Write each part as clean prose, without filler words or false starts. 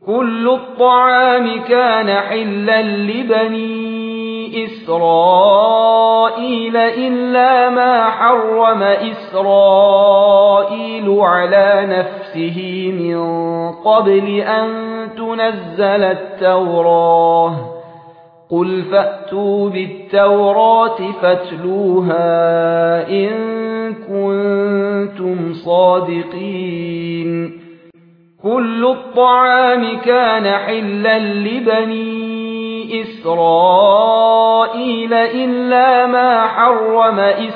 كل الطعام كان حلا لبني إسرائيل إلا ما حرم إسرائيل على نفسه من قبل أن تنزل التوراة قل فأتوا بالتوراة فاتلوها إن كنتم صادقين كل الطعام كان حلا لبني إسرائيل إلا ما حرم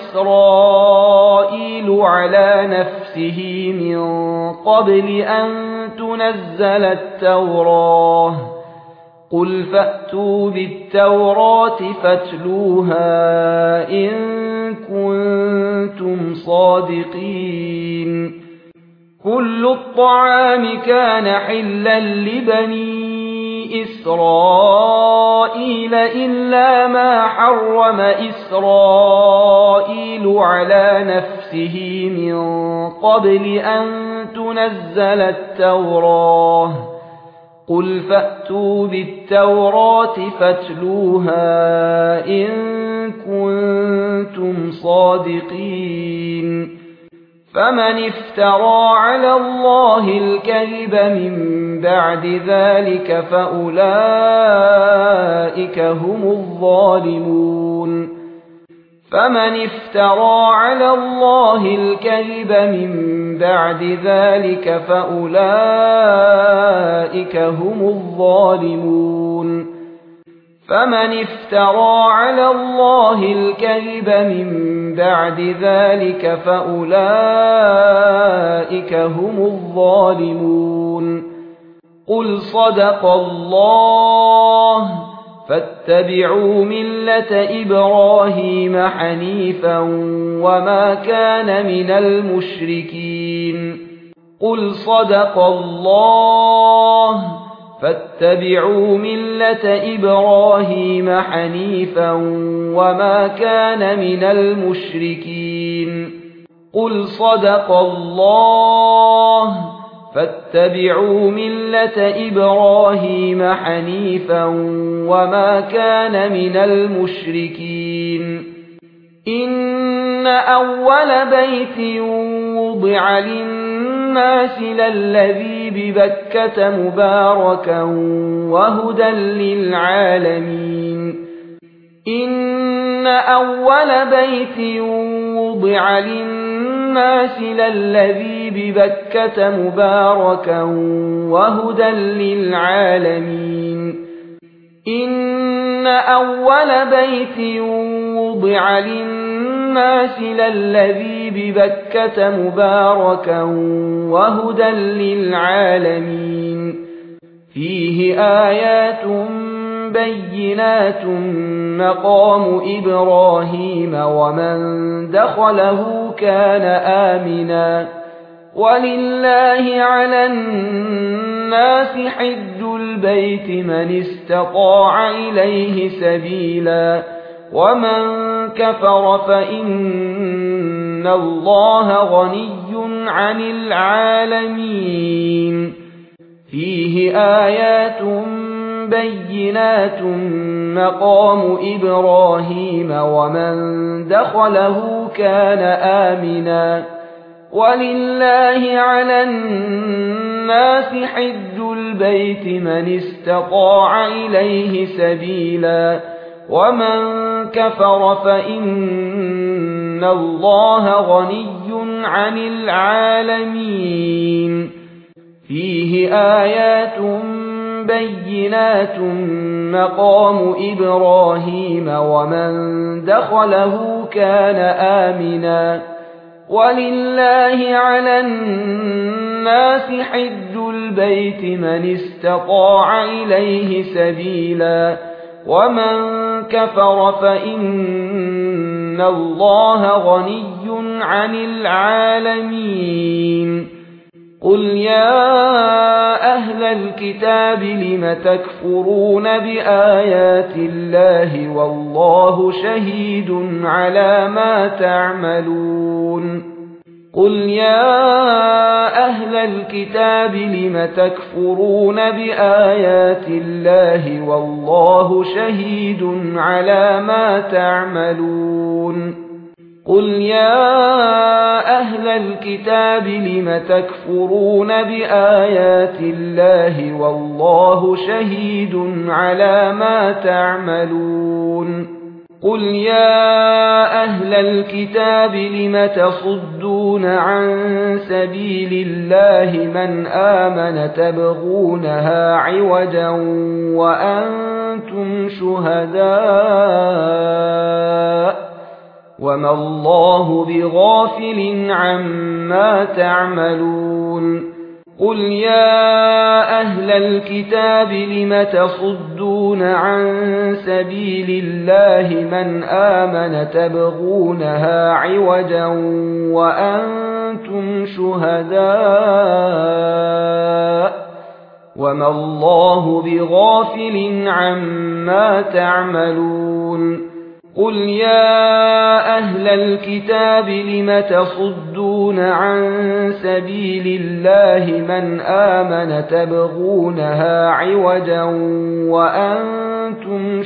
إسرائيل على نفسه من قبل أن تنزل التوراة قل فأتوا بالتوراة فاتلوها إن كنتم صادقين كل الطعام كان حلا لبني إسرائيل إلا ما حرم إسرائيل على نفسه من قبل أن تنزل التوراة قل فأتوا بالتوراة فاتلوها إن كنتم صادقين فمن افترى على الله الكذب من بعد ذلك فأولئك هم الظالمون فمن افترى على الله الكذب من بعد ذلك فأولئك هم الظالمون فمن افترى على الله الكذب من بعد ذلك فأولئك هم الظالمون قل صدق الله فاتبعوا ملة إبراهيم حنيفا وما كان من المشركين قل صدق الله فاتبعوا ملة إبراهيم حنيفا وما كان من المشركين قل صدق الله فاتبعوا ملة إبراهيم حنيفا وما كان من المشركين إن أول بيت وضع للناس للذي ببكة مباركا وهدى للعالمين إن أول بيت وضع للناس للذي ببكة مباركا وهدى للعالمين إن أول بيت وضع للناس للذي ببكة مباركا وهدى للعالمين فيه آيات بينات مقام إبراهيم ومن دخله كان آمنا ولله على الناس حج البيت من استطاع إليه سبيلا ومن كفر فإن الله غني عن العالمين فيه آيات بينات مقام إبراهيم ومن دخله كان آمنا ولله على الناس حج البيت من استطاع إليه سبيلا ومن كفر فإن الله غني عن العالمين فيه آيات بينات مقام إبراهيم ومن دخله كان آمنا ولله على الناس حج البيت من استطاع إليه سبيلا ومن كفر فإن الله غني عن العالمين قل يا أهل الكتاب لم تكفرون بآيات الله والله شهيد على ما تعملون قل يا أهل الكتاب لم تكفرون بآيات الله والله شهيد على ما تعملون قل يا أهل الكتاب لم تكفرون بآيات الله والله شهيد على ما تعملون قل يا أهل الكتاب لم تصدون عن سبيل الله من آمن تبغونها عوجا وأنتم شهداء وما الله بغافل عما تعملون قل يا أهل الكتاب لم تصدون عن سبيل الله من آمن تبغونها عوجا وأنتم شهداء وما الله بغافل عما تعملون قل يا أهل الكتاب لم تصدون عن سبيل الله من آمن تبغونها عوجا وأنتم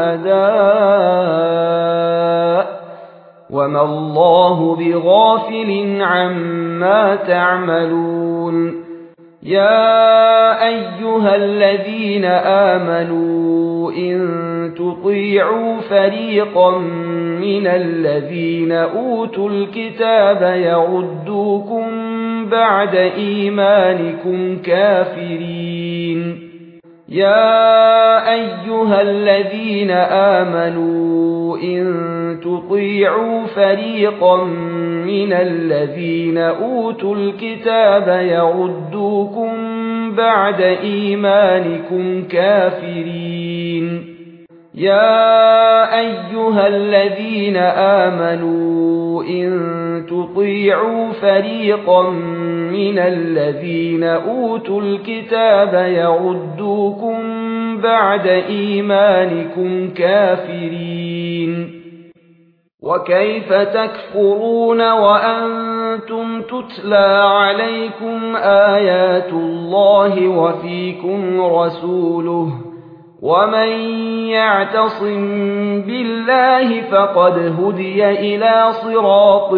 شهداء وما الله بغافل عما تعملون يا أيها الذين آمنوا إن تطيعوا فريقا من الذين أوتوا الكتاب يردوكم بعد إيمانكم كافرين يا أيها الذين آمنوا إن تطيعوا فريقا من الذين أوتوا الكتاب يردوكم بعد إيمانكم كافرين يا أيها الذين آمنوا إن تطيعوا فريقا من الذين أوتوا الكتاب يردوكم بعد إيمانكم كافرين وكيف تكفرون وأنتم تتلى عليكم آيات الله وفيكم رسوله ومن يعتصم بالله فقد هدي إلى صراط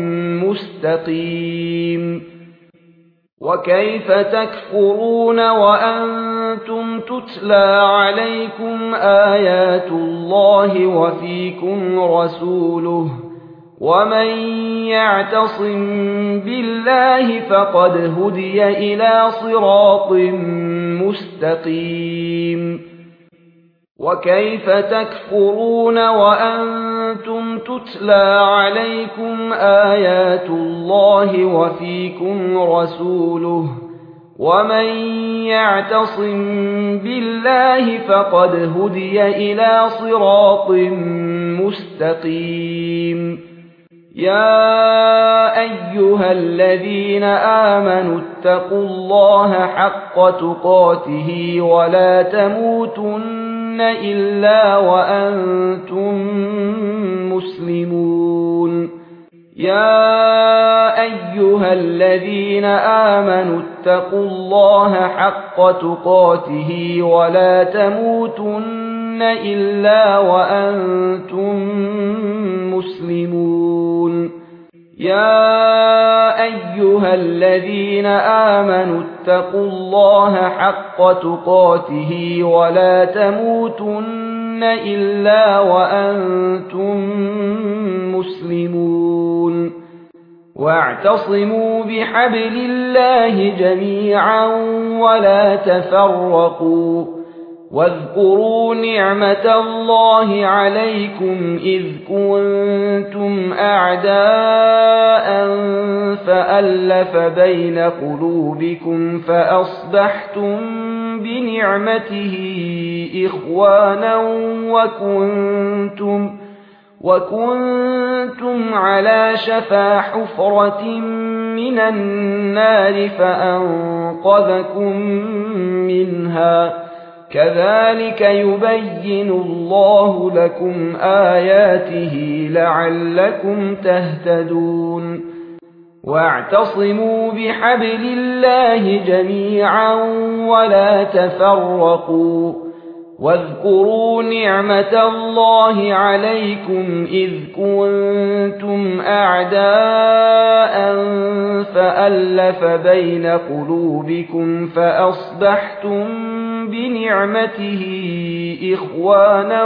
مستقيم وكيف تكفرون وأنتم تتلى عليكم آيات الله وفيكم رسوله ومن يعتصم بالله فقد هدي إلى صراط مستقيم وكيف تكفرون وأنتم تتلى عليكم آيات الله وفيكم رسوله ومن يعتصم بالله فقد هدي إلى صراط مستقيم يا أيها الذين آمنوا اتقوا الله حق تقاته ولا تموتن إلا وأنتم مسلمون يا أيها الذين آمنوا اتقوا الله حق تقاته ولا تموتن إلا وأنتم مسلمون يا أيها الذين آمنوا اتقوا الله حق تقاته ولا تموتن إلا وأنتم مسلمون واعتصموا بحبل الله جميعا ولا تفرقوا واذكروا نعمة الله عليكم إذ كنتم أعداء فألف بين قلوبكم فأصبحتم بنعمته إخوانا وكنتم على شفا حفرة من النار فأنقذكم منها كذلك يبين الله لكم آياته لعلكم تهتدون واعتصموا بحبل الله جميعا ولا تفرقوا واذكروا نعمة الله عليكم إذ كنتم أعداء فألف بين قلوبكم فأصبحتم بنعمته إخوانا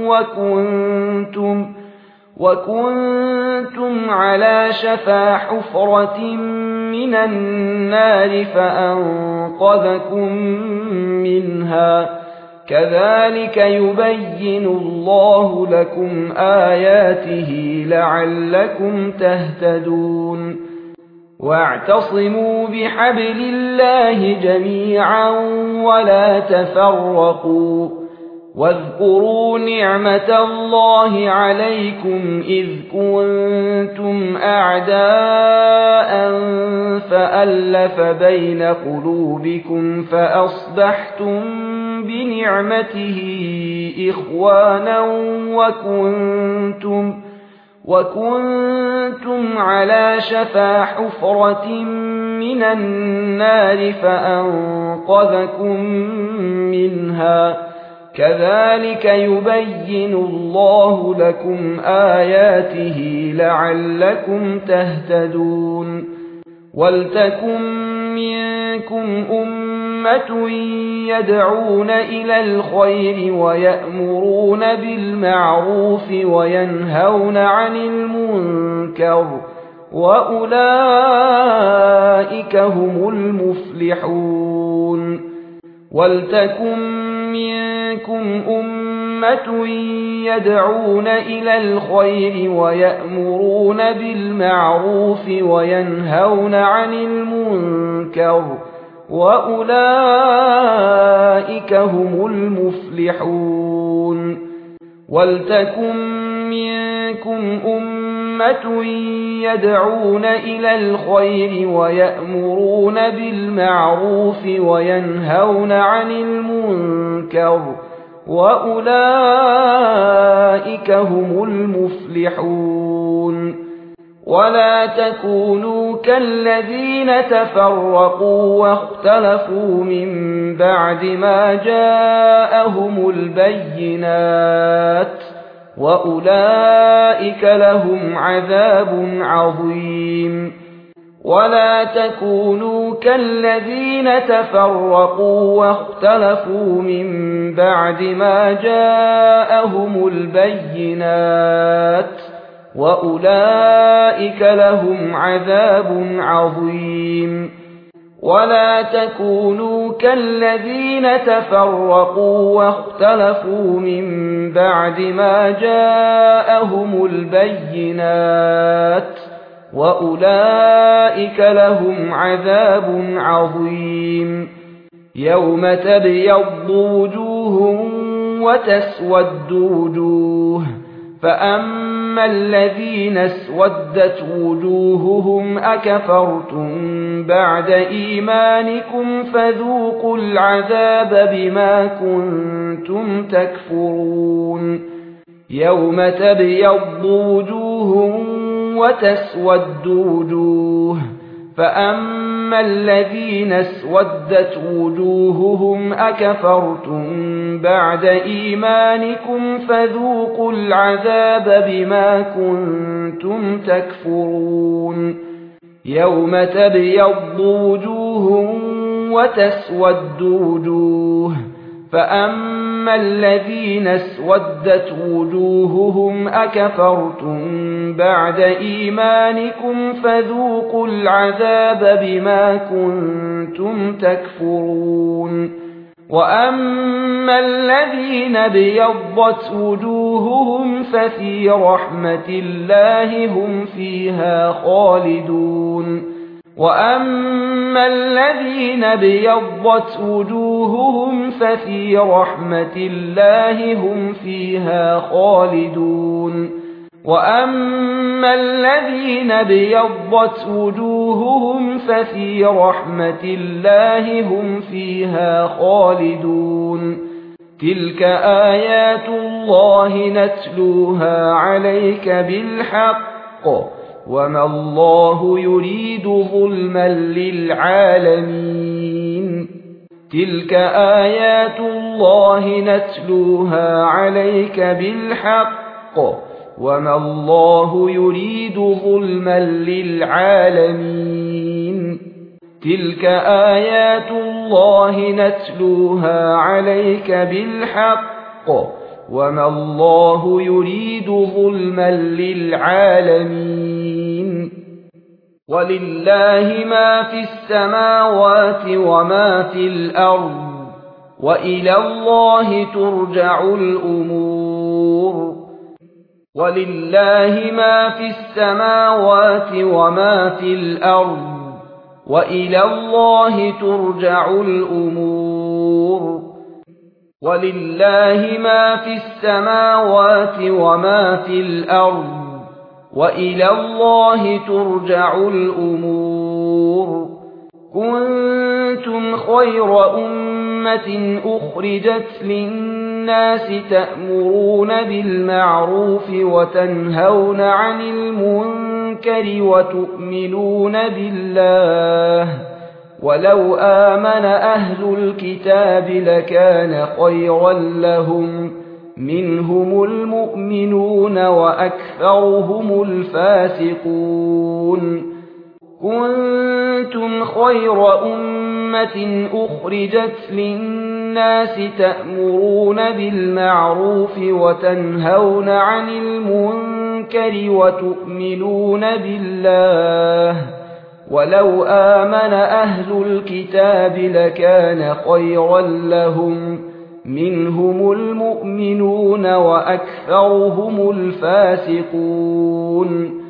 وكنتم على شفا حفرة من النار فأنقذكم منها كذلك يبين الله لكم آياته لعلكم تهتدون واعتصموا بحبل الله جميعا ولا تفرقوا واذكروا نعمة الله عليكم إذ كنتم أعداء فألف بين قلوبكم فأصبحتم بنعمته إخوانا وكنتم على شفا حفرة من النار فأنقذكم منها كذلك يبين الله لكم آياته لعلكم تهتدون ولتكن منكم أمة يدعون إلى الخير ويأمرون بالمعروف وينهون عن المنكر وأولئك هم المفلحون ولتكن منكم أمة يدعون إلى الخير ويأمرون بالمعروف وينهون عن المنكر وأولئك هم المفلحون ولتكن منكم أمة يدعون إلى الخير ويأمرون بالمعروف وينهون عن المنكر وأولئك هم المفلحون ولا تكونوا كالذين تفرقوا واختلفوا من بعد ما جاءهم البينات وأولئك لهم عذاب عظيم ولا تكونوا كالذين تفرقوا واختلفوا من بعد ما جاءهم البينات وأولئك لهم عذاب عظيم ولا تكونوا كالذين تفرقوا واختلفوا من بعد ما جاءهم البينات وأولئك لهم عذاب عظيم يوم تبيض وجوه وتسود وجوه فأما الذين اسودت وجوههم أكفرتم بعد إيمانكم فذوقوا العذاب بما كنتم تكفرون يوم تبيض وجوه وتسود وجوه فأما الذين اسودت وجوههم أكفرتم بعد إيمانكم فذوقوا العذاب بما كنتم تكفرون يوم تبيض وجوه وتسود وجوه فأما الذين اسودت وجوههم أكفرتم بعد إيمانكم فذوقوا العذاب بما كنتم تكفرون وأما الذين بيضت وجوههم ففي رحمة الله هم فيها خالدون وأما الذين بيضت وجوههم ففي رحمة الله هم فيها خالدون وأما الذين بيضت وجوههم ففي رحمة الله هم فيها خالدون تلك آيات الله نتلوها عليك بالحق وما الله يريد ظلما للعالمين تلك آيات الله نتلوها عليك بالحق وما الله يريد ظلما للعالمين تلك آيات الله نتلوها عليك بالحق وما الله يريد ظلما للعالمين ولله ما في السماوات وما في الأرض وإلى الله ترجع الأمور ولله ما في السماوات وما في الأرض وإلى الله ترجع الأمور ولله ما في السماوات وما في الأرض وإلى الله ترجع الأمور كنتم خير أمة أخرجت للناس تأمرون بالمعروف وتنهون عن المنكر وتؤمنون بالله ولو آمن أهل الكتاب لكان خيرا لهم منهم المؤمنون وأكثرهم الفاسقون كنتم خير أمة أخرجت للناس تأمرون بالمعروف وتنهون عن المنكر وتؤمنون بالله ولو آمن أهل الكتاب لكان خيرا لهم منهم المؤمنون وأكثرهم الفاسقون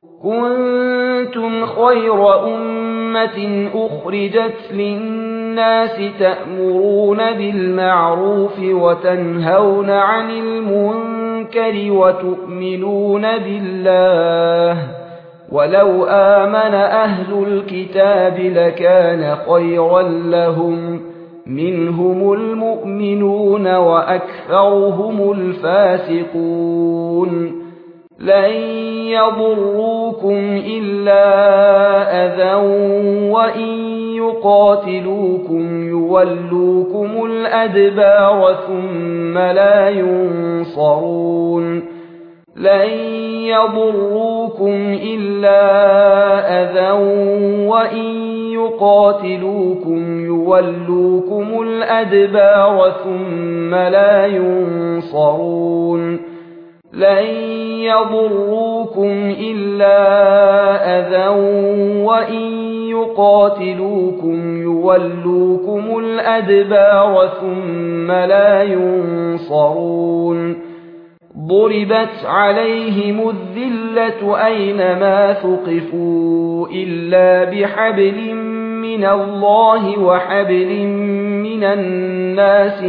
كنتم خير أمة أخرجت للناس تأمرون بالمعروف وتنهون عن المنكر وتؤمنون بالله ولو آمن أهل الكتاب لكان خيرا لهم منهم المؤمنون وأكثرهم الفاسقون لن يضروكم إلا أذى وإن يقاتلوكم يولوكم الأدبار ثم لا ينصرون لن يضروكم إلا أذى وإن يقاتلوكم يولوكم الأدبار ثم لا ينصرون لن يضروكم إلا أذى وإن يقاتلوكم يولوكم الأدبار ثم لا ينصرون ضربت عليهم الذلة أينما ثقفوا إلا بحبل من الله وحبل من الناس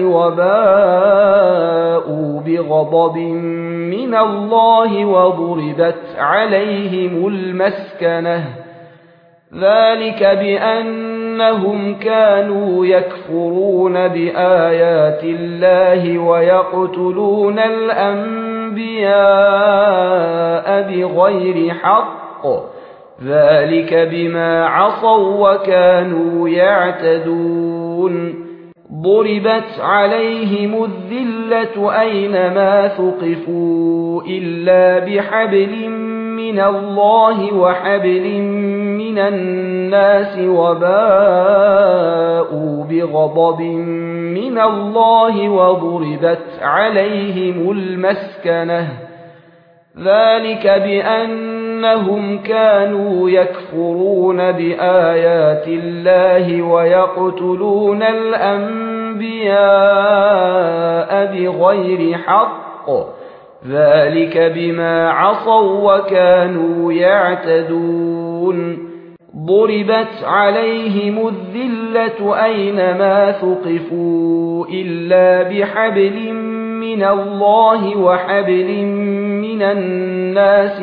وباءوا بغضب من الله وضربت عليهم المسكنة ذلك بأنهم كانوا يكفرون بآيات الله ويقتلون الأنبياء بغير حق ذلك بما عصوا وكانوا يعتدون ضربت عليهم الذلة أينما ثقفوا إلا بحبل من الله وحبل من الناس وباءوا بغضب من الله وضربت عليهم المسكنة ذلك بأنهم كانوا يكفرون بآيات الله ويقتلون الأنبياء بغير حق ذلك بما عصوا وكانوا يعتدون ضربت عليهم الذلة أينما ثقفوا إلا بحبل من الله وحبل من الناس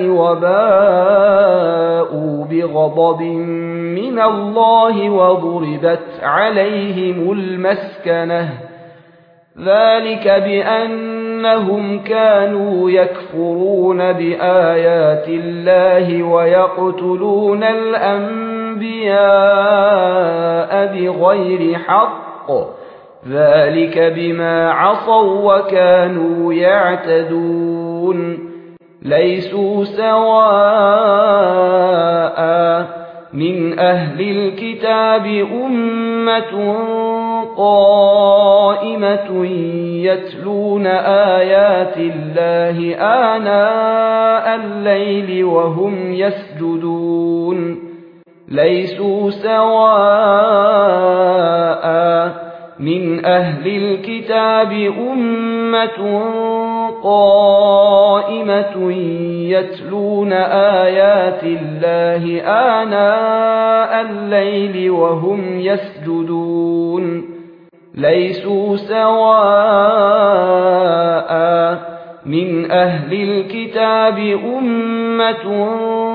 وباءوا بغضب من الله وضربت عليهم المسكنة ذلك بأن أنهم كانوا يكفرون بآيات الله ويقتلون الأنبياء بغير حق ذلك بما عصوا وكانوا يعتدون ليسوا سواء من أهل الكتاب أمة قائمة يتلون آيات الله آناء الليل وهم يسجدون ليسوا سواء من أهل الكتاب أمة قائمة يتلون آيات الله آناء الليل وهم يسجدون ليسوا سواء من أهل الكتاب أمة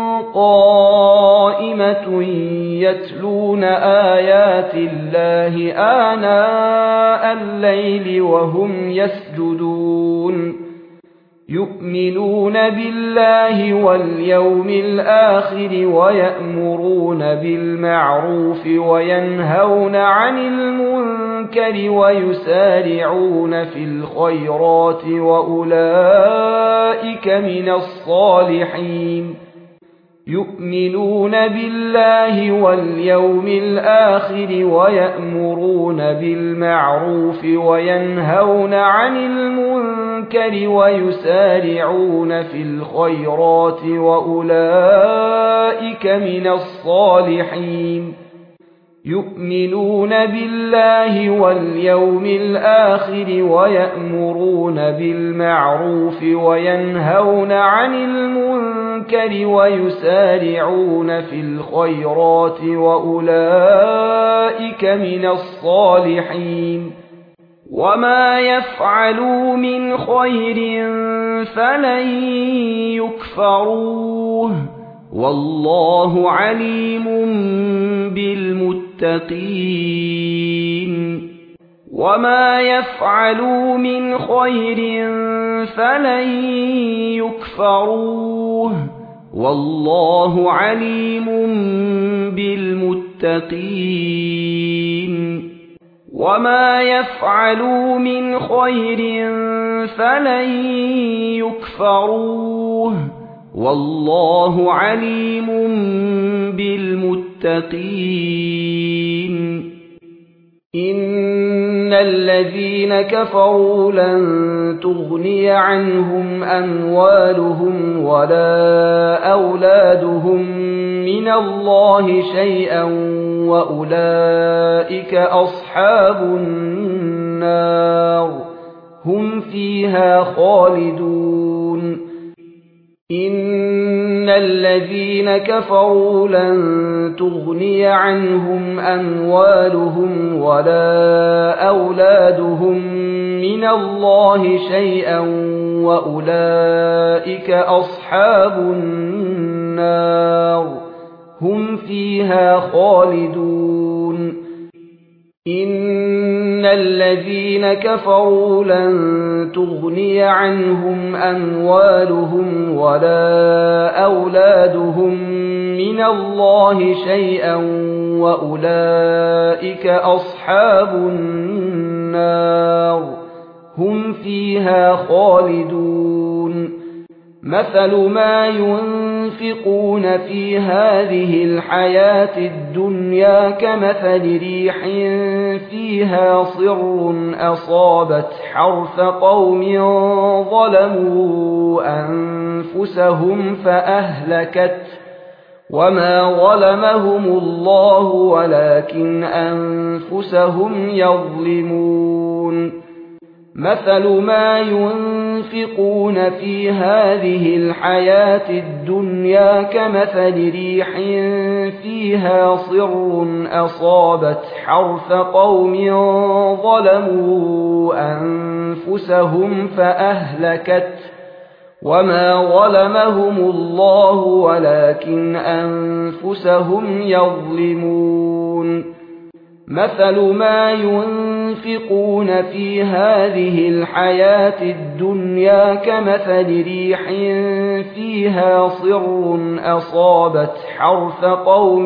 قائمة يتلون آيات الله آناء الليل وهم يسجدون يؤمنون بالله واليوم الآخر ويأمرون بالمعروف وينهون عن المنكر ويسارعون في الخيرات وأولئك من الصالحين يؤمنون بالله واليوم الآخر ويأمرون بالمعروف وينهون عن المنكر ويسارعون في الخيرات وأولئك من الصالحين يؤمنون بالله واليوم الآخر ويأمرون بالمعروف وينهون عن المنكر ويسارعون في الخيرات وأولئك من الصالحين وما يفعلوا من خير فلن يكفروه والله عليم بالمتقين وما يفعلوا من خير فلن يكفروه والله عليم بالمتقين وما يفعلوا من خير فلن يكفروه والله عليم بالمتقين إن الذين كفروا لن تغني عنهم أموالهم ولا أولادهم من الله شيئا وأولئك أصحاب النار هم فيها خالدون إن الذين كفروا لن تغني عنهم أموالهم ولا أولادهم من الله شيئا وأولئك أصحاب النار هم فيها خالدون إن الذين كفروا لن تغني عنهم أموالهم ولا أولادهم من الله شيئا وأولئك أصحاب النار هم فيها خالدون مثل ما ينفقون في هذه الحياة الدنيا كمثل ريح فيها صر أصابت حرث قوم ظلموا أنفسهم فأهلكت وما ظلمهم الله ولكن أنفسهم يظلمون مثل ما ينفقون في هذه الحياة الدنيا كمثل ريح فيها صر أصابت حرث قوم ظلموا أنفسهم فأهلكت وما ظلمهم الله ولكن أنفسهم يظلمون مثل ما ينفقون في هذه الحياة الدنيا كمثل ريح فيها صر أصابت حرث قوم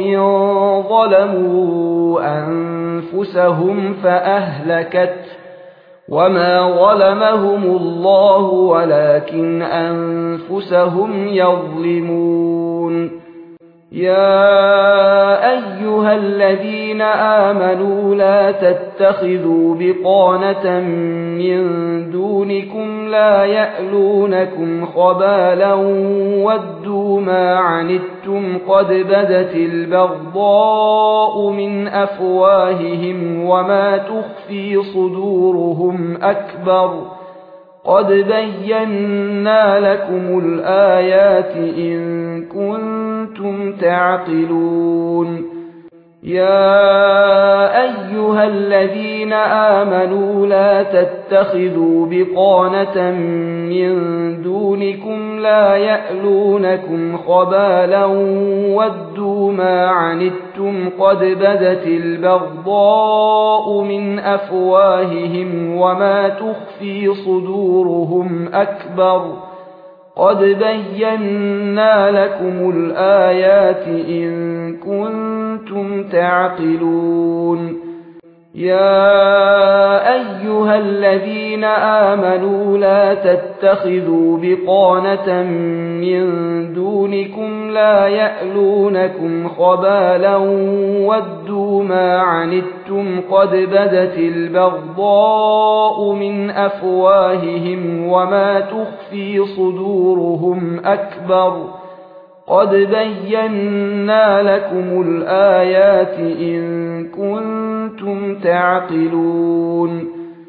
ظلموا أنفسهم فأهلكت وما ظلمهم الله ولكن أنفسهم يظلمون يا أيها الذين آمنوا لا تتخذوا بطانة من دونكم لا يألونكم خبالا ودوا ما عنتم قد بدت البغضاء من أفواههم وما تخفي صدورهم أكبر قد بينا لكم الآيات إن كنتم تعقلون يا أيها الذين آمنوا لا تتخذوا بطانة من دونكم لا يألونكم خبالا ودوا ما عنتم قد بدت البغضاء من أفواههم وما تخفي صدورهم أكبر قد بينا لكم الآيات إن كنتم تعقلون يا أيها الذين آمنوا لا تتخذوا بطانة من دونكم لا يألونكم خبالا ودوا ما عنتم قد بدت البغضاء من أفواههم وما تخفي صدورهم أكبر قد بينا لكم الآيات إن كنتم تعقلون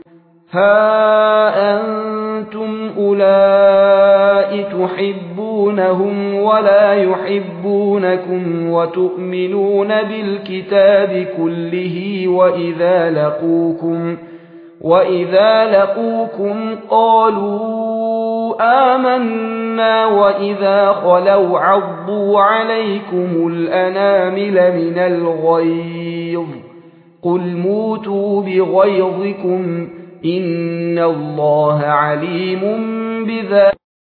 ها أنتم أولئك تحبونهم ولا يحبونكم وتؤمنون بالكتاب كله وإذا لقوكم قالوا آمنا وإذا خلوا عضوا عليكم الأنامل من الغيظ قل موتوا بغيظكم إن الله عليم بذلك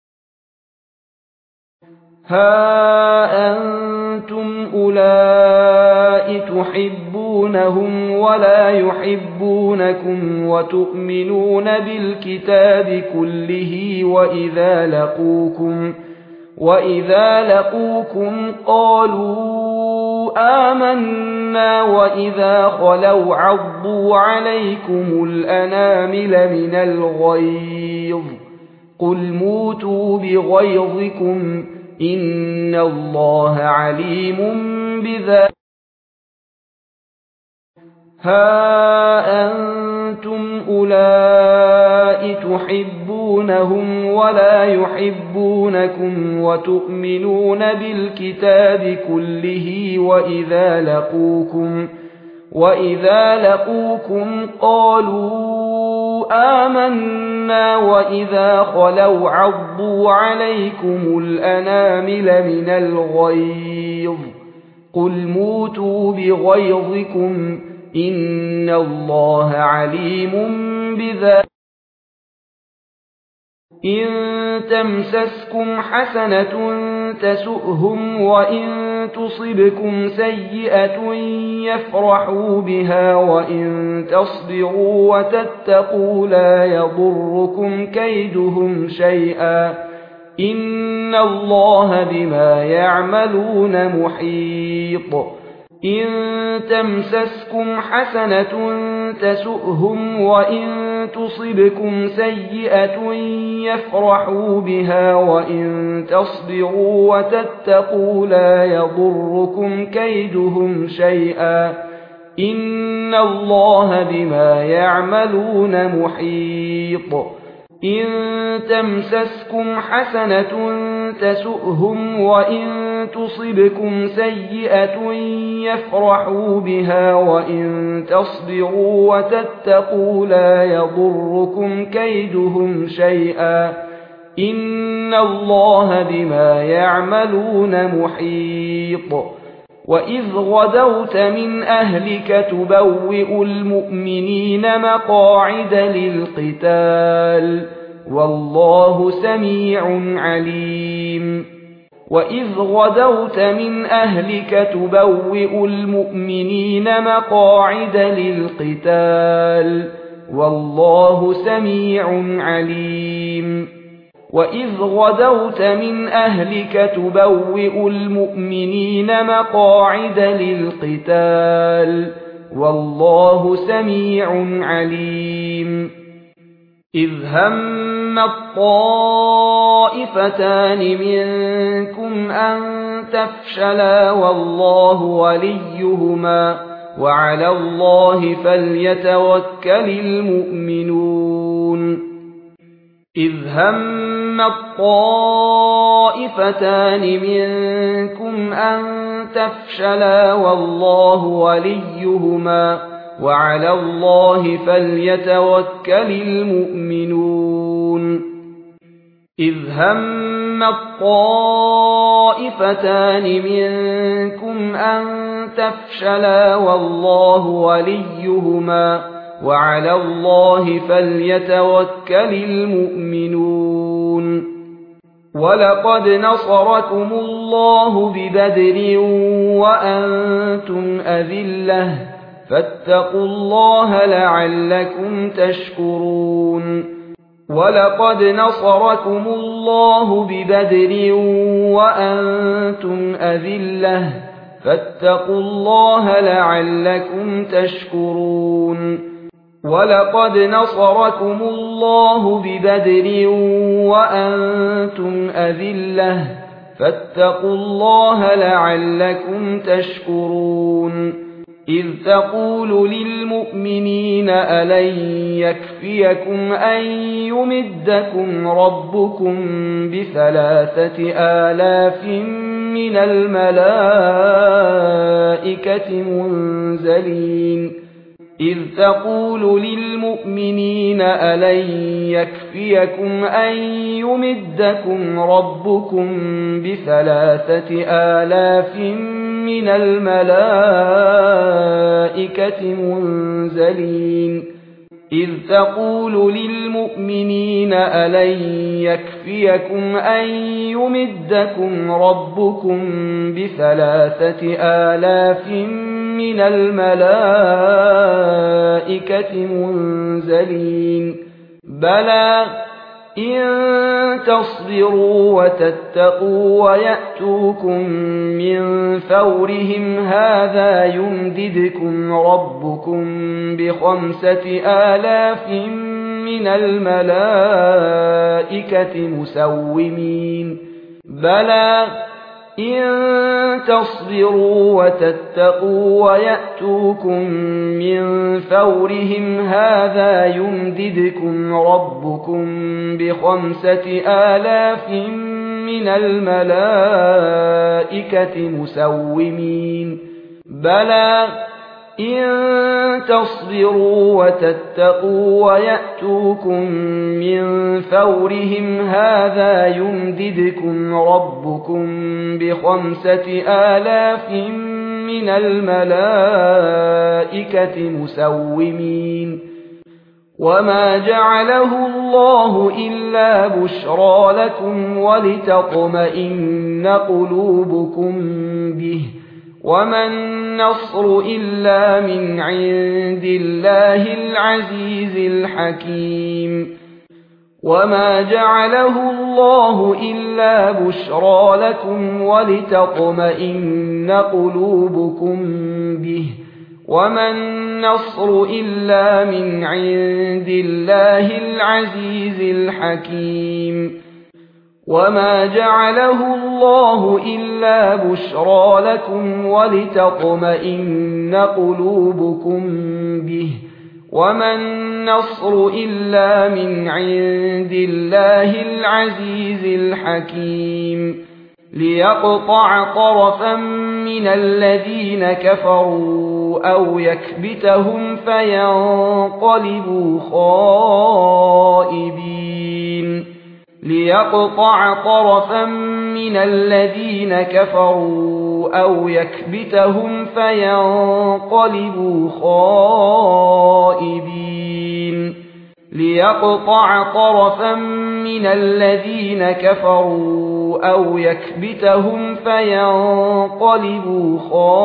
ها أنتم أولئك تحبونهم ولا يحبونكم وتؤمنون بالكتاب كله وإذا لقوكم قالوا آمنا وإذا خلوا عضوا عليكم الأنامل من الغيظ قل موتوا بغيظكم إن الله عليم بذلك ها أنتم أولئك تحبونهم ولا يحبونكم وتؤمنون بالكتاب كله وإذا لقوكم قالوا آمنا وإذا خلوا عضوا عليكم الأنامل من الغيظ قل موتوا بغيظكم إن الله عليم بذلك إن تمسسكم حسنة تسؤهم وإن تصبكم سيئة يفرحوا بها وإن تصبروا وتتقوا لا يضركم كيدهم شيئا إن الله بما يعملون محيط إن تمسسكم حسنة تسؤهم وإن تصبكم سيئة يفرحوا بها وإن تصبروا وتتقوا لا يضركم كيدهم شيئا إن الله بما يعملون محيط إن تمسسكم حسنة تسؤهم وإن تصبكم سيئة يفرحوا بها وإن تصبروا وتتقوا لا يضركم كيدهم شيئا إن الله بما يعملون محيط وإذ غدوت من أهلك تبوئ المؤمنين مقاعد للقتال والله سميع عليم وإذ غدوت من أهلك تبوئ المؤمنين مقاعد للقتال والله سميع عليم وإذ غدوت من أهلك تبوئ المؤمنين مقاعد للقتال والله سميع عليم إذ هم الطائفتان منكم أن تفشلا والله وليهما وعلى الله فليتوكل المؤمنون إذ هم الطائفتان منكم أن تفشلا والله وليهما وعلى الله فليتوكل المؤمنون إذ هم الطائفتان منكم أن تفشلا والله وليهما وعلى الله فليتوكل المؤمنون ولقد نصركم الله ببدر وأنتم أذلة فاتقوا الله لعلكم تشكرون ولقد نصركم الله ببدر وأنتم أذلة فاتقوا الله لعلكم تشكرون ولقد نصركم الله ببدر وأنتم أذلة فاتقوا الله لعلكم تشكرون إذ تقول للمؤمنين ألن يكفيكم أن يمدكم ربكم ب3,000 من الملائكة منزلين إذ تقول للمؤمنين ألن يكفيكم أن يمدكم ربكم ب3,000 من الملائكة منزلين إذ تقول للمؤمنين ألن يكفيكم أن يمدكم ربكم ب3,000 من الملائكة منزلين بلى إن تصبروا وتتقوا ويأتوكم من فورهم هذا يمددكم ربكم ب5,000 من الملائكة مسومين بلى إن تصبروا وتتقوا ويأتوكم من فورهم هذا يمددكم ربكم ب5,000 من الملائكة مسومين بلى إن تصبروا وتتقوا ويأتوكم من فورهم هذا يمددكم ربكم ب5,000 من الملائكة مسومين وما جعله الله إلا بشرى لكم ولتطمئن قلوبكم به وما النصر إلا من عند الله العزيز الحكيم وما جعله الله إلا بشرى لكم ولتطمئن قلوبكم به وما النصر إلا من عند الله العزيز الحكيم وما جعله الله إلا بشرى لكم ولتطمئن قلوبكم به وما النصر إلا من عند الله العزيز الحكيم ليقطع طرفا من الذين كفروا أو يكبتهم فينقلبوا خائبين ليقطع طرفا من الذين كفروا أو يكبتهم فينقلبوا خائبين ليقطع طرفا من الذين كفروا أو يكبتهم فينقلبوا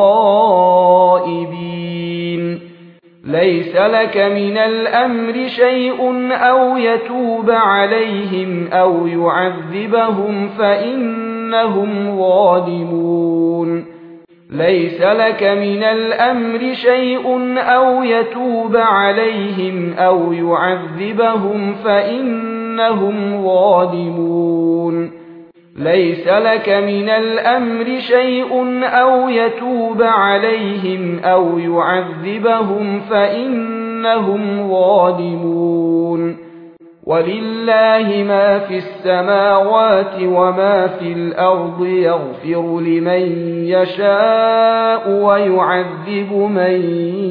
خائبين ليس لك من الأمر شيء أو يتوب عليهم أو يعذبهم فإنهم ظالمون ليس لك من الأمر شيء أو يتوب عليهم أو يعذبهم فإنهم ظالمون ليس لك من الأمر شيء أو يتوب عليهم أو يعذبهم فإنهم ظالمون ولله ما في السماوات وما في الأرض يغفر لمن يشاء ويعذب من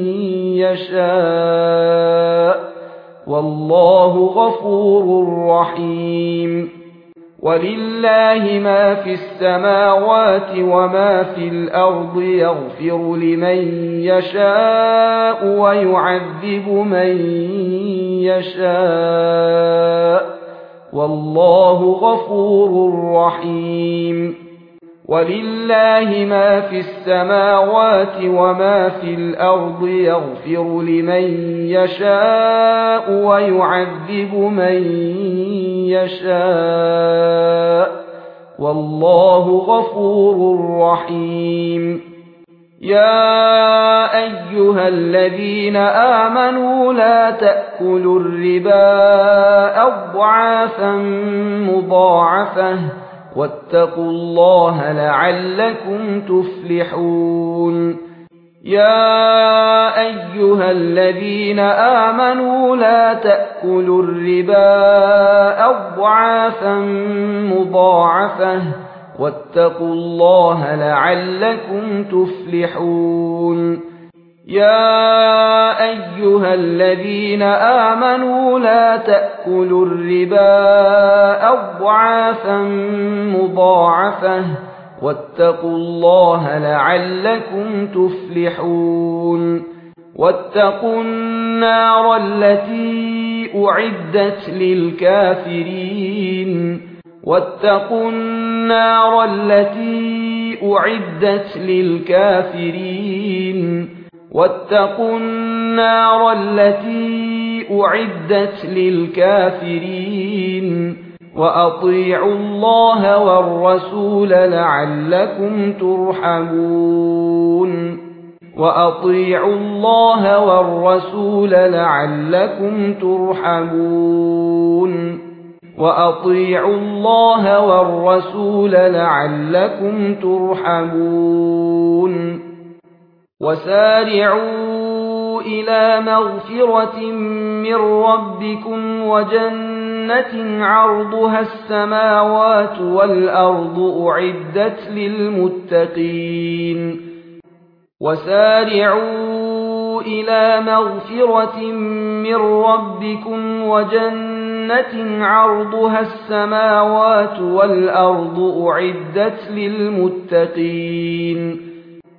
يشاء والله غفور رحيم ولله ما في السماوات وما في الأرض يغفر لمن يشاء ويعذب من يشاء والله غفور رحيم ولله ما في السماوات وما في الأرض يغفر لمن يشاء ويعذب من يشاء والله غفور رحيم يا أيها الذين آمنوا لا تأكلوا الربا أضعافا مضاعفة واتقوا الله لعلكم تفلحون يا أيها الذين آمنوا لا تأكلوا الربا أضعافا مضاعفة واتقوا الله لعلكم تفلحون يا أيها الذين آمنوا لا تأكلوا الربا أضعافا مضاعفة واتقوا الله لعلكم تفلحون واتقوا النار التي أعدت للكافرين واتقوا النار التي أعدت للكافرين واتقوا النار التي أعدت للكافرين وأطيعوا الله والرسول لعلكم ترحمون وأطيعوا الله والرسول لعلكم ترحمون وأطيعوا الله والرسول لعلكم ترحمون وسارعوا إلى مغفرة من ربكم وجنة عرضها السماوات والأرض أعدت للمتقين وسارعوا إلى مغفرة من ربكم وجنة عرضها السماوات والأرض أعدت للمتقين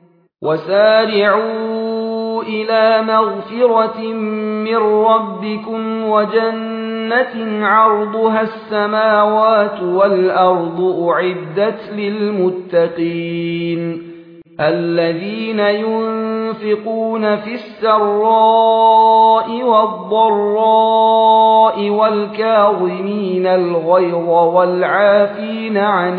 وسارعوا إلى مغفرة من ربكم وجنة عرضها السماوات والأرض أعدت للمتقين الذين ينفقون في السراء والضراء والكاظمين الغيظ والعافين عن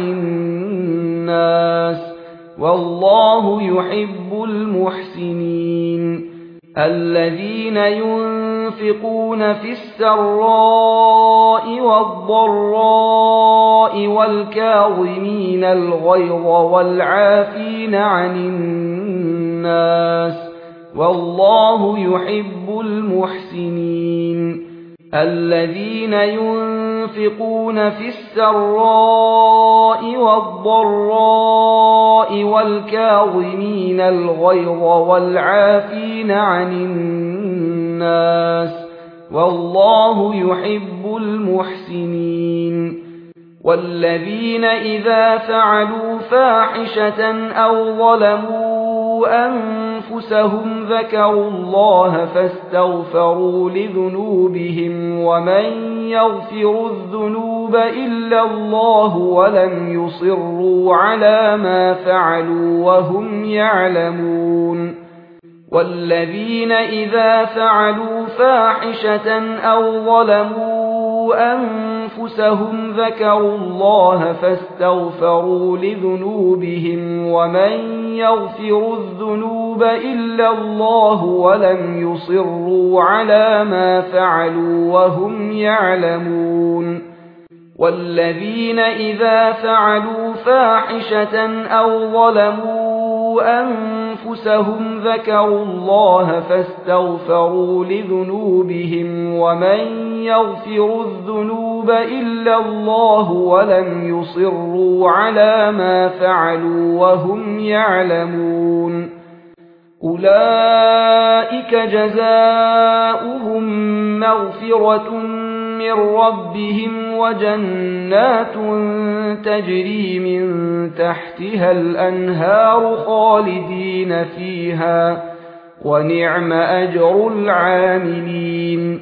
الناس والله يحب المحسنين الذين ينفقون في السراء والضراء والكاظمين الغيظ والعافين عن الناس والله يحب المحسنين الذين ينفقون في السراء والضراء والكاظمين الغيظ والعافين عن الناس والله يحب المحسنين والذين إذا فعلوا فاحشة أو ظلموا أنفسهم ذكروا الله فاستغفروا لذنوبهم ومن يغفر الذنوب إلا الله ولم يصروا على ما فعلوا وهم يعلمون والذين إذا فعلوا فاحشة أو ظلموا أنفسهم ذكروا الله فاستغفروا لذنوبهم ومن يغفر الذنوب إلا الله ولم يصروا على ما فعلوا وهم يعلمون والذين إذا فعلوا فاحشة أو ظلموا أنفسهم ذكروا الله فاستغفروا لذنوبهم ومن يغفر الذنوب إلا الله ولم يصروا على ما فعلوا وهم يعلمون أولئك جزاؤهم مغفرة من ربهم وجنات تجري من تحتها الأنهار خالدين فيها ونعم أجر العاملين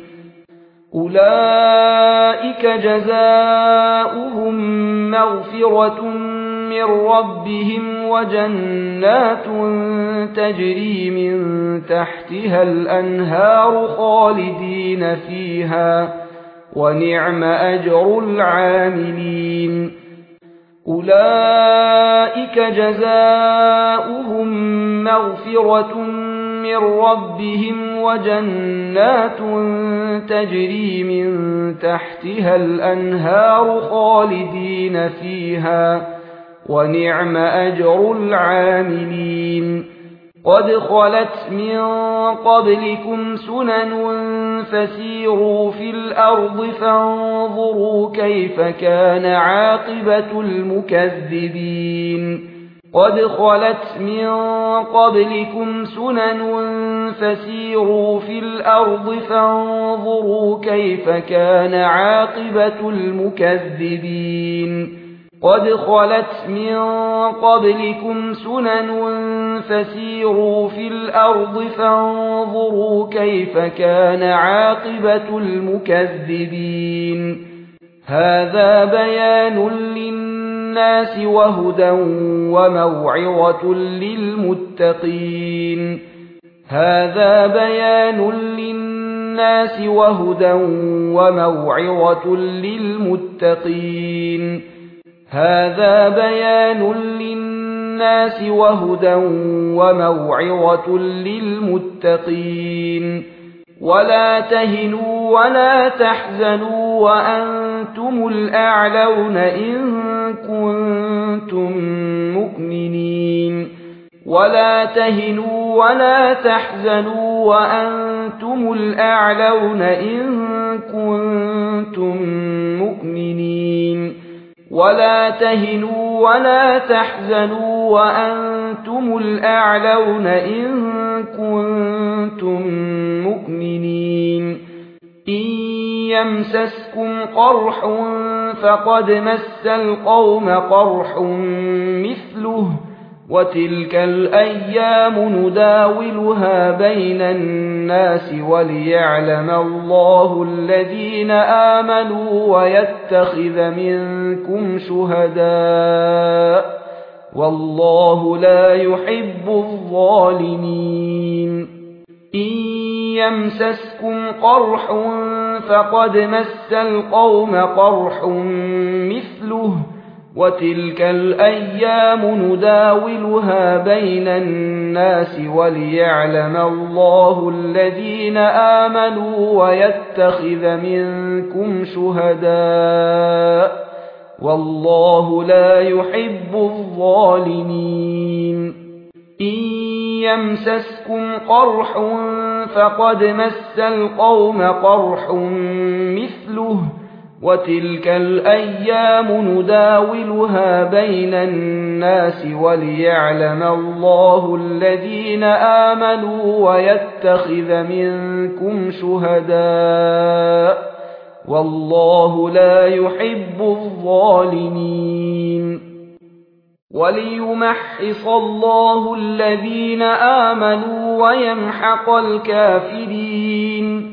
أولئك جزاؤهم مغفرة من ربهم وجنات تجري من تحتها الأنهار خالدين فيها ونعم أجر العاملين أولئك جزاؤهم مغفرة من ربهم وجنات تجري من تحتها الأنهار خالدين فيها ونعم أجر العاملين قد خلت من قبلكم سنن فسيروا في الأرض فانظروا كيف كان عاقبة المكذبين قد خلت من قبلكم سنن فسيروا في الأرض فانظروا كيف كان عاقبة المكذبين قد خلت من قبلكم سنن فسيروا في الأرض فانظروا كيف كان عاقبة المكذبين هذا بيان للناس وهدى وموعظة للمتقين هذا بيان للناس وهدى وموعظة للمتقين هذا بيان للناس وهدى وموعظة للمتقين ولا تهنوا ولا تحزنوا وأنتم الأعلون إن كنتم مؤمنين ولا تهنوا ولا تحزنوا وأنتم الأعلون إن كنتم مؤمنين ولا تهنوا ولا تحزنوا وأنتم الأعلون إن كنتم مؤمنين إن يمسسكم قرح فقد مس القوم قرح مثله وتلك الأيام نداولها بين الناس وليعلم الله الذين آمنوا ويتخذ منكم شهداء والله لا يحب الظالمين إن يمسسكم قرح فقد مس القوم قرح مثله وتلك الأيام نداولها بين الناس وليعلم الله الذين آمنوا ويتخذ منكم شهداء والله لا يحب الظالمين إن يمسسكم قرح فقد مس القوم قرح مثله وتلك الأيام نداولها بين الناس وليعلم الله الذين آمنوا ويتخذ منكم شهداء والله لا يحب الظالمين وليمحص الله الذين آمنوا ويمحق الكافرين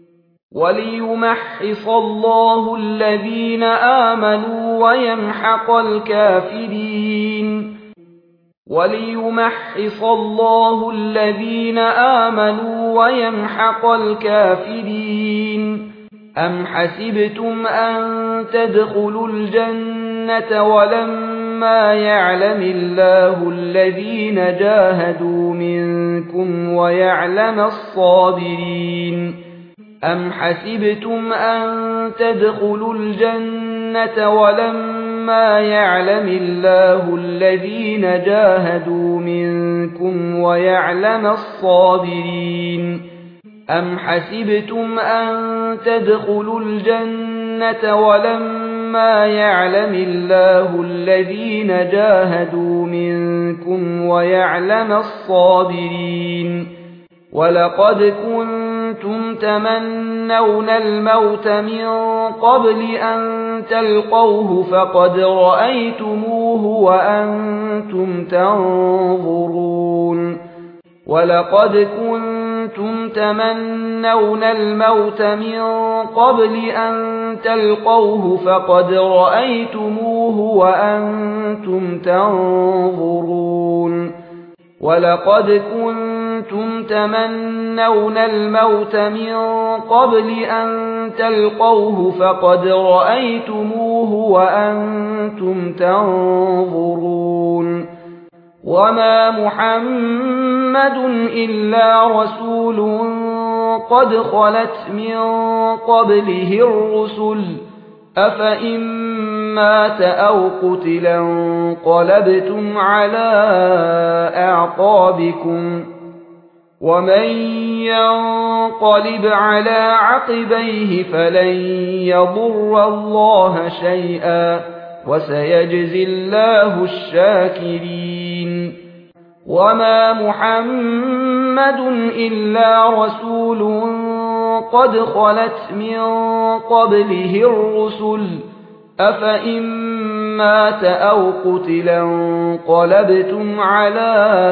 وليمحص الله الذين آمنوا ويمحق الكافرين وليمحص الله الذين آمنوا ويمحق الكافرين أم حسبتم أن تدخلوا الجنة ولما يعلم الله الذين جاهدوا منكم ويعلم الصابرين أم حسبتم أن تدخلوا الجنة ولما يعلم الله الذين جاهدوا منكم ويعلم الصابرين أم حسبتم أن تدخلوا الجنة ولما يعلم الله الذين جاهدوا منكم ويعلم الصابرين ولقد كنتم تمنون الموت من قبل أن تلقوه فقد رأيتموه وأنتم تنظرون ولقد كنتم تمنون الموت من قبل أن تلقوه فقد رأيتموه وأنتم تنظرون ولقد كنتم تمنون الموت من قبل أن تلقوه فقد رأيتموه وأنتم تنظرون وما محمد إلا رسول قد خلت من قبله الرسل أفإن مات أو قتلا انقلبتم على أعقابكم ومن ينقلب على عقبيه فلن يضر الله شيئا وسيجزي الله الشاكرين وما محمد إلا رسول قد خلت من قبله الرسل أفإن مات أو قتلا انقلبتم على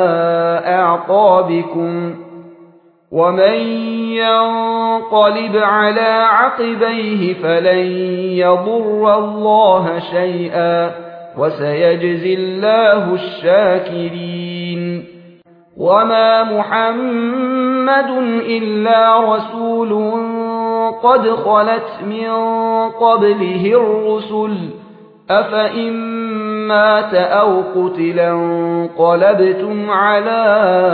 أعقابكم ومن ينقلب على عقبيه فلن يضر الله شيئا وسيجزي الله الشاكرين وما محمد إلا رسول قد خلت من قبله الرسل أفإن مات أو قتلا انقلبتم على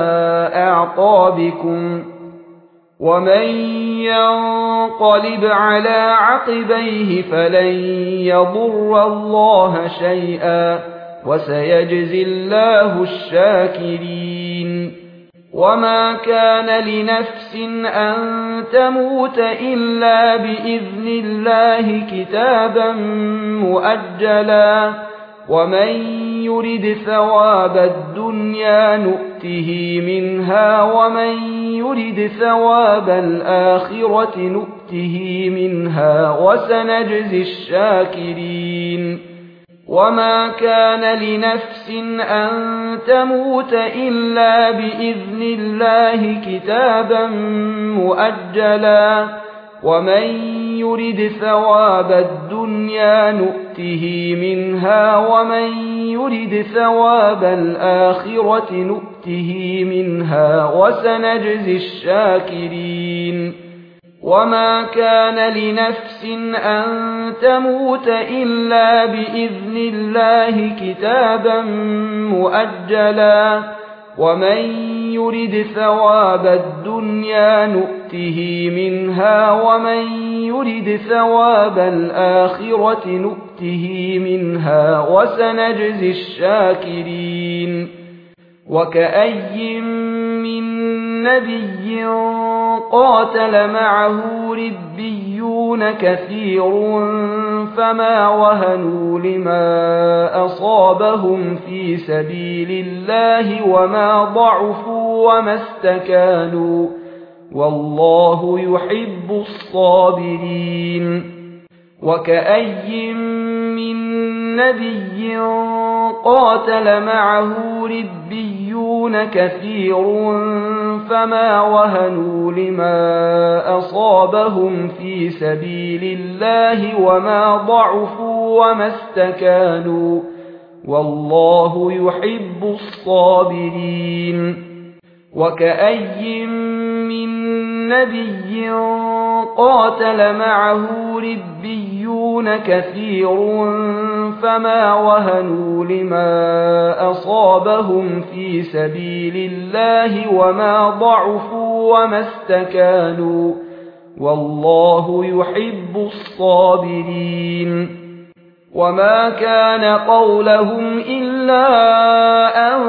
أعقابكم ومن ينقلب على عقبيه فلن يضر الله شيئا وسيجزي الله الشاكرين وما كان لنفس أن تموت إلا بإذن الله كتابا مؤجلا ومن يرد ثواب الدنيا نؤته منها ومن يرد ثواب الآخرة نؤته منها وسنجزي الشاكرين وما كان لنفس أن تموت إلا بإذن الله كتابا مؤجلا ومن يرد ثواب الدنيا نؤته منها ومن يرد ثواب الآخرة نؤته منها وسنجزي الشاكرين وما كان لنفس أن تموت إلا بإذن الله كتابا مؤجلا ومن يرد ثواب الدنيا نؤته منها ومن يرد ثواب الآخرة نؤته منها وسنجزي الشاكرين وكأي من نبي قاتل معه ربيون كثير فما وهنوا لما أصابهم في سبيل الله وما ضعفوا وما استكانوا والله يحب الصابرين وكأي من نبي قاتل معه ربيون كثير فما وهنوا لما أصابهم في سبيل الله وما ضعفوا وما استكانوا والله يحب الصابرين وكأي من نبي قاتل معه ربيون كثير فما وهنوا لما أصابهم في سبيل الله وما ضعفوا وما استكانوا والله يحب الصابرين وما كان قولهم إلا أن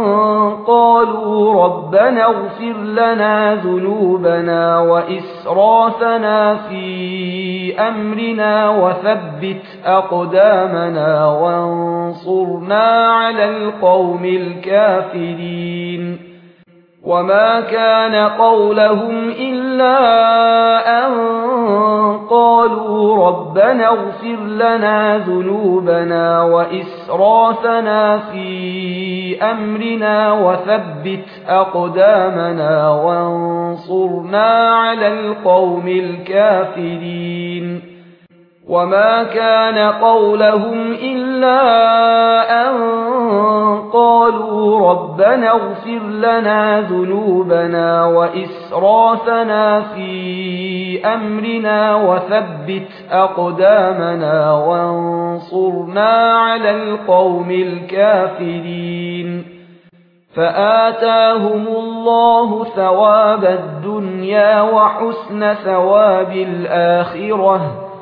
قالوا ربنا اغفر لنا ذنوبنا وإسرافنا في أمرنا وثبت أقدامنا وانصرنا على القوم الكافرين وما كان قولهم إلا أن قالوا ربنا اغفر لنا ذنوبنا وإسرافنا في أمرنا وثبت أقدامنا وانصرنا على القوم الكافرين وما كان قولهم إلا أن قالوا ربنا اغفر لنا ذنوبنا وإسرافنا في أمرنا وثبت أقدامنا وانصرنا على القوم الكافرين فآتاهم الله ثواب الدنيا وحسن ثواب الآخرة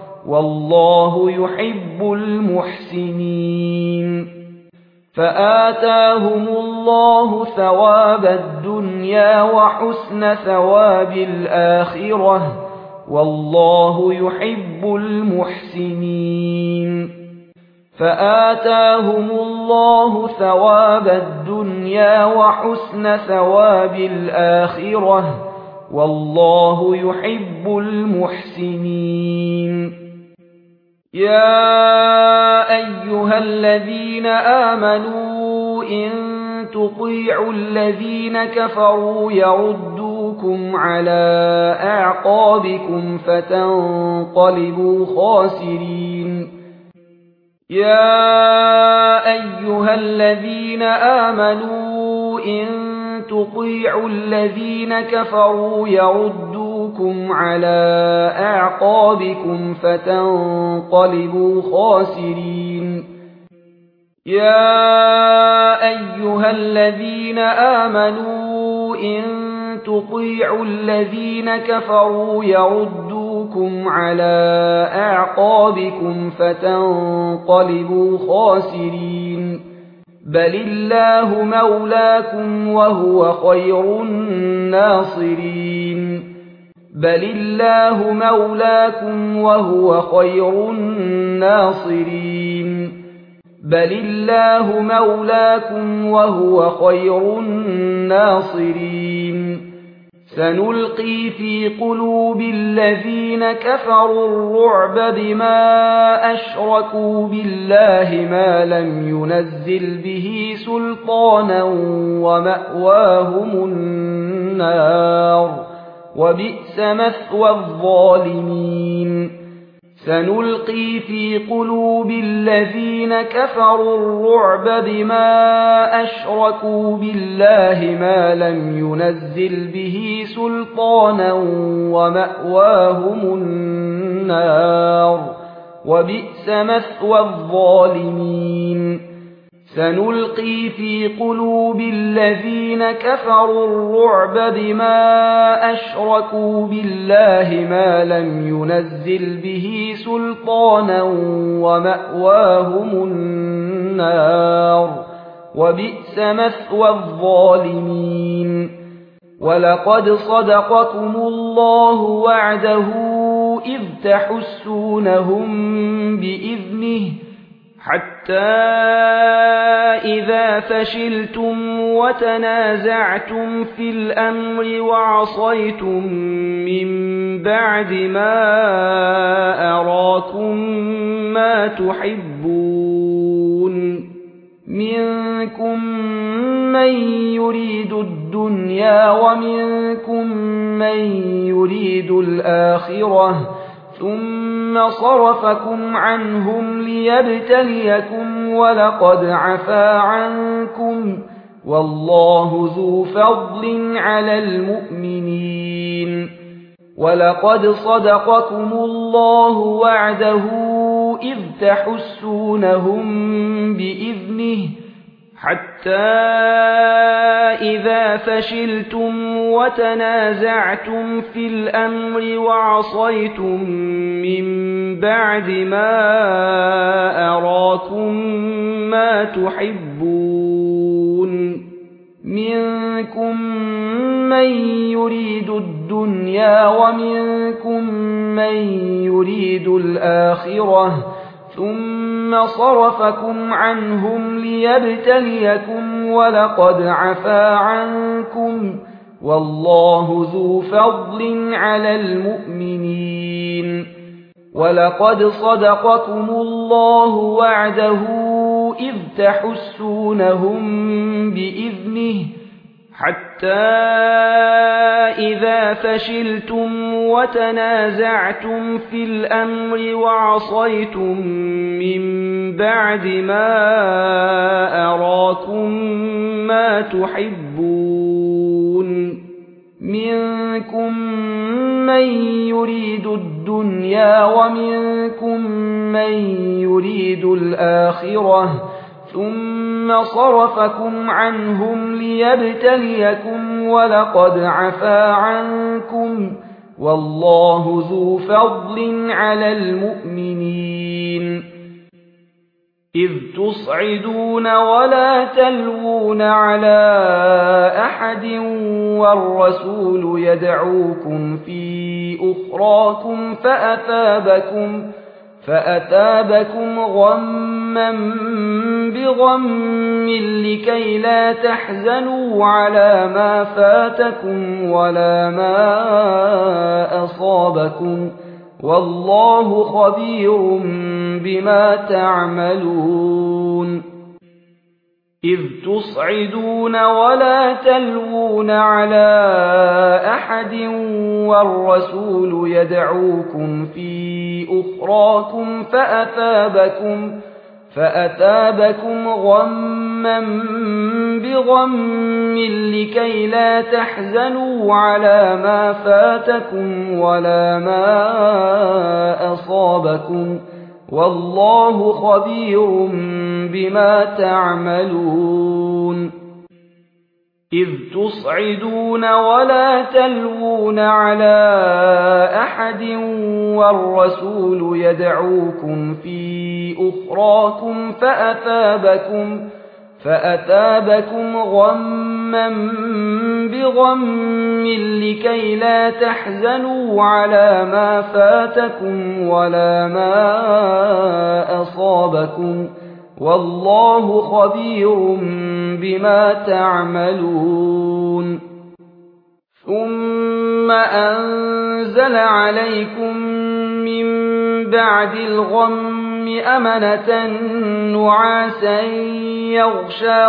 والله يحب المحسنين فآتاهم الله ثواب الدنيا وحسن ثواب الآخرة والله يحب المحسنين فآتاهم الله ثواب الدنيا وحسن ثواب الآخرة والله يحب المحسنين يا أيها الذين آمنوا إن تطيعوا الذين كفروا يردوكم على أعقابكم فتنقلبوا خاسرين يا أيها الذين آمنوا إن تطيعوا الذين كفروا يردوكم على أعقابكم فتنقلبوا خاسرين يا أيها الذين آمنوا إن تطيعوا الذين كفروا يردوكم على أعقابكم فتنقلبوا خاسرين بل الله مولاكم وهو خير الناصرين بل الله مولاكم وهو خير الناصرين بل الله مولاكم وهو خير الناصرين سنلقي في قلوب الذين كفروا الرعب بما أشركوا بالله ما لم ينزل به سلطانا ومأواهم النار وبئس مثوى الظالمين سنلقي في قلوب الذين كفروا الرعب بما أشركوا بالله ما لم ينزل به سلطانا ومأواهم النار وبئس مثوى الظالمين سنلقي في قلوب الذين كفروا الرعب بما أشركوا بالله ما لم ينزل به سلطانا ومأواهم النار وبئس مثوى الظالمين ولقد صدقكم الله وعده إذ تحسونهم بإذنه حتى إذا فشلتم وتنازعتم في الأمر وعصيتم من بعد ما أراكم ما تحبون منكم من يريد الدنيا ومنكم من يريد الآخرة ثم صرفكم عنهم ليبتليكم ولقد عفا عنكم والله ذو فضل على المؤمنين ولقد صدقكم الله وعده إذ تحسونهم بإذنه حتى إذا فشلتم وتنازعتم في الأمر وعصيتم من بعد ما أراكم ما تحبون منكم من يريد الدنيا ومنكم من يريد الآخرة ثم صرفكم عنهم ليبتليكم ولقد عفا عنكم والله ذو فضل على المؤمنين ولقد صدقكم الله وعده إذ تحسونهم بإذنه حتى إذا فشلتم وتنازعتم في الأمر وعصيتم من بعد ما أراكم ما تحبون منكم من يريد الدنيا ومنكم من يريد الآخرة ثم صرفكم عنهم ليبتليكم ولقد عفا عنكم والله ذو فضل على المؤمنين إذ تصعدون ولا تلوون على أحد والرسول يدعوكم في أخراكم فأثابكم غما بغم لكي لا تحزنوا على ما فاتكم ولا ما أصابكم والله خبير بما تعملون إذ تصعدون ولا تلوون على أحد والرسول يدعوكم في أخراكم فأثابكم غما بغم لكي لا تحزنوا على ما فاتكم ولا ما أصابكم والله خبير بما تعملون إذ تصعدون ولا تلوون على أحد والرسول يدعوكم في أخراكم فأثابكم غما بغم لكي لا تحزنوا على ما فاتكم ولا ما أصابكم والله خبير بما تعملون ثم أنزل عليكم من بعد الغم أمنة نعاسا يغشى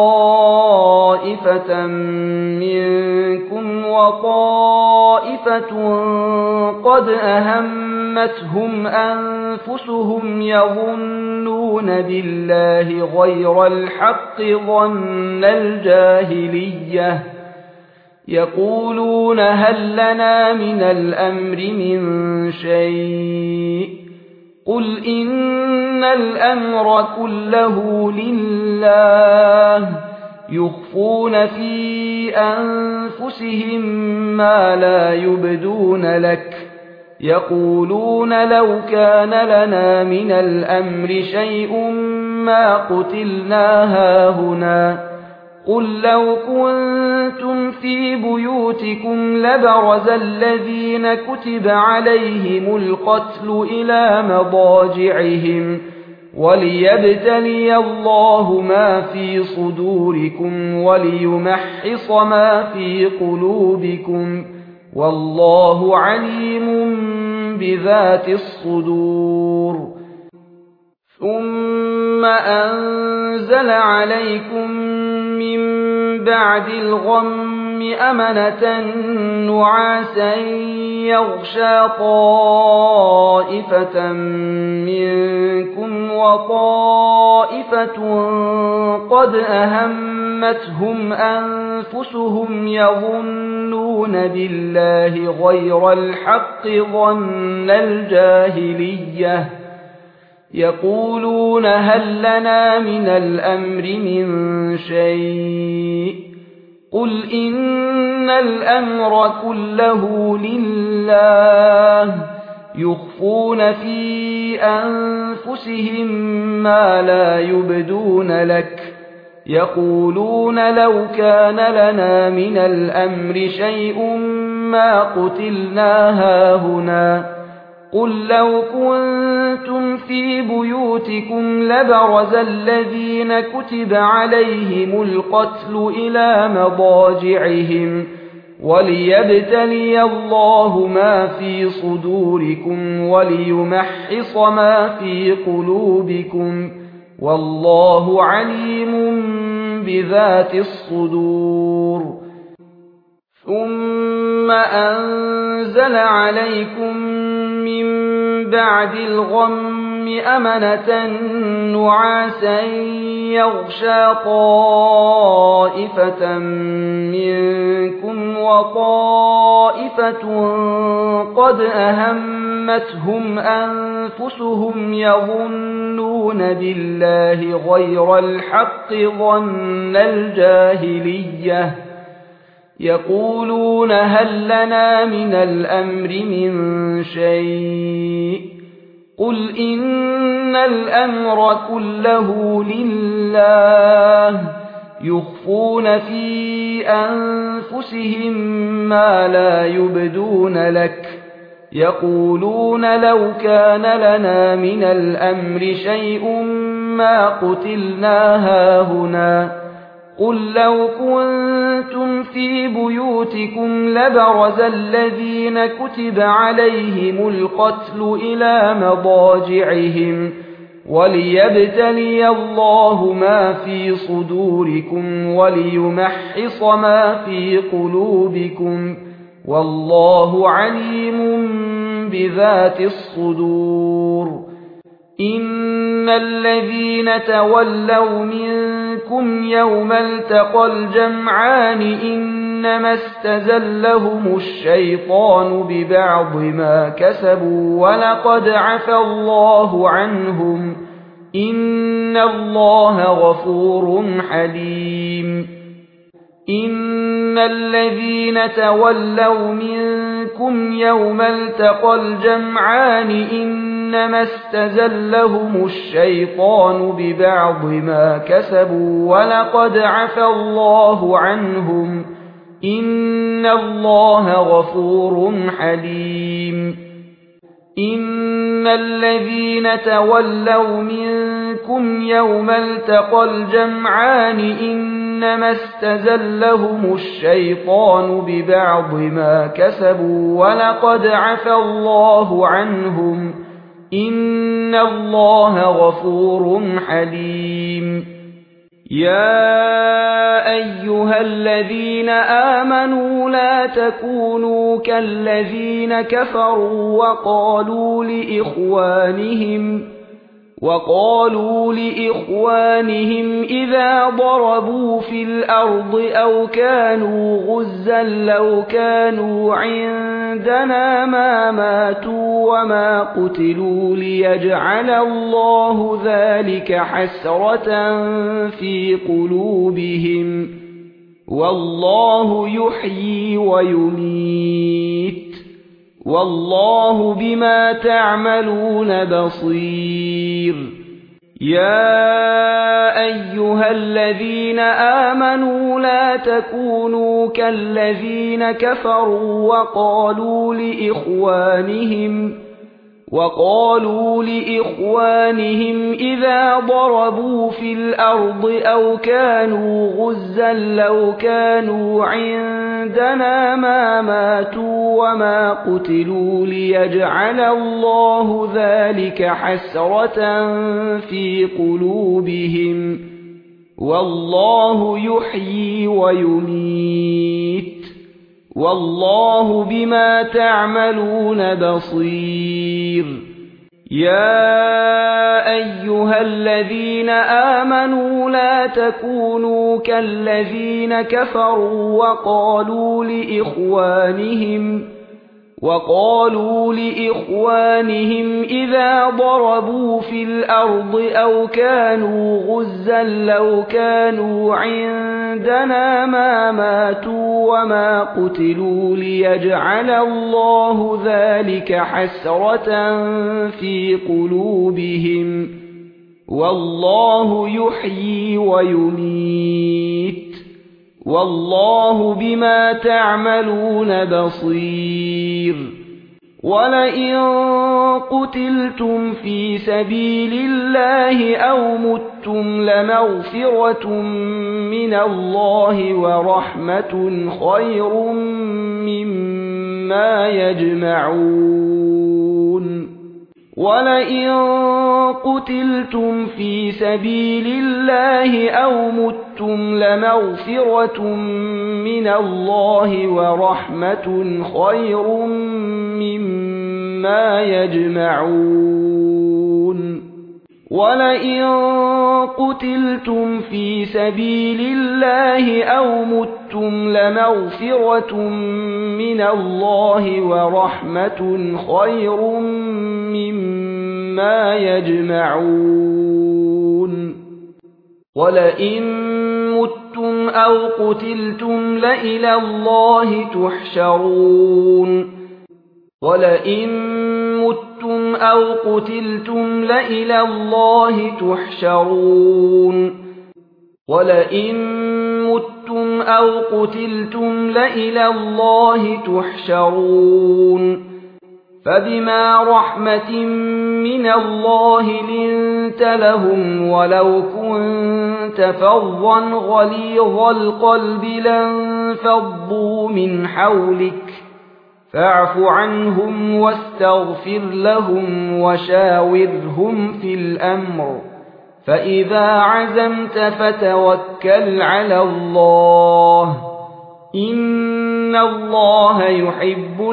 طائفة منكم وطائفة قد أهمتهم أنفسهم يظنون بالله غير الحق ظن الجاهلية يقولون هل لنا من الأمر من شيء قل إن الأمر كله لله يخفون في أنفسهم ما لا يبدون لك يقولون لو كان لنا من الأمر شيء ما قتلنا هاهنا قل لو كنتم في بيوتكم لبرز الذين كتب عليهم القتل إلى مضاجعهم وليبتلي الله ما في صدوركم وليمحص ما في قلوبكم والله عليم بذات الصدور ثم أنزل عليكم من بعد الغم أمنة نعاسا يغشى طائفة منكم وطائفة قد أهمتهم أنفسهم يظنون بالله غير الحق ظن الجاهلية يقولون هل لنا من الأمر من شيء قل إن الأمر كله لله يخفون في أنفسهم ما لا يبدون لك يقولون لو كان لنا من الأمر شيء ما قتلنا هاهنا قل لو كنتم في بيوتكم لبرز الذين كتب عليهم القتل إلى مضاجعهم وليبتلي الله ما في صدوركم وليمحص ما في قلوبكم والله عليم بذات الصدور ثم أنزل عليكم من بعد الغم أمنة نعاسا يغشى طائفة منكم وطائفة قد أهمتهم أنفسهم يظنون بالله غير الحق ظن الجاهلية يقولون هل لنا من الأمر من شيء قل إن الأمر كله لله يخفون في أنفسهم ما لا يبدون لك يقولون لو كان لنا من الأمر شيء ما قتلنا هاهنا قل لو كنتم في بيوتكم لبرز الذين كتب عليهم القتل إلى مضاجعهم وليبتلي الله ما في صدوركم وليمحص ما في قلوبكم والله عليم بذات الصدور إن الذين تولوا منكم يوم التقى الجمعان إنما استزلهم الشيطان ببعض ما كسبوا ولقد عفى الله عنهم إن الله غفور حليم إن الذين تولوا منكم يوم التقى الجمعان إنما استزلهم الشيطان ببعض ما كسبوا ولقد عفى الله عنهم إن الله غفور حليم إن الذين تولوا منكم يوم التقى الجمعان إنما استزلهم الشيطان ببعض ما كسبوا ولقد عفى الله عنهم إن الله غفور حليم يا أيها الذين آمنوا لا تكونوا كالذين كفروا وقالوا لإخوانهم إذا ضربوا في الأرض أو كانوا غزا لو كانوا عندنا ما ماتوا وما قتلوا ليجعل الله ذلك حسرة في قلوبهم والله يحيي ويميت والله بما تعملون بصير يا أيها الذين آمنوا لا تكونوا كالذين كفروا وقالوا لإخوانهم إذا ضربوا في الأرض أو كانوا غزا لو كانوا عندنا ما ماتوا وما قتلوا ليجعل الله ذلك حسرة في قلوبهم والله يحيي ويميت والله بما تعملون بصير. يا أيها الذين آمنوا لا تكونوا كالذين كفروا وقالوا لإخوانهم إذا ضربوا في الأرض أو كانوا غزا لو كانوا عندنا ما ماتوا وما قتلوا ليجعل الله ذلك حسرة في قلوبهم والله يحيي ويميت والله بما تعملون بصير. ولئن قتلتم في سبيل الله أو متم لمغفرة من الله ورحمة خير مما يجمعون. ولئن قتلتم في سبيل الله أو متم لمغفرة من الله ورحمة خير مما يجمعون. ولئن قتلتم في سبيل الله أو متم لمغفرة من الله ورحمة خير مما يجمعون. ولئن متم أو قتلتم لإلى الله تحشرون. ولئن متم أو قتلتم لإلى الله تحشرون. ولئن متم أو قتلتم لإلى الله تحشرون. فبما رحمة من الله لنت لهم ولو كنت فظا غليظ القلب لانفضوا من حولك فاعف عنهم واستغفر لهم وشاورهم في الأمر فإذا عزمت فتوكل على الله إن الله يحب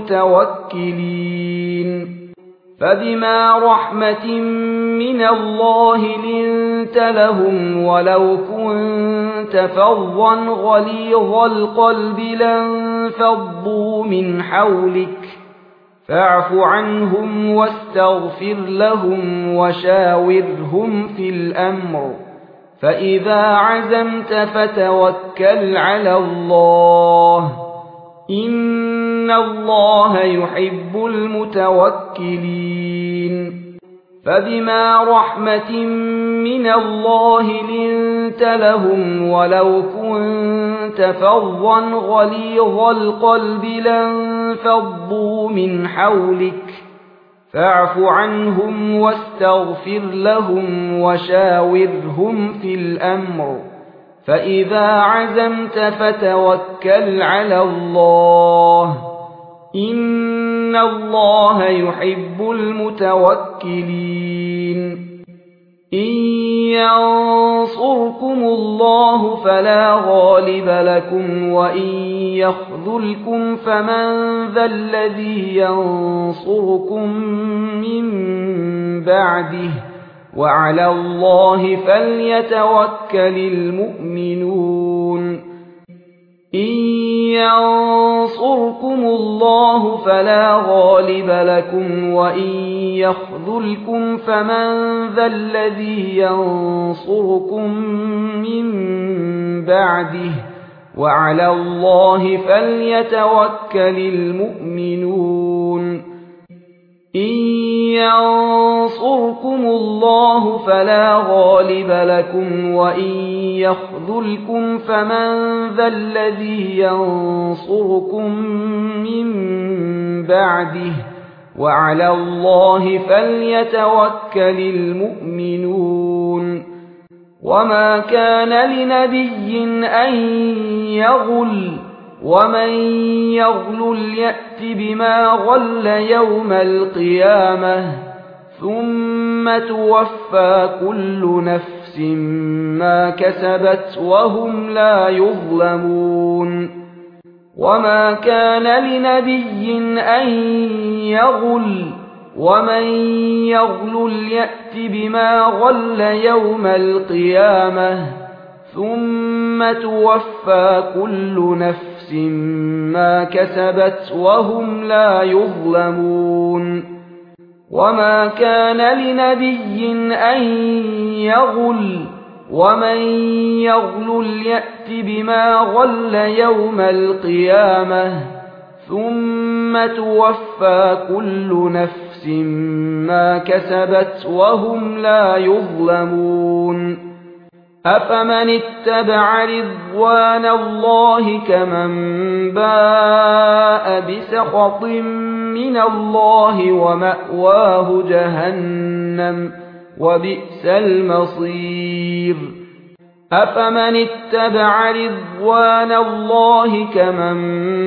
المتوكلين. فبما رحمة من الله لنت لهم ولو كنت فظا غليظ القلب لانفضوا من حولك فاعف عنهم واستغفر لهم وشاورهم في الأمر فإذا عزمت فتوكل على الله إن الله يحب المتوكلين. فبما رحمة من الله لنت لهم ولو كنت فظا غليظ القلب لانفضوا من حولك فاعف عنهم واستغفر لهم وشاورهم في الأمر فإذا عزمت فتوكل على الله إن الله يحب المتوكلين. إن ينصركم الله فلا غالب لكم وإن يخذلكم فمن ذا الذي ينصركم من بعده وعلى الله فليتوكل المؤمنون. إن ينصركم الله فلا غالب لكم وإن يخذلكم فمن ذا الذي ينصركم من بعده وعلى الله فليتوكل المؤمنون. إن ينصركم الله فلا غالب لكم وإن يخذلكم فمن ذا الذي ينصركم من بعده وعلى الله فليتوكل المؤمنون وما كان لنبي أن يغل ومن يغل يأت بما غل يوم القيامة ثم توفى كل نفس ما كسبت وهم لا يظلمون وما كان لنبي أن يغل ومن يغل يأت بما غل يوم القيامة ثم توفى كل نفس ما كسبت وهم لا يظلمون وما كان لنبي أن يغل ومن يغل يأت بما غل يوم القيامة ثم توفى كل نفس ما كسبت وهم لا يظلمون أفمن اتبع رضوان الله كمن باء بسخط من الله ومأواه جهنم وبئس المصير أفمن اتبع رضوان الله كمن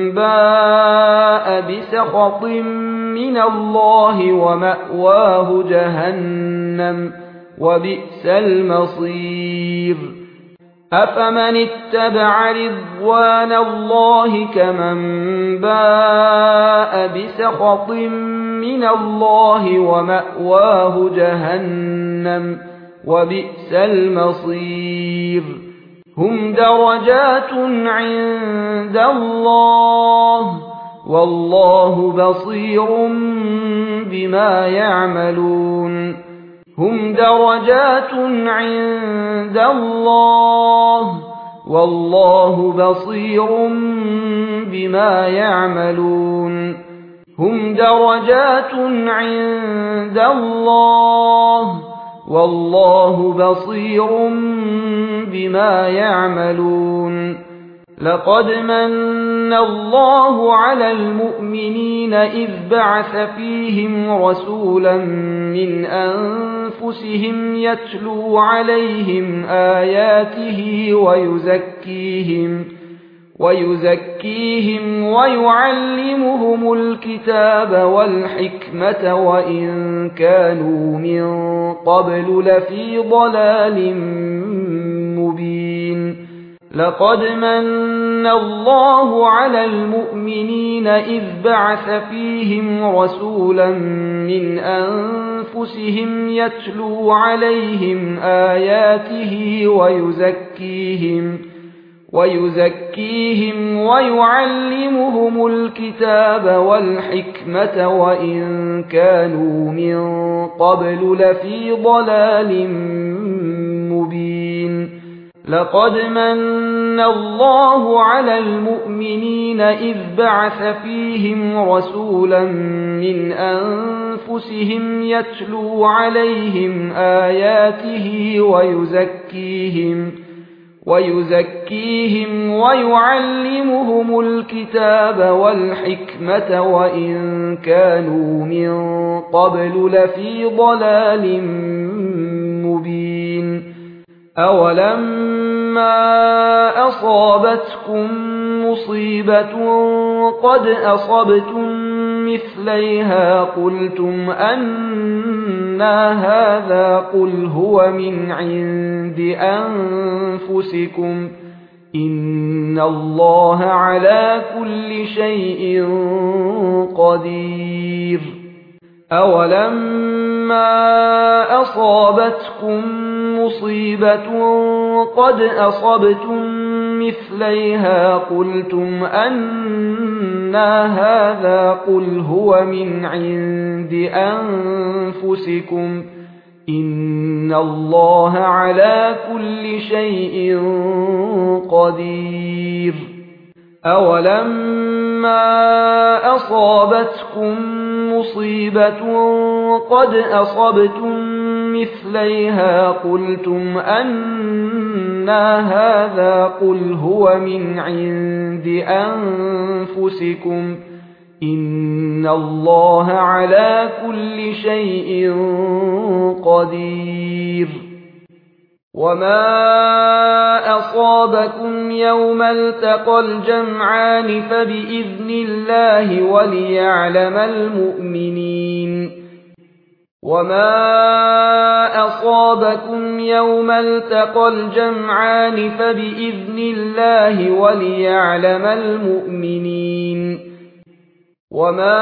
باء بسخط من الله ومأواه جهنم وبئس المصير أفمن اتبع رضوان الله كمن باء بسخط من الله ومأواه جهنم وبئس المصير هم درجات عند الله والله بصير بما يعملون هم درجات عند الله والله بصير بما يعملون هم درجات عند الله والله بصير بما يعملون لقد من الله على المؤمنين إذ بعث فيهم رسولا من أنفسهم يتلو عليهم آياته ويزكيهم ويعلمهم الكتاب والحكمة وإن كانوا من قبل لفي ضلال مبين لقد من الله على المؤمنين إذ بعث فيهم رسولا من أنفسهم يتلو عليهم آياته ويزكيهم ويعلمهم الكتاب والحكمة وإن كانوا من قبل لفي ضلال مبين لقد من الله على المؤمنين إذ بعث فيهم رسولا من أنفسهم يتلو عليهم آياته ويزكيهم ويعلمهم الكتاب والحكمة وإن كانوا من قبل لفي ضلال مبين أولما أصابتكم مصيبة قد أصبتم مثليها قلتم أنى هذا قل هو من عند أنفسكم إن الله على كل شيء قدير أولما أصابتكم مصيبة قد أصبتم مثليها قلتم أنى هذا قل هو من عند أنفسكم إن الله على كل شيء قدير أولما أصابتكم مصيبة قد أصبتم مثليها قلتم أنى هذا قل هو من عند أنفسكم إن الله على كل شيء قدير وما أصابكم يوم التقى الجمعان فبإذن الله وليعلم المؤمنين وما أصابكم يوم التقى الجمعان فبإذن الله وليعلم المؤمنين وما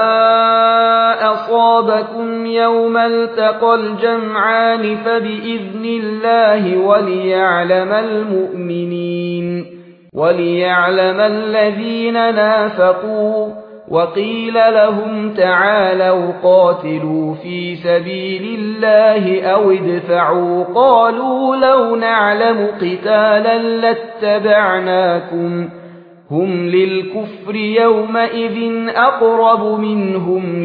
أصابكم يوم التقى الجمعان فبإذن الله وليعلم المؤمنين وليعلم الذين نافقوا وقيل لهم تعالوا قاتلوا في سبيل الله أو ادفعوا قالوا لو نعلم قتالا لاتبعناكم هم للكفر يومئذ أقرب منهم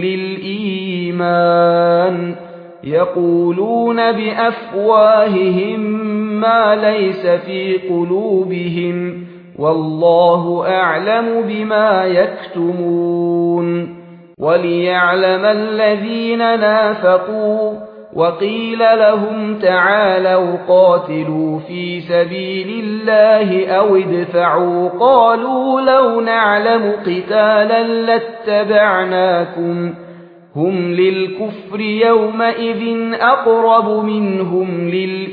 للإيمان يقولون بأفواههم ما ليس في قلوبهم والله أعلم بما يكتمون وليعلم الذين نافقوا وقيل لهم تعالوا قاتلوا في سبيل الله أو ادفعوا قالوا لو نعلم قتالا لاتبعناكم هم للكفر يومئذ أقرب منهم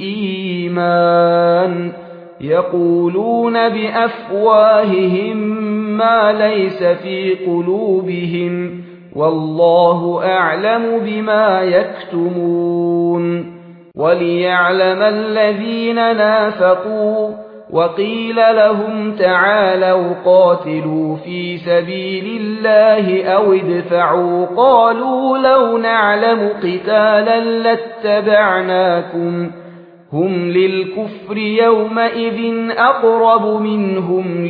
للإيمان يقولون بأفواههم ما ليس في قلوبهم والله أعلم بما يكتمون وليعلم الذين نافقوا وقيل لهم تعالوا قاتلوا في سبيل الله أو ادفعوا قالوا لو نعلم قتالا لاتبعناكم هم للكفر يومئذ أقرب منهم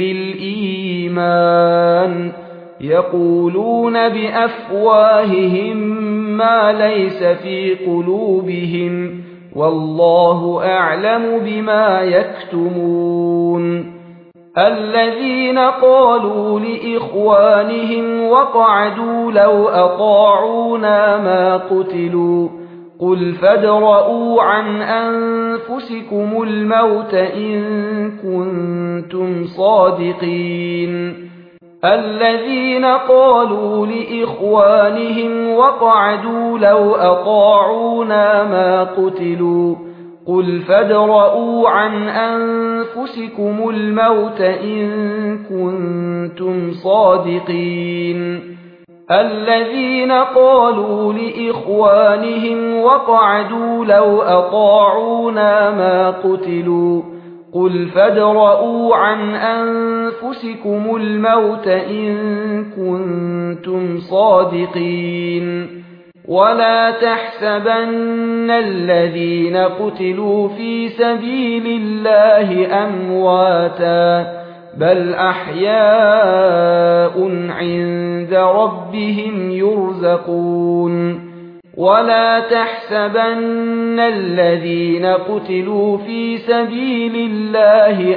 للإيمان يقولون بأفواههم ما ليس في قلوبهم والله أعلم بما يكتمون الذين قالوا لإخوانهم وقعدوا لو أطاعونا ما قتلوا قل فادرءوا عن أنفسكم الموت إن كنتم صادقين الذين قالوا لإخوانهم وقعدوا لو أطاعونا ما قتلوا قل فادرءوا عن أنفسكم الموت إن كنتم صادقين الذين قالوا لإخوانهم وقعدوا لو أطاعونا ما قتلوا قل فادرءوا عن أنفسكم الموت إن كنتم صادقين ولا تحسبن الذين قتلوا في سبيل الله أمواتا بل أحياء عند ربهم يرزقون ولا تحسبن الذين قتلوا في سبيل الله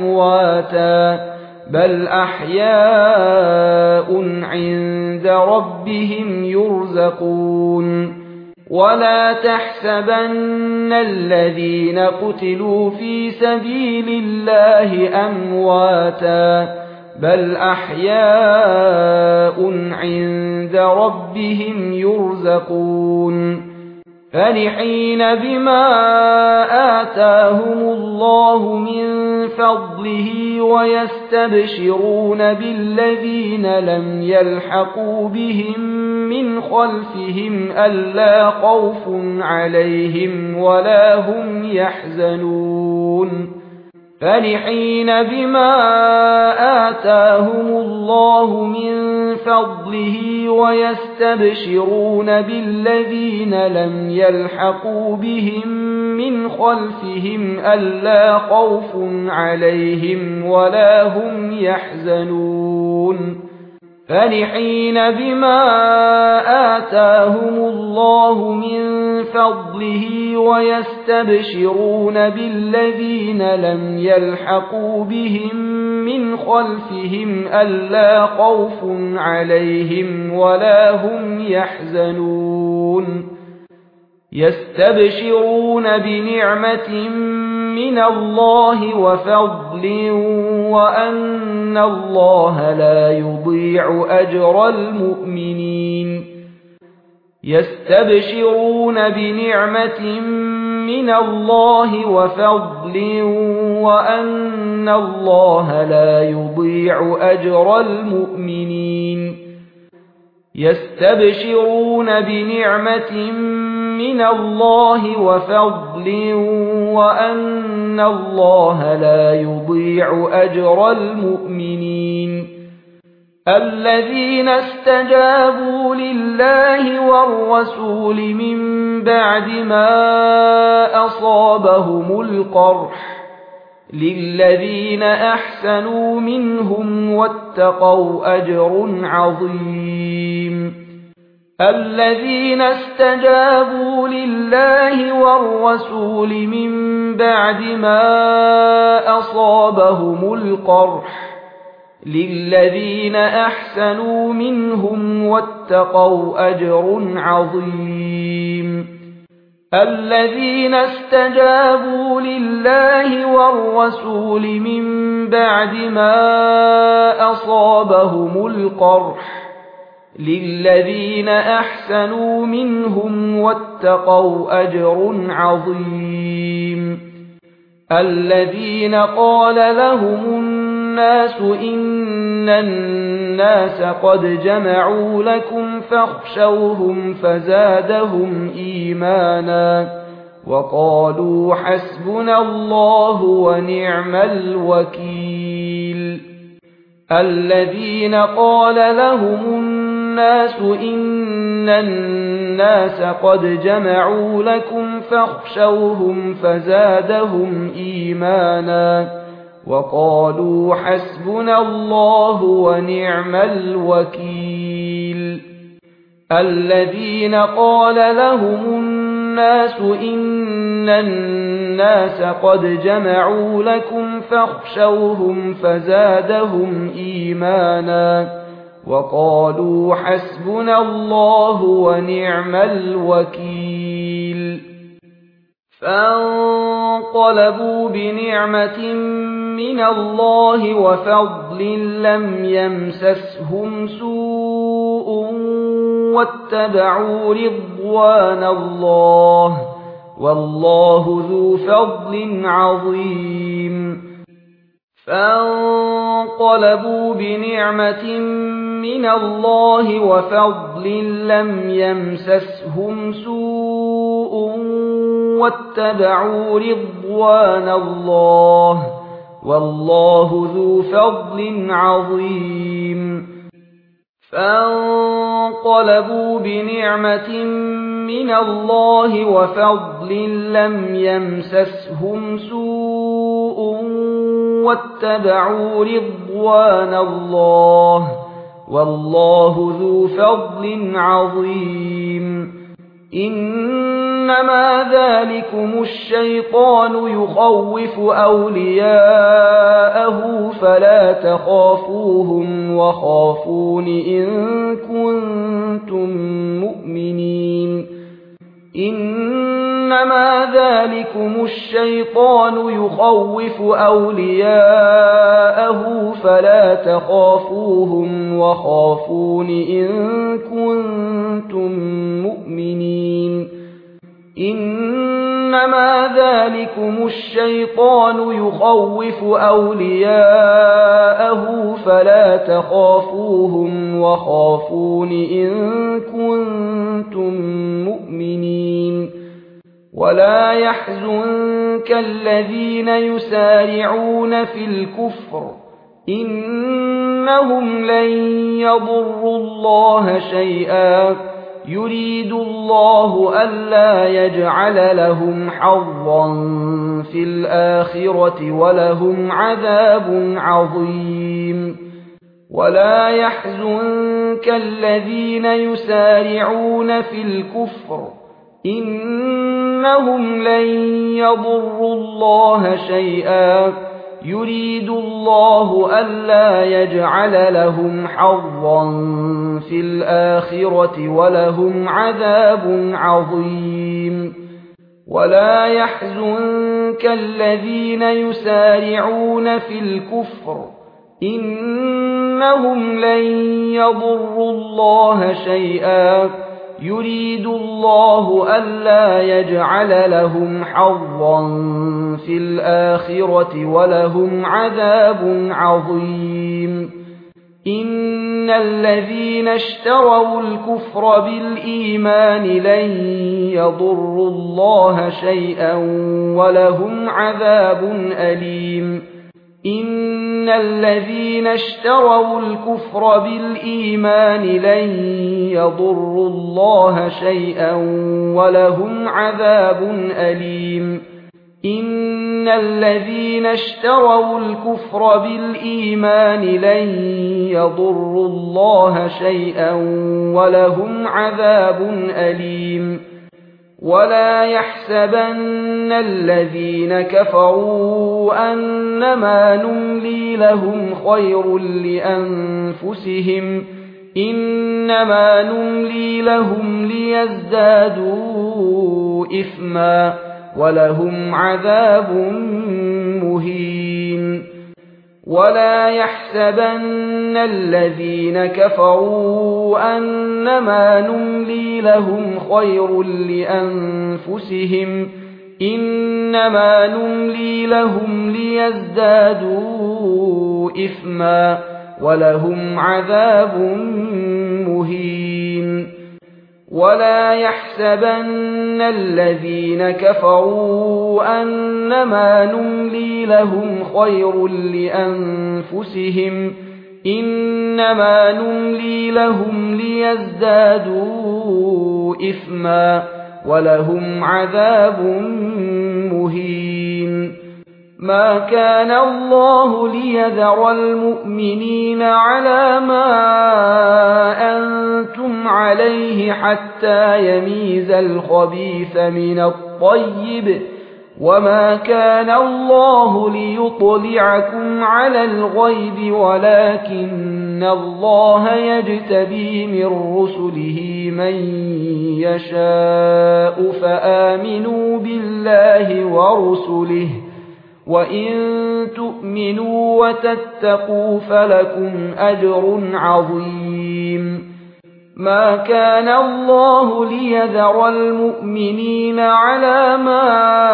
أمواتا بل أحياء عند ربهم يرزقون ولا تحسبن الذين قتلوا في سبيل الله أمواتا بل أحياء عند ربهم يرزقون فرحين بما آتاهم الله من فضله ويستبشرون بالذين لم يلحقوا بهم من خلفهم ألا خوف عليهم ولا هم يحزنون فرحين بما آتاهم الله من فضله ويستبشرون بالذين لم يلحقوا بهم من خلفهم ألا خوف عليهم ولا هم يحزنون فرحين بما آتاهم الله من فضله ويستبشرون بالذين لم يلحقوا بهم من خلفهم ألا خوف عليهم ولا هم يحزنون يستبشرون بنعمة من الله وفضل وأن الله لا يضيع أجر المؤمنين يستبشرون بنعمة من الله وفضل وأن الله لا يضيع أجر المؤمنين يستبشرون بنعمة من الله وفضل وأن الله لا يضيع أجر المؤمنين الذين استجابوا لله والرسول من بعد ما أصابهم القرح للذين أحسنوا منهم واتقوا أجر عظيم الذين استجابوا لله والرسول من بعد ما أصابهم القرح للذين أحسنوا منهم واتقوا أجر عظيم الذين استجابوا لله والرسول من بعد ما أصابهم القرح للذين أحسنوا منهم واتقوا أجر عظيم الذين قال لهم الناس إن الناس قد جمعوا لكم فاخشوهم فزادهم إيمانا وقالوا حسبنا الله ونعم الوكيل الذين قال لهم الناس إن الناس قد جمعوا لكم فاخشوهم فزادهم إيمانا وقالوا حسبنا الله ونعم الوكيل الذين قال لهم الناس إن الناس قد جمعوا لكم فاخشوهم فزادهم إيمانا وقالوا حسبنا الله ونعم الوكيل فانقلبوا بنعمة من الله وفضل لم يمسسهم سوء واتبعوا رضوان الله والله ذو فضل عظيم فانقلبوا بنعمة من الله وفضل لم يمسسهم سوء واتبعوا رضوان الله والله ذو فضل عظيم فانقلبوا بنعمة من الله وفضل لم يمسسهم سوء واتبعوا رضوان الله والله ذو فضل عظيم إنما ذلكم الشيطان يخوف أولياءه فلا تخافوهم وخافون إن كنتم مؤمنين إنما ذلكم الشيطان يخوف أولياءه فلا تخافوهم وخافون إن كنتم مؤمنين إنما ذلكم الشيطان يخوف أولياءه فلا تخافوهم وخافون إن كنتم مؤمنين ولا يحزنك الذين يسارعون في الكفر إنهم لن يضروا الله شيئا يريد الله ألا يجعل لهم حظا في الآخرة ولهم عذاب عظيم ولا يحزنك الذين يسارعون في الكفر إنهم لن يضروا الله شيئا يريد الله ألا يجعل لهم حظا في الآخرة ولهم عذاب عظيم ولا يحزنك الذين يسارعون في الكفر إنهم لن يضروا الله شيئا يريد الله ألا يجعل لهم حظا في الآخرة ولهم عذاب عظيم إن الذين اشتروا الكفر بالإيمان لن يضروا الله شيئا ولهم عذاب أليم إن الذين اشتروا الكفر بالإيمان لن يضروا الله شيئا ولهم عذاب أليم إن الذين اشتروا الكفر بالإيمان لن يضروا الله شيئا ولهم عذاب أليم ولا يحسبن الذين كفروا أنما نملي لهم خير لأنفسهم إنما نملي لهم ليزدادوا إثما ولهم عذاب مهين ولا يحسبن الذين كفروا أنما نملي لهم خير لأنفسهم إنما نملي لهم ليزدادوا إثما ولهم عذاب مهين ولا يحسبن الذين كفروا أنما نملي لهم خير لأنفسهم إنما نملي لهم ليزدادوا إثما ولهم عذاب مهين ما كان الله ليذر المؤمنين على ما أنتم عليه حتى يميز الخبيث من الطيب وما كان الله ليطلعكم على الغيب ولكن الله يجتبي من رسله من يشاء فآمنوا بالله ورسله وإن تؤمنوا وتتقوا فلكم أجر عظيم ما كان الله ليذر المؤمنين على ما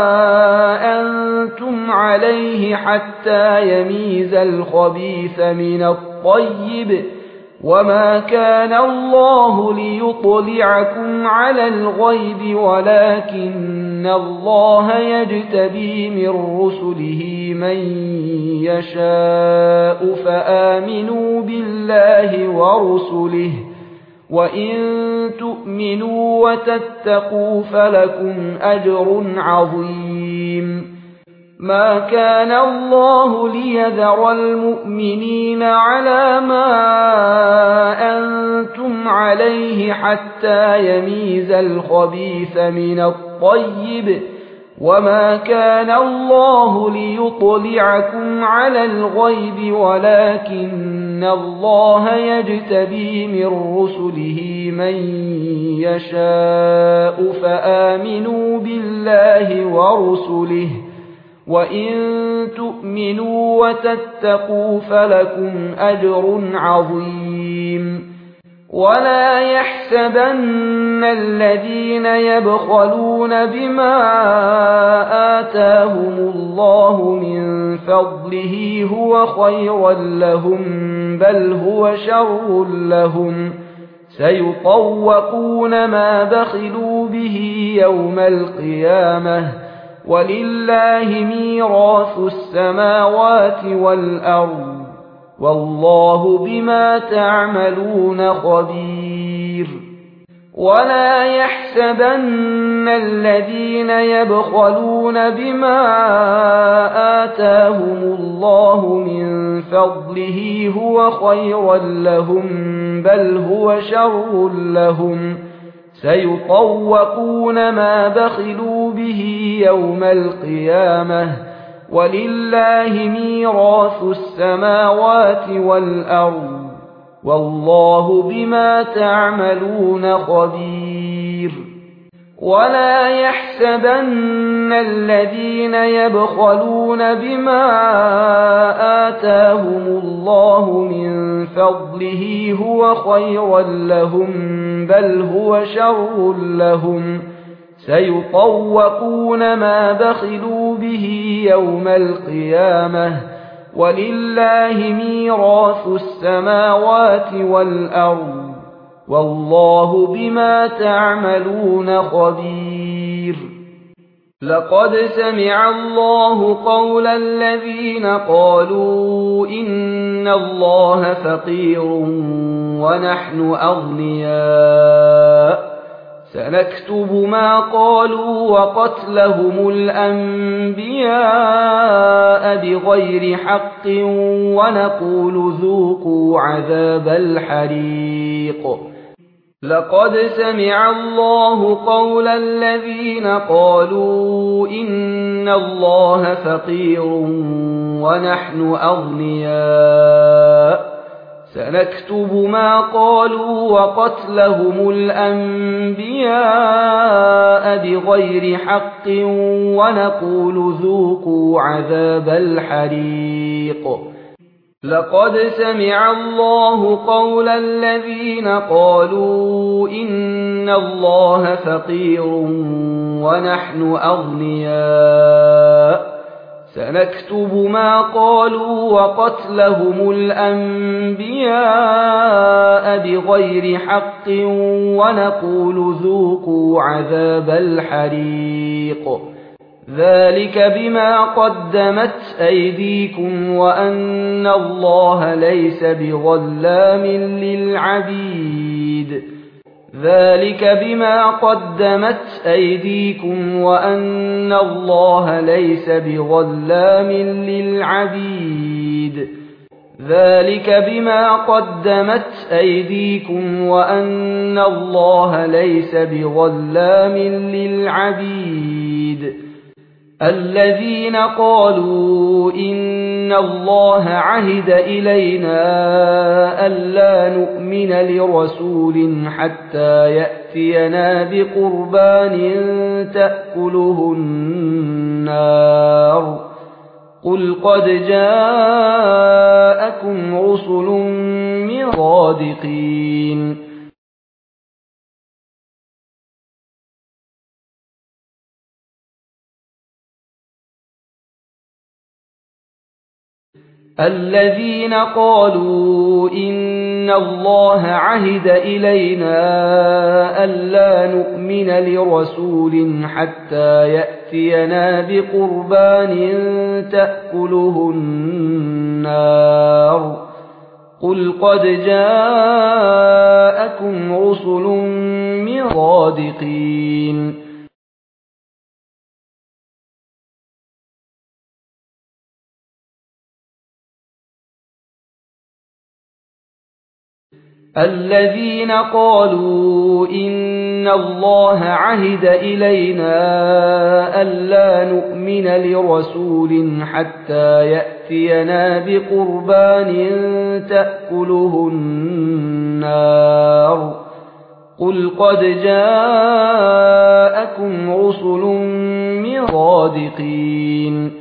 أنتم عليه حتى يميز الخبيث من الطيب وما كان الله ليطلعكم على الغيب ولكن الله يجتبي من رسله من يشاء فآمنوا بالله ورسله وإن تؤمنوا وتتقوا فلكم أجر عظيم ما كان الله ليذر المؤمنين على ما أنتم عليه حتى يميز الخبيث من الطيب وما كان الله ليطلعكم على الغيب ولكن الله يجتبي من رسله من يشاء فآمنوا بالله ورسله وإن تؤمنوا وتتقوا فلكم أجر عظيم ولا يحسبن الذين يبخلون بما آتاهم الله من فضله هو خيرا لهم بل هو شر لهم سيطوقون ما بخلوا به يوم القيامة ولله ميراث السماوات والأرض والله بما تعملون خبير ولا يحسبن الذين يبخلون بما آتاهم الله من فضله هو خيرا لهم بل هو شر لهم سيطوقون ما بخلوا به يوم القيامة ولله ميراث السماوات والأرض والله بما تعملون خبير ولا يحسبن الذين يبخلون بما آتاهم الله من فضله هو خيرا لهم بل هو شر لهم سيطوقون ما بخلوا به يوم القيامة ولله ميراث السماوات والأرض والله بما تعملون خبير لقد سمع الله قول الذين قالوا إن الله فقير ونحن أغنياء سنكتب ما قالوا وقتلهم الأنبياء بغير حق ونقول ذوقوا عذاب الحريق لقد سمع الله قول الذين قالوا إن الله فقير ونحن أغنياء سنكتب ما قالوا وقتلهم الأنبياء بغير حق ونقول ذوقوا عذاب الحريق لقد سمع الله قول الذين قالوا إن الله فقير ونحن أغنياء سنكتب ما قالوا وقتلهم الأنبياء بغير حق ونقول ذوقوا عذاب الحريق ذلك بما قدمت أيديكم وأن الله ليس بظلام للعبيد ذلك بما قدمت أيديكم وأن الله ليس بظلام للعبيد ذلك بما قدمت أيديكم وأن الله ليس بظلام للعبيد الذين قالوا إن الله عهد إلينا ألا نؤمن لرسول حتى يأتينا بقربان تأكله النار قل قد جاءكم رسل من صادقين الذين قالوا إن الله عهد إلينا ألا نؤمن لرسول حتى يأتينا بقربان تأكله النار قل قد جاءكم رسل من صادقين الذين قالوا إن الله عهد إلينا ألا نؤمن لرسول حتى يأتينا بقربان تأكله النار قل قد جاءكم رسل من صادقين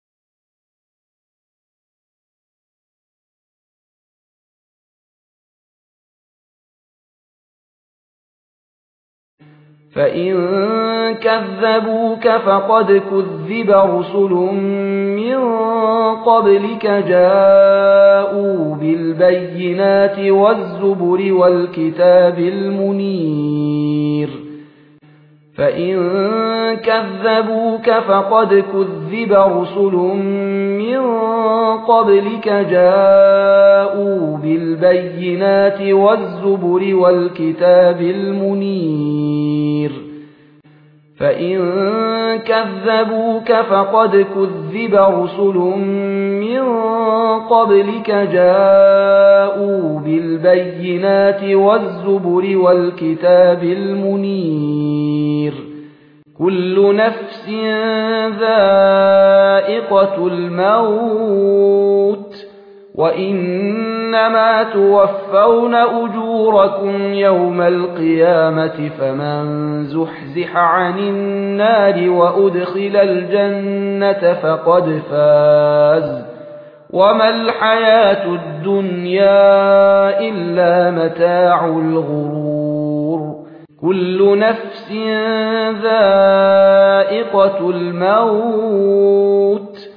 فإن كذبوك فقد كذب رسل من قبلك جاءوا بالبينات والزبر والكتاب المنير فإن كذبوك فقد كذب رسل من قبلك جاءوا بالبينات والزبر والكتاب المنير فإن كذبوك فقد كذب رسل من قبلك جاءوا بالبينات والزبر والكتاب المنير كل نفس ذائقة الموت وإنما توفون أجوركم يوم القيامة فمن زحزح عن النار وأدخل الجنة فقد فاز وما الحياة الدنيا إلا متاع الغرور كل نفس ذائقة الموت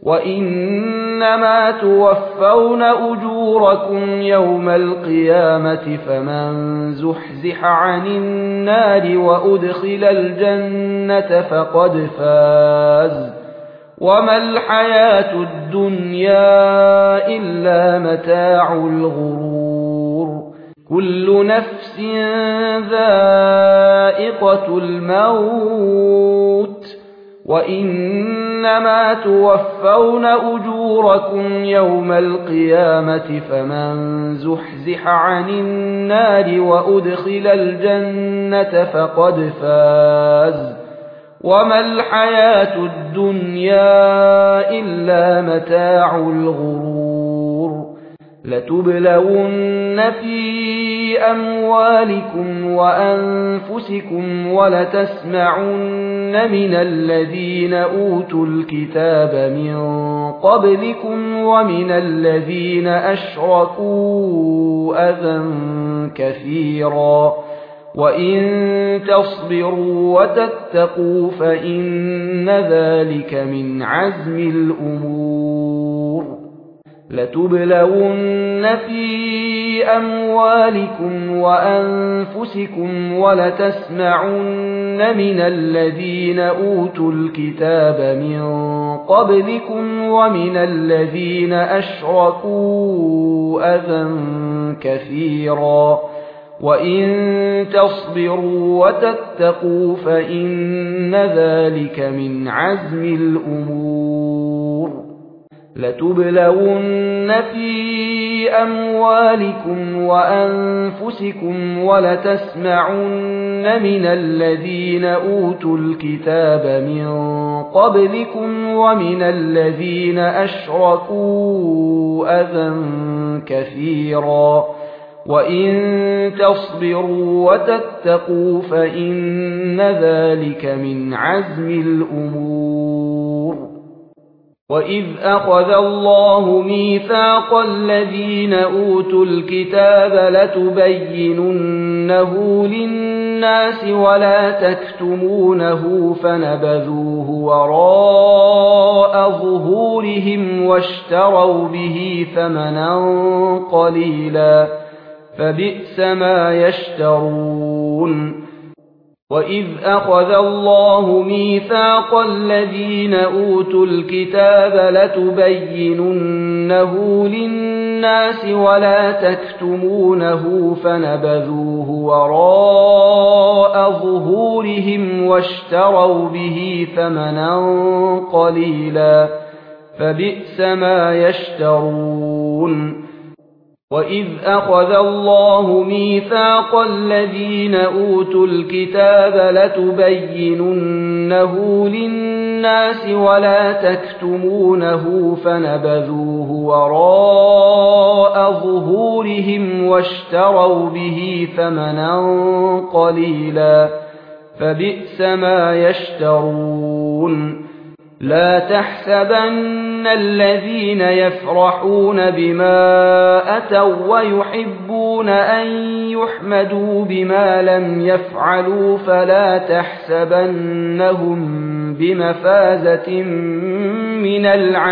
وإنما توفون أجوركم يوم القيامة فمن زحزح عن النار وأدخل الجنة فقد فاز وما الحياة الدنيا إلا متاع الغرور كل نفس ذائقة الموت وإنما توفون أجوركم يوم القيامة فمن زحزح عن النار وأدخل الجنة فقد فاز وما الحياة الدنيا إلا متاع الغرور لتبلون في أموالكم وأنفسكم ولتسمعن من الذين أوتوا الكتاب من قبلكم ومن الذين أشركوا أذى كثيرا وإن تصبروا وتتقوا فإن ذلك من عزم الأمور لتبلون في أموالكم وأنفسكم ولتسمعن من الذين أوتوا الكتاب من قبلكم ومن الذين أشركوا أذى كثيرا وإن تصبروا وتتقوا فإن ذلك من عزم الأمور لتبلون في أموالكم وأنفسكم ولتسمعن من الذين أوتوا الكتاب من قبلكم ومن الذين أشركوا أذى كثيرا وإن تصبروا وتتقوا فإن ذلك من عزم الأمور وإذ أخذ الله ميثاق الذين أوتوا الكتاب لتبيننه للناس ولا تكتمونه فنبذوه وراء ظهورهم واشتروا به ثمنا قليلا فبئس ما يشترون وإذ أخذ الله ميثاق الذين أوتوا الكتاب لتبيننه للناس ولا تكتمونه فنبذوه وراء ظهورهم واشتروا به ثمنا قليلا فبئس ما يشترون وإذ أخذ الله ميثاق الذين أوتوا الكتاب لتبيننه للناس ولا تكتمونه فنبذوه وراء ظهورهم واشتروا به ثمنا قليلا فبئس ما يشترون لا تحسبن الذين يفرحون بما أتوا ويحبون أن يحمدوا بما لم يفعلوا فلا تحسبنهم بمفازة من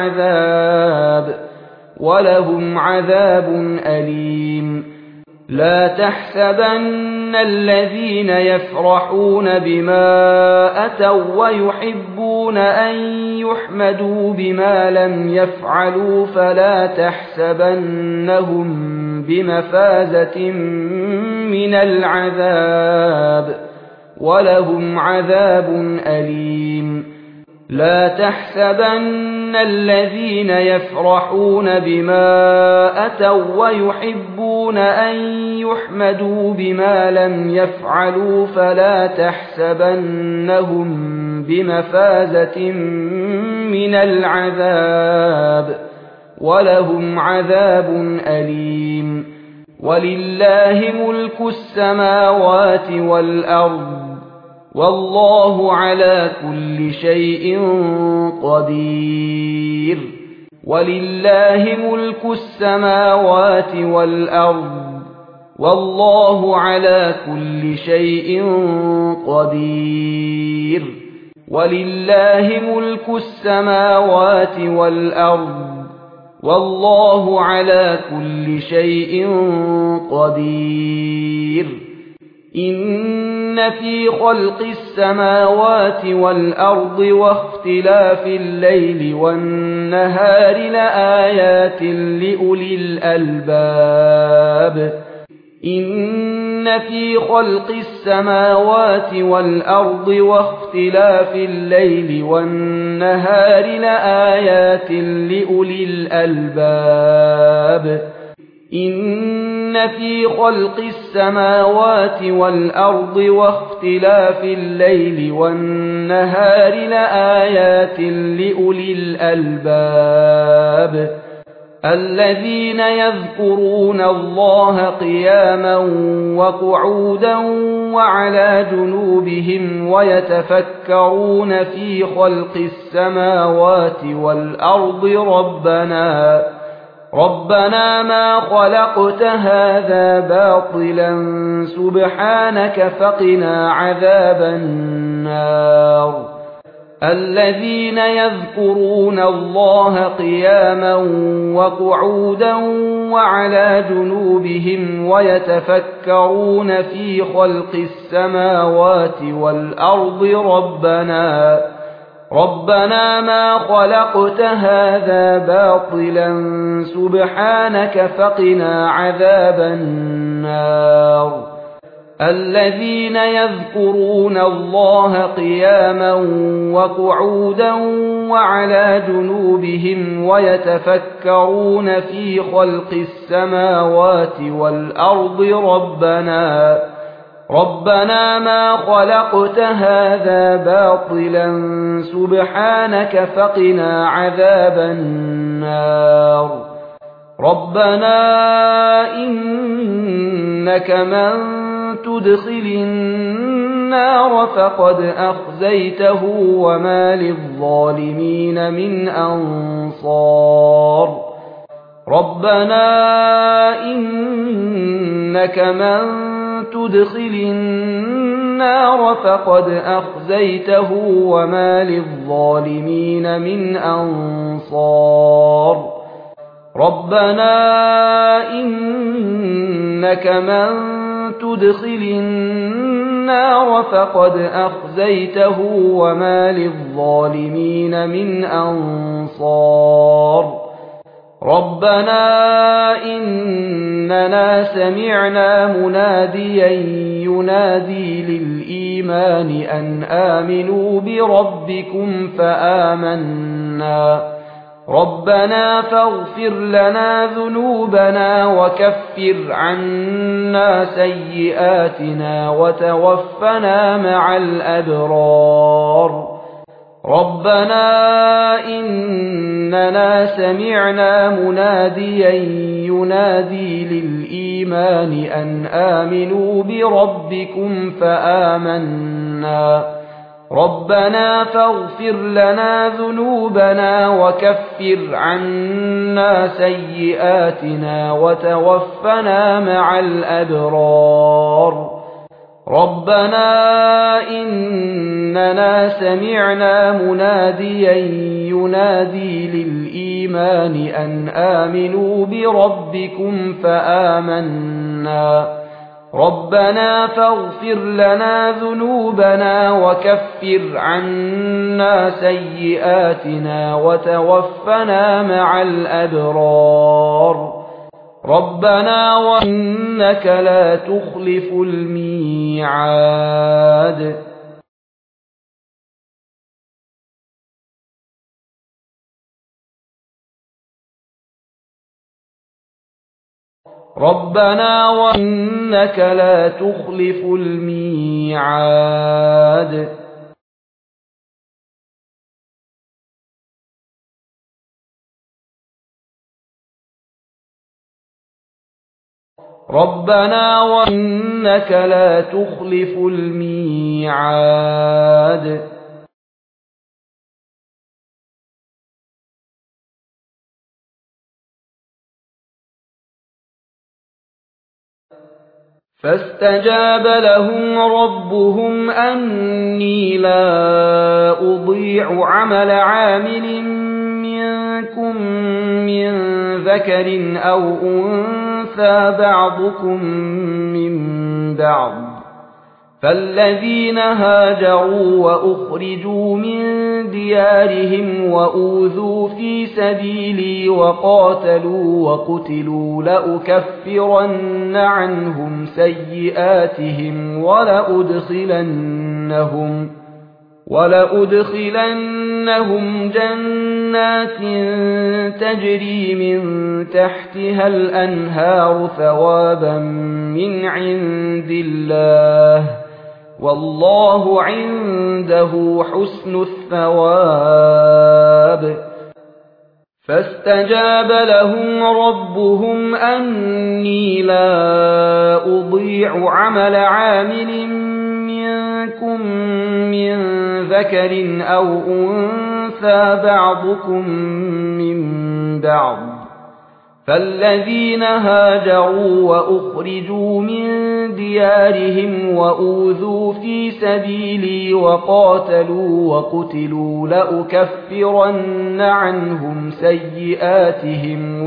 العذاب ولهم عذاب أليم لا تحسبن الذين يفرحون بما أتوا ويحبون أن يحمدوا بما لم يفعلوا فلا تحسبنهم بمفازة من العذاب ولهم عذاب أليم لا تحسبن الذين يفرحون بما أتوا ويحبون أن يحمدوا بما لم يفعلوا فلا تحسبنهم بمفازة من العذاب ولهم عذاب أليم ولله ملك السماوات والأرض والله على كل شيء قدير ولله ملك السماوات والأرض والله على كل شيء قدير ولله ملك السماوات والأرض والله على كل شيء قدير إن في خلق السماوات والأرض واختلاف الليل والنهار لآيات لأولي الألباب إن في خلق السماوات والأرض واختلاف الليل والنهار لآيات لأولي الألباب إن في خلق السماوات والأرض واختلاف الليل والنهار لآيات لأولي الألباب الذين يذكرون الله قياما وقعودا وعلى جنوبهم ويتفكرون في خلق السماوات والأرض ربنا ما خلقت هذا باطلا سبحانك فقنا عذاب النار الذين يذكرون الله قياما وقعودا وعلى جنوبهم ويتفكرون في خلق السماوات والأرض ربنا ما خلقت هذا باطلا سبحانك فقنا عذاب النار الذين يذكرون الله قياما وقعودا وعلى جنوبهم ويتفكرون في خلق السماوات والأرض ربنا ما خلقت هذا باطلا سبحانك فقنا عذاب النار ربنا إنك من تدخل النار فقد أخزيته وما للظالمين من أنصار ربنا إنك من تدخل النار فقد أخزيته وما للظالمين من أنصار ربنا إنك من تدخل النار فقد أخزيته وما للظالمين من أنصار ربنا إننا سمعنا مناديا ينادي للإيمان أن آمنوا بربكم فآمنا ربنا فاغفر لنا ذنوبنا وكفر عنا سيئاتنا وتوفنا مع الأبرار ربنا إننا سمعنا مناديا ينادي للإيمان أن آمنوا بربكم فآمنا ربنا فاغفر لنا ذنوبنا وكفر عنا سيئاتنا وتوفنا مع الأبرار ربنا إننا سمعنا مناديا ينادي للإيمان أن آمنوا بربكم فآمنا ربنا فاغفر لنا ذنوبنا وكفر عنا سيئاتنا وتوفنا مع الأبرار ربنا وإنك لا تخلف الميعاد ربنا وإنك لا تخلف الميعاد ربنا وإنك لا تخلف الميعاد فاستجاب لهم ربهم أني لا أضيع عمل عامل منكم من ذكر أو أنثى بعضكم من بعض فالذين هاجروا وأخرجوا من ديارهم وأوذوا في سبيلي وقاتلوا وقتلوا لأكفرن عنهم سيئاتهم ولأدخلنهم جنات تجري من تحتها الأنهار ثوابا من عند الله والله عنده حسن الثواب فاستجاب لهم ربهم أني لا أضيع عمل عامل منكم من ذكر أو أنثى بعضكم من بعض فالذين هاجروا وأخرجوا من ديارهم وأوذوا في سبيلي وقاتلوا وقتلوا لأكفرن عنهم سيئاتهم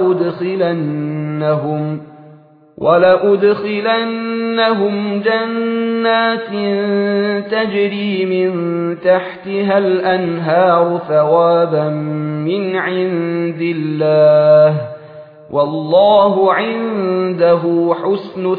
ولأدخلنهم جنات تجري من تحتها الأنهار ثوابا من عند الله والله عنده حسن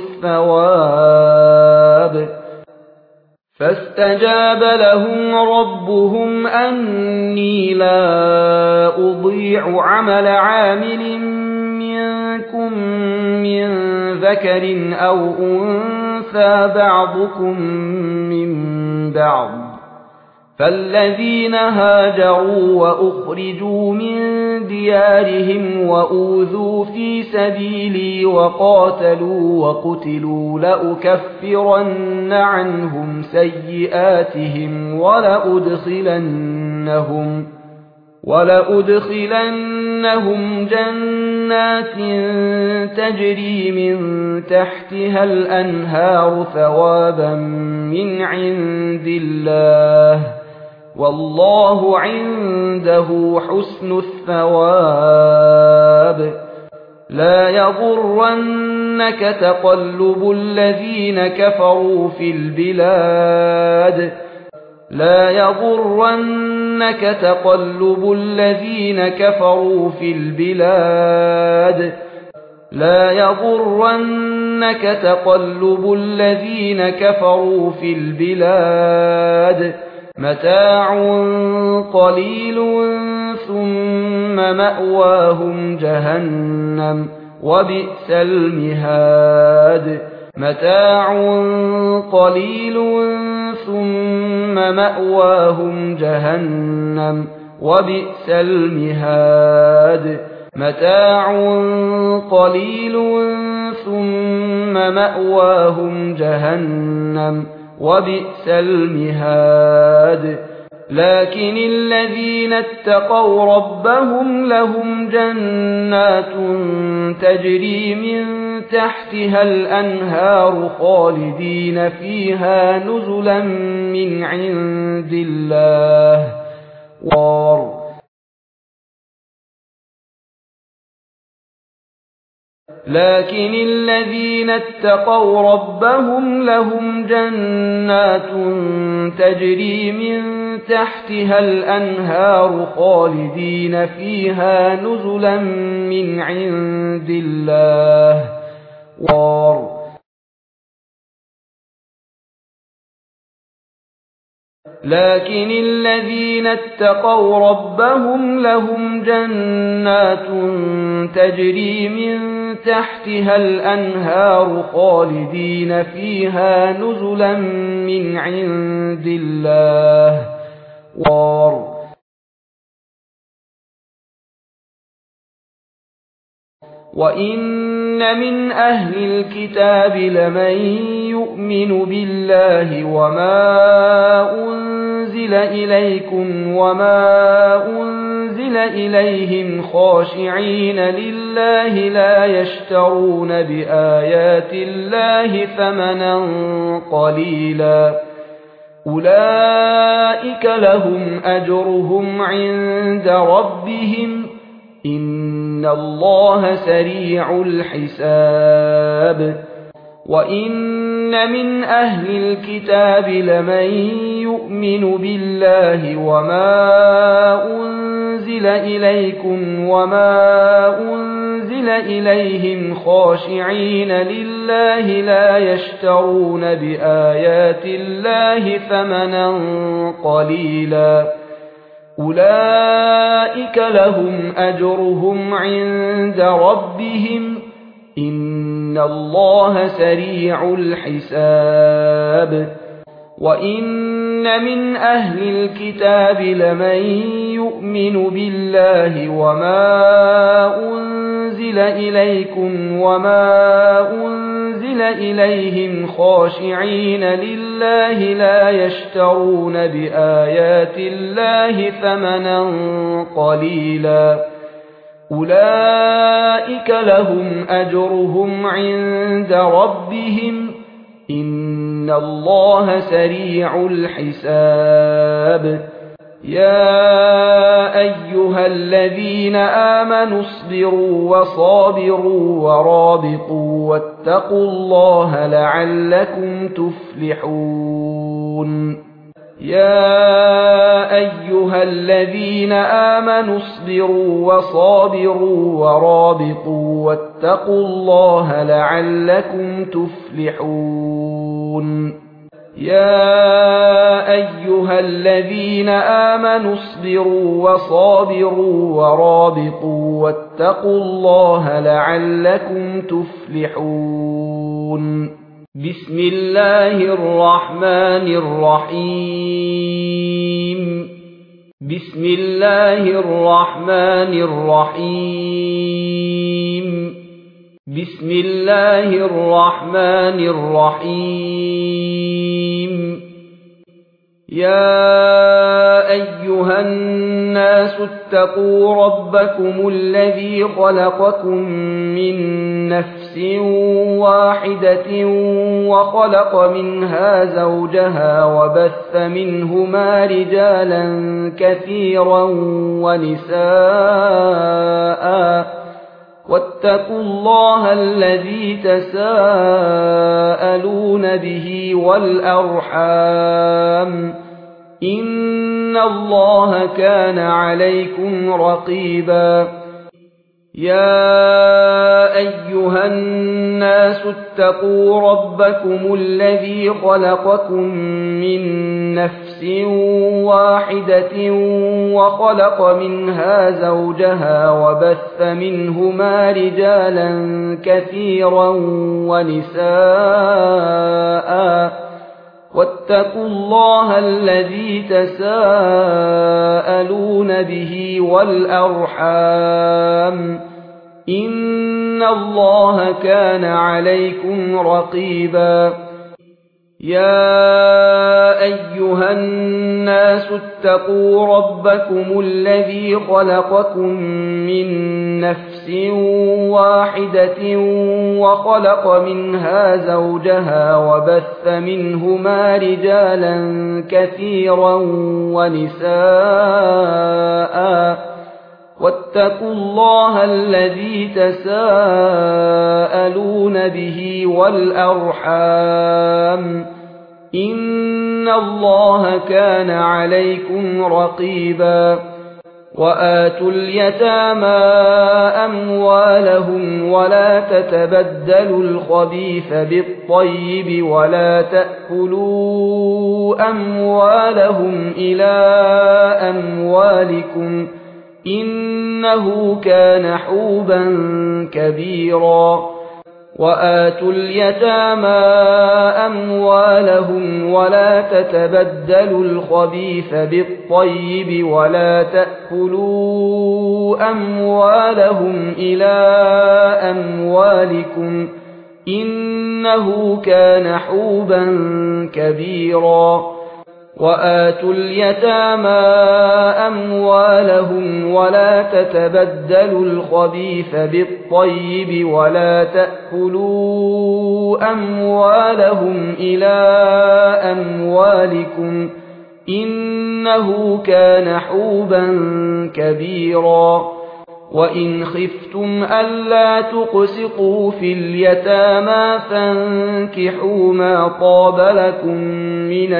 الثواب فاستجاب لهم ربهم أني لا أضيع عمل عامل منكم من ذكر أو أنثى بعضكم من بعض فالذين هاجروا وأخرجوا من ديارهم وأوذوا في سبيلي وقاتلوا وقتلوا لأكفرن عنهم سيئاتهم ولأدخلنهم جنات تجري من تحتها الأنهار ثوابا من عند الله والله عنده حسن الثواب لا يغرنك تقلب الذين كفروا في البلاد متاع قليل ثم مأواهم جهنم وبئس المهاد متاع قليل ثم مأواهم جهنم وبئس المهاد متاع قليل ثم مأواهم جهنم وبئس المهاد لكن الذين اتقوا ربهم لهم جنات تجري من تحتها الأنهار خالدين فيها نزلا من عند الله لكن الذين اتقوا ربهم لهم جنات تجري من تحتها الأنهار خالدين فيها نزلا من عند الله لكن الذين اتقوا ربهم لهم جنات تجري من تحتها الأنهار خالدين فيها نزلا من عند الله وإن من أهل الكتاب لمن يؤمن بالله وما أنزل إليكم وما أنزل إليهم خاشعين لله لا يشترون بآيات الله ثمنا قليلا أولئك لهم أجرهم عند ربهم إن الله سريع الحساب وإن من أهل الكتاب لمن يؤمن بالله وما أنزل إليكم وما أنزل إليهم خاشعين لله لا يشترون بآيات الله ثمنا قليلا أولئك لهم أجرهم عند ربهم إن الله سريع الحساب وإن من أهل الكتاب لمن يؤمن بالله وما أنزل إليكم وما أنزل إليهم خاشعين لله لا يشترون بآيات الله ثمنا قليلا أولئك لهم أجرهم عند ربهم إن الله سريع الحساب يا أيها الذين آمنوا اصبروا وصابروا ورابطوا واتقوا الله لعلكم تفلحون يا أيها الذين آمنوا اصبروا وصابروا ورابطوا واتقوا الله لعلكم تفلحون يا أيها الذين آمنوا اصبروا وصابروا ورابطوا واتقوا الله لعلكم تفلحون بسم الله الرحمن الرحيم بسم الله الرحمن الرحيم بسم الله الرحمن الرحيم يا أيها الناس اتقوا ربكم الذي خلقكم من نفس واحدة وخلق منها زوجها وبث منهما رجالا كثيرا ونساء واتقوا الله الذي تساءلون به والأرحام إن الله كان عليكم رقيبا يا أيها الناس اتقوا ربكم الذي خلقكم من نفس واحدة وخلق منها زوجها وبث منهما رجالا كثيرا ونساء واتقوا الله الذي تساءلون به والأرحام إن الله كان عليكم رقيبا يا أيها الناس اتقوا ربكم الذي خلقكم من نفس واحدة وخلق منها زوجها وبث منهما رجالا كثيرا ونساء واتقوا الله الذي تساءلون به والأرحام إن الله كان عليكم رقيبا وآتوا اليتامى أموالهم ولا تتبدلوا الخبيث بالطيب ولا تأكلوا أموالهم إلى أموالكم إنه كان حوبا كبيرا وآتوا اليتامى أموالهم ولا تتبدلوا الخبيث بالطيب ولا تأكلوا أموالهم إلى أموالكم إنه كان حوبا كبيرا وآتوا اليتامى أموالهم ولا تتبدلوا الخبيث بالطيب ولا تأكلوا أموالهم إلى أموالكم إنه كان حوبا كبيرا وإن خفتم ألا تقسطوا في اليتامى فانكحوا ما طاب لكم من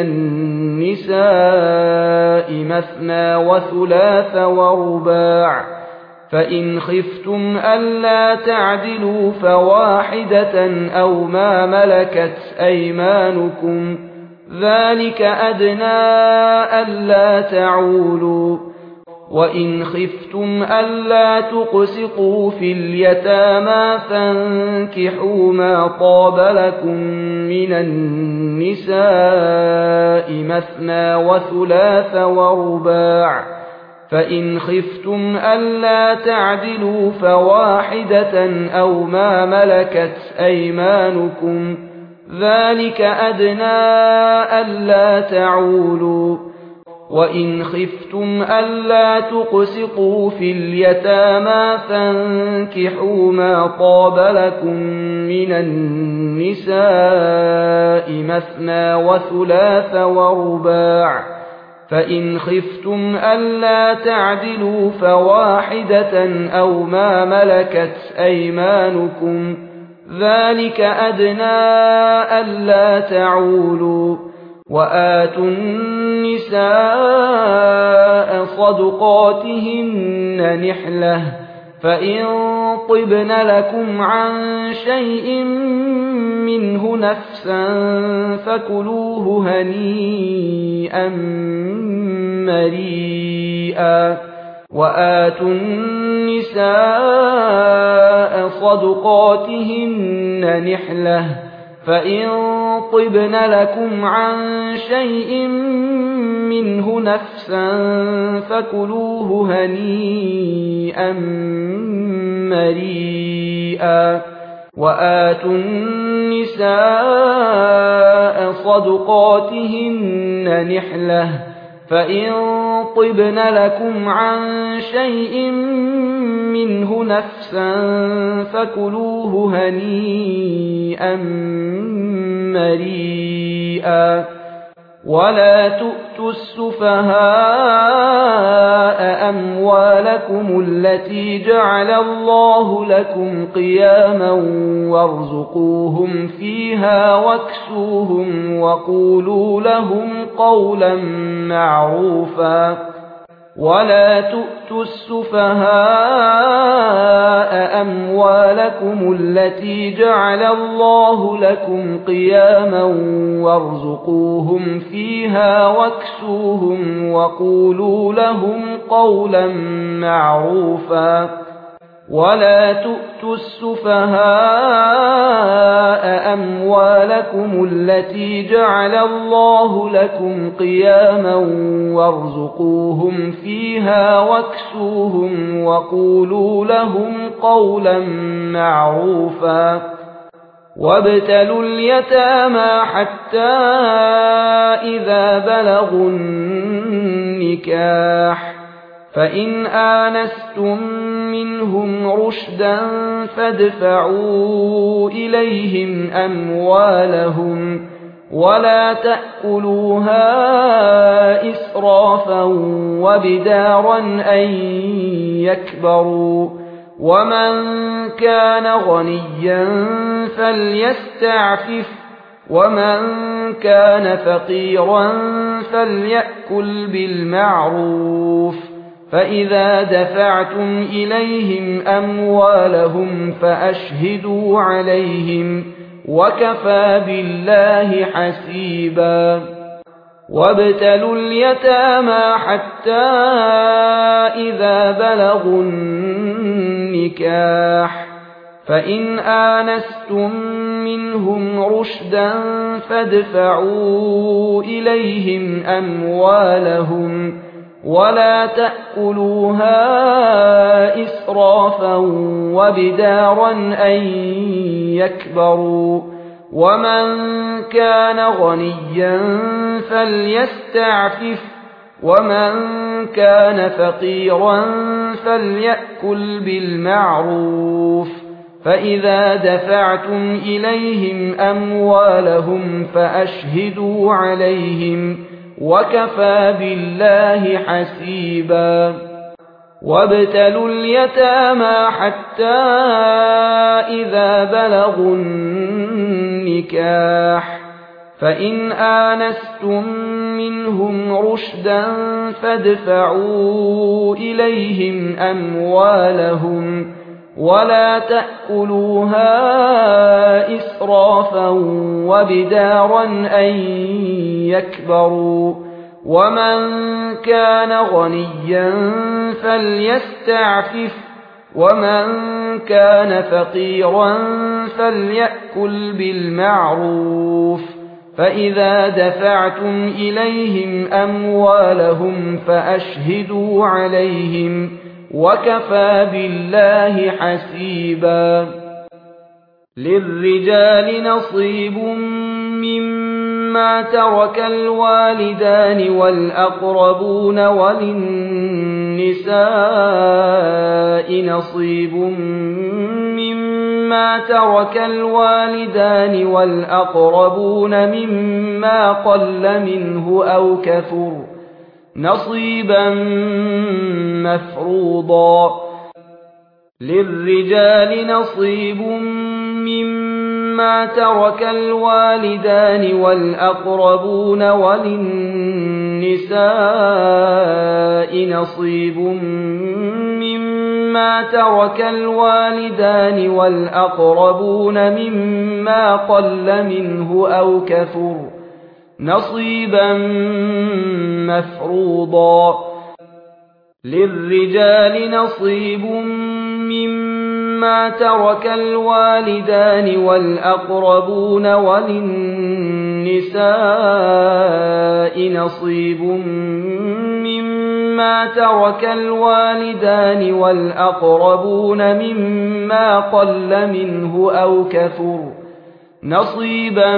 النساء مثنى وثلاث ورباع فإن خفتم ألا تعدلوا فواحدة أو ما ملكت أيمانكم ذلك أدنى ألا تعولوا وإن خفتم ألا تقسطوا في اليتامى فانكحوا ما طاب لكم من النساء مثنى وثلاث ورباع فإن خفتم ألا تعدلوا فواحدة أو ما ملكت أيمانكم ذلك أدنى ألا تعولوا وإن خفتم ألا تقسطوا في اليتامى فانكحوا ما طاب لكم من النساء مثنى وثلاث ورباع فإن خفتم ألا تعدلوا فواحدة أو ما ملكت أيمانكم ذلك أدنى ألا تعولوا وآتوا النساء صدقاتهن نحلة فإن طبن لكم عن شيء منه نفسا فكلوه هنيئا مريئا وآتوا النساء صدقاتهن نحلة فإن طبن لكم عن شيء منه نفسا فكلوه هنيئا مريئا وآتوا النساء صدقاتهن نحلة فإن طبن لكم عن شيء منه نفسا فكلوه هنيئا مريئا ولا تؤتوا السفهاء أموالكم التي جعل الله لكم قياما وارزقوهم فيها واكسوهم وقولوا لهم قولا معروفا ولا تؤتوا السفهاء أموالكم التي جعل الله لكم قياما وارزقوهم فيها واكسوهم وقولوا لهم قولا معروفا ولا تؤتوا السفهاء أموالكم التي جعل الله لكم قياما وارزقوهم فيها واكسوهم وقولوا لهم قولا معروفا وابتلوا اليتامى حتى إذا بلغوا النكاح فإن آنستم منهم رشدا فادفعوا إليهم أموالهم ولا تأكلوها إسرافا وبدارا أن يكبروا ومن كان غنيا فليستعفف ومن كان فقيرا فليأكل بالمعروف فإذا دفعتم إليهم أموالهم فأشهدوا عليهم وكفى بالله حسيبا وابتلوا اليتامى حتى إذا بلغوا النكاح فإن آنستم منهم رشدا فادفعوا إليهم أموالهم ولا تأكلوها إسرافا وبدارا أن يكبروا ومن كان غنيا فليستعفف ومن كان فقيرا فليأكل بالمعروف فإذا دفعتم إليهم أموالهم فأشهدوا عليهم وكفى بالله حسيبا وابتلوا اليتامى حتى إذا بلغوا النكاح فإن آنستم منهم رشدا فادفعوا إليهم أموالهم ولا تأكلوها إسرافا وبدارا أن يكبروا ومن كان غنيا فليستعفف ومن كان فقيرا فليأكل بالمعروف فإذا دفعتم إليهم أموالهم فأشهدوا عليهم وكفى بالله حسيبا للرجال نصيب مما ترك الوالدان والأقربون وللنساء نصيب مما ترك الوالدان والأقربون مما قل منه أو كثر نصيبا مفروضا للرجال نصيب مما ترك الوالدان والأقربون وللنساء نصيب مما ترك الوالدان والأقربون مما قل منه أو كثر نصيبا مفروضا للرجال نصيب مما ترك الوالدان والأقربون وللنساء نصيب مما ترك الوالدان والأقربون مما قل منه أو كثر نصيبا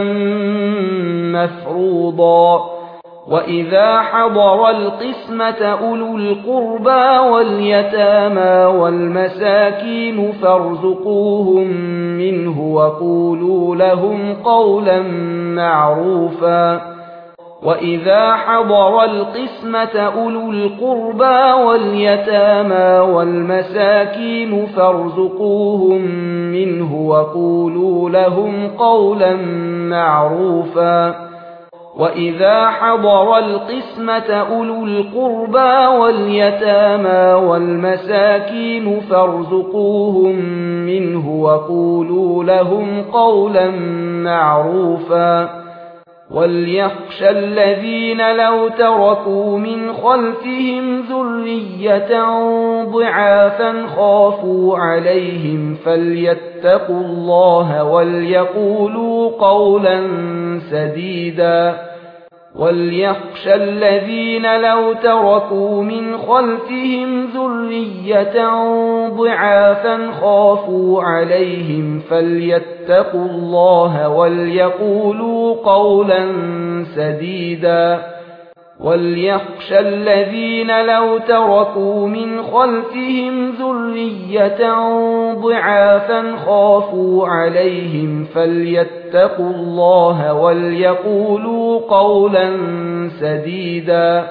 مفروضا وإذا حضر القسمة أولو القربى واليتامى والمساكين فارزقوهم منه وقولوا لهم قولا معروفا وإذا حضر القسمة أولو القربى واليتامى والمساكين فارزقوهم منه وقولوا لهم قولا معروفا وإذا حضر القسمة أولو القربى واليتامى والمساكين فارزقوهم منه وقولوا لهم قولا معروفا وليخشى الذين لو تركوا من خلفهم ذرية ضعافا خافوا عليهم فليتقوا الله وليقولوا قولا سديدا وليخشى الذين لو تركوا من خلفهم ذرية ضعافا خافوا عليهم فليتقوا الله وليقولوا قولا سديدا وَلْيَخْشَ الَّذِينَ لَوْ تَرَكُوا مِنْ خَلْفِهِمْ ذُرِّيَّةً ضِعَافًا خَافُوا عَلَيْهِمْ فَلْيَتَّقُوا اللَّهَ وَلْيَقُولُوا قَوْلًا سَدِيدًا.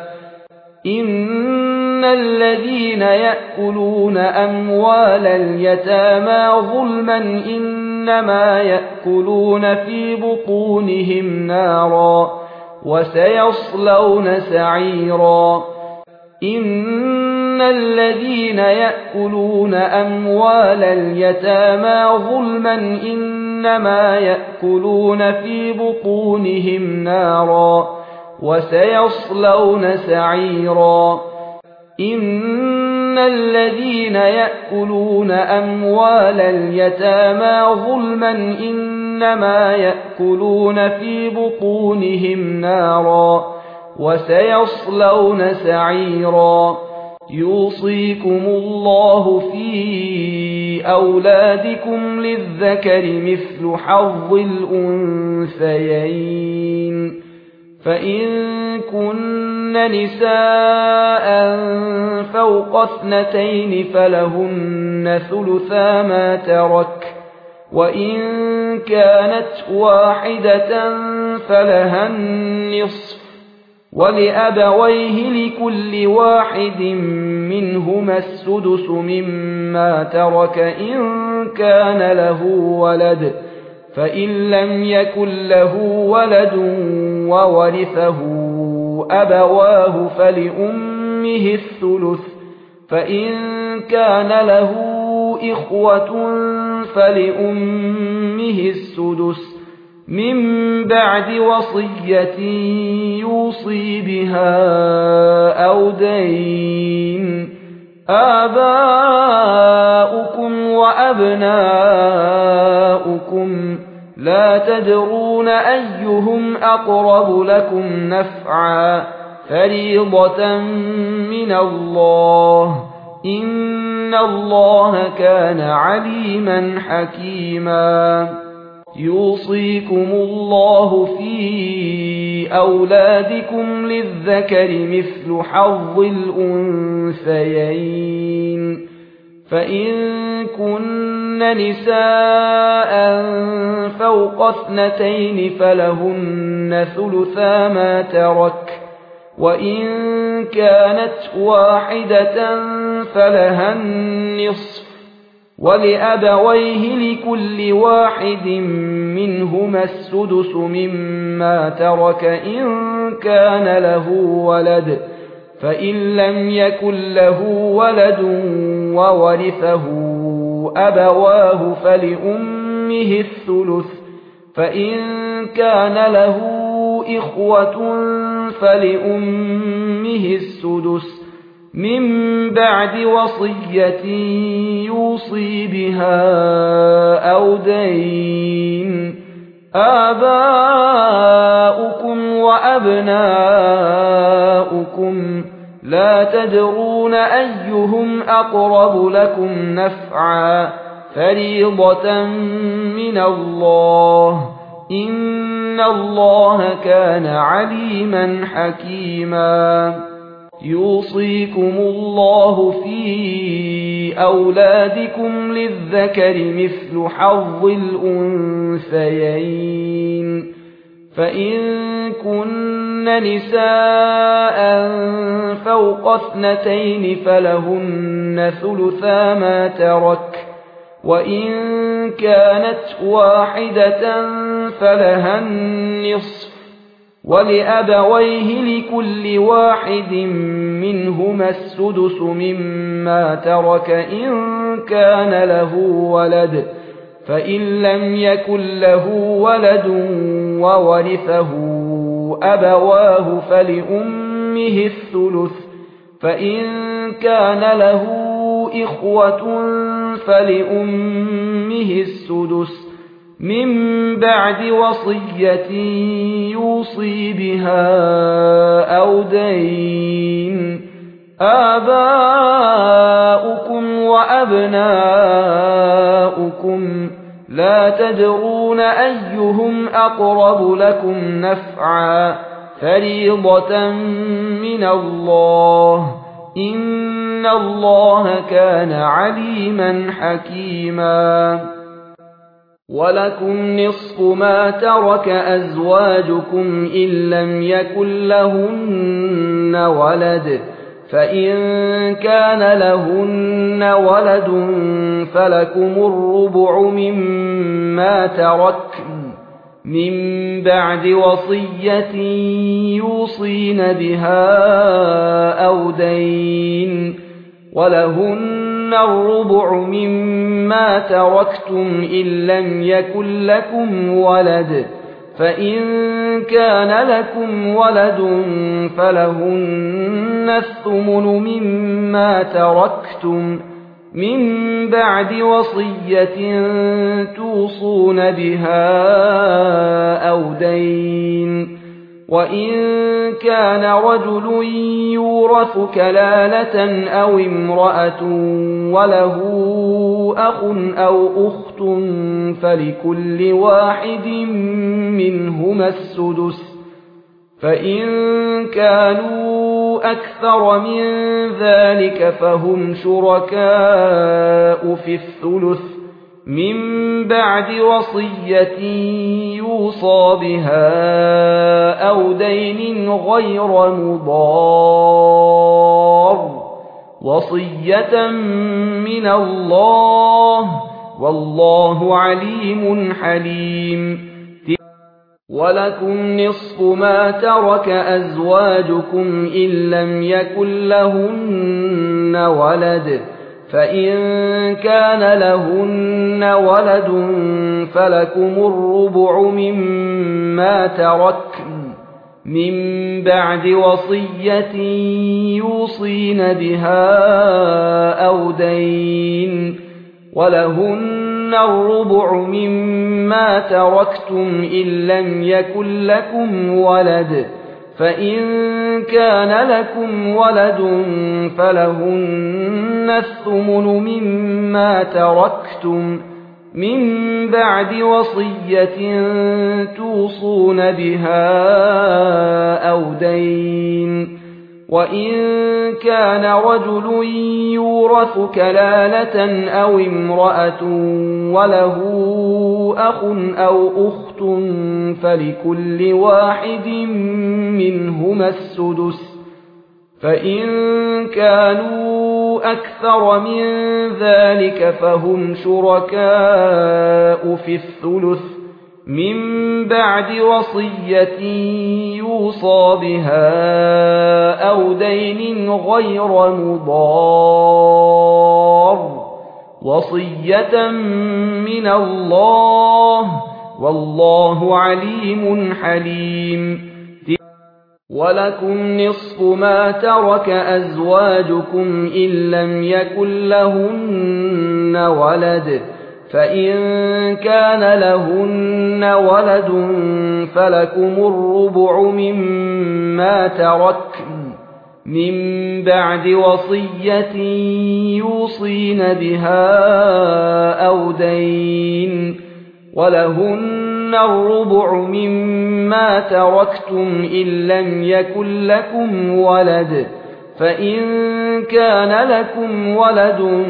إِنَّ الَّذِينَ يَأْكُلُونَ أَمْوَالَ الْيَتَامَى ظُلْمًا إِنَّمَا يَأْكُلُونَ فِي بُطُونِهِمْ نَارًا وَسَيَصْلَوْنَ سَعِيرًا. إِنَّ الَّذِينَ يَأْكُلُونَ أَمْوَالَ الْيَتَامَى ظُلْمًا إِنَّمَا يَأْكُلُونَ فِي بُطُونِهِمْ نَارًا وَسَيَصْلَوْنَ سَعِيرًا. إِنَّ الَّذِينَ يَأْكُلُونَ أَمْوَالَ الْيَتَامَى ظُلْمًا إِنَّمَا يَأْكُلُونَ في بُطُونِهِمْ نَارًا وَسَيَصْلَوْنَ سَعِيرًا. يُوصِيكُمُ اللَّهُ فِي أَوْلَادِكُمْ لِلذَّكَرِ مِثْلُ حَظِّ الْأُنثَيَيْنِ. فَإِن كُنَّ نِسَاءً فَوْقَ اثْنَتَيْنِ فَلَهُنَّ ثُلُثَا مَا تَرَكَ، وَإِن كَانَتْ وَاحِدَةً فَلَهَا النِّصْفُ، وَلِأَبَوَيْهِ لِكُلِّ واحد مِنْهُمَا السُّدُسُ مِمَّا تَرَكَ إِن كَانَ لَهُ وَلَدٌ، فَإِن لَّمْ يَكُن لَّهُ وَلَدٌ وَوَرِثَهُ أَبَوَاهُ فَلِأُمِّهِ الثُّلُثُ، فَإِن كَانَ لَهُ إِخْوَةٌ فَلِأُمِّهِ السُّدُسُ مِن بَعْدِ وَصِيَّةٍ يُوصِي بِهَا أَوْ دَيْنٍ. آبَاؤُكُمْ وَأَبْنَاؤُكُمْ لَا تَدْرُونَ أَيُّهُمْ أَقْرَبُ لَكُمْ نَفْعًا، فَرِيضَةً مِّنَ اللَّهِ، إِنَّ اللَّهَ كَانَ عَلِيمًا حَكِيمًا. يُوصِيكُمُ اللَّهُ فِي أَوْلَادِكُمْ لِلذَّكَرِ مِثْلُ حَظِّ الْأُنثَيَيْنِ. فَإِن كُنَّ نِسَاءً فَوْقَ اثْنَتَيْنِ فَلَهُنَّ ثُلُثَا مَا تَرَكَ، وَإِن كَانَتْ وَاحِدَةً فَلَهَا النِّصْفُ، وَلِأَبَوَيْهِ لِكُلِّ واحد مِنْهُمَا السُّدُسُ مِمَّا تَرَكَ إِن كَانَ له وَلَدٌ، فَإِن لَّمْ يَكُن له وَلَدٌ وَوَرِثَهُ أَبَوَاهُ فَلِأُمِّهِ الثُّلُثُ، فَإِن كَانَ له إِخْوَةٌ فَلِأُمِّهِ السُّدُسُ مِن بَعْدِ وَصِيَّةٍ يُوصِي بِهَا أَوْ دَيْنٍ. آبَاؤُكُمْ وَأَبْنَاؤُكُمْ لَا تَدْرُونَ أَيُّهُمْ أَقْرَبُ لَكُمْ نَفْعًا، فَرِيضَةً مِّنَ اللَّهِ، إِنَّ اللَّهَ كَانَ عَلِيمًا حَكِيمًا. يُوصِيكُمُ اللَّهُ فِي أَوْلَادِكُمْ لِلذَّكَرِ مِثْلُ حَظِّ الْأُنثَيَيْنِ. فَإِن كُنَّ نِسَاءً فَوْقَ اثْنَتَيْنِ فَلَهُنَّ ثُلُثَا مَا تَرَكَ، وَإِن كَانَتْ وَاحِدَةً فَلَهَا النِّصْفُ، وَلِأَبَوَيْهِ لِكُلِّ واحد مِنْهُمَا السُّدُسُ مِمَّا تَرَكَ إِن كَانَ لَهُ وَلَدٌ، فَإِن لَّمْ يَكُن لَّهُ وَلَدٌ وَوَرِثَهُ أَبَوَاهُ فَلِأُمِّهِ الثُّلُثُ، فَإِن كَانَ لَهُ إِخْوَةٌ فَلِأُمِّهِ السُّدُسُ مِن بَعْدِ وَصِيَّةٍ يُوصِي بِهَا أَوْ دَيْنٍ. آبَاؤُكُمْ وَأَبْنَاؤُكُمْ لَا تَدْرُونَ أَيُّهُمْ أَقْرَبُ لَكُمْ نَفْعًا، فريضة من الله إن الله كان عليما حكيما ولكم نصف ما ترك أزواجكم إن لم يكن لهن ولد فإن كان لهن ولد فلكم الربع مما تركن من بعد وصية يوصين بها أو دين ولهن الربع مما تركتم إن لم يكن لكم ولد فإن كان لكم ولد فلهن الثمن مما تركتم من بعد وصية توصون بها أو دين وإن كان رجل يورث كلالة أو امرأة وله أخ أو أخت فلكل واحد منهما السدس فإن كانوا أكثر من ذلك فهم شركاء في الثلث من بعد وصية يوصى بها أو دين غير مضار وصية من الله والله عليم حليم ولكم نصف ما ترك أزواجكم إن لم يكن لهن ولد فإن كان لهن ولد فلكم الربع مما تركن من بعد وصية يوصين بها أو دين ولهن الربع مما تركتم إن لم يكن لكم ولد فإن كان لكم ولد فلهن الثمن مما تركتم من بعد وصية توصون بها أو دين وإن كان رجل يورث كلالة أو امرأة وله أخ أو أخت فلكل واحد منهما السدس فإن كانوا أكثر من ذلك فهم شركاء في الثلث من بعد وصية يوصى بها أو دين غير مضار وصية من الله والله عليم حليم ولكم نصف ما ترك أزواجكم إن لم يكن لهن ولد فإن كان لهن ولد فلكم الربع مما تركن من بعد وصية يوصين بها أو دين ولهن الربع مما تركتم إن لم يكن لكم ولد فإن كان لكم ولد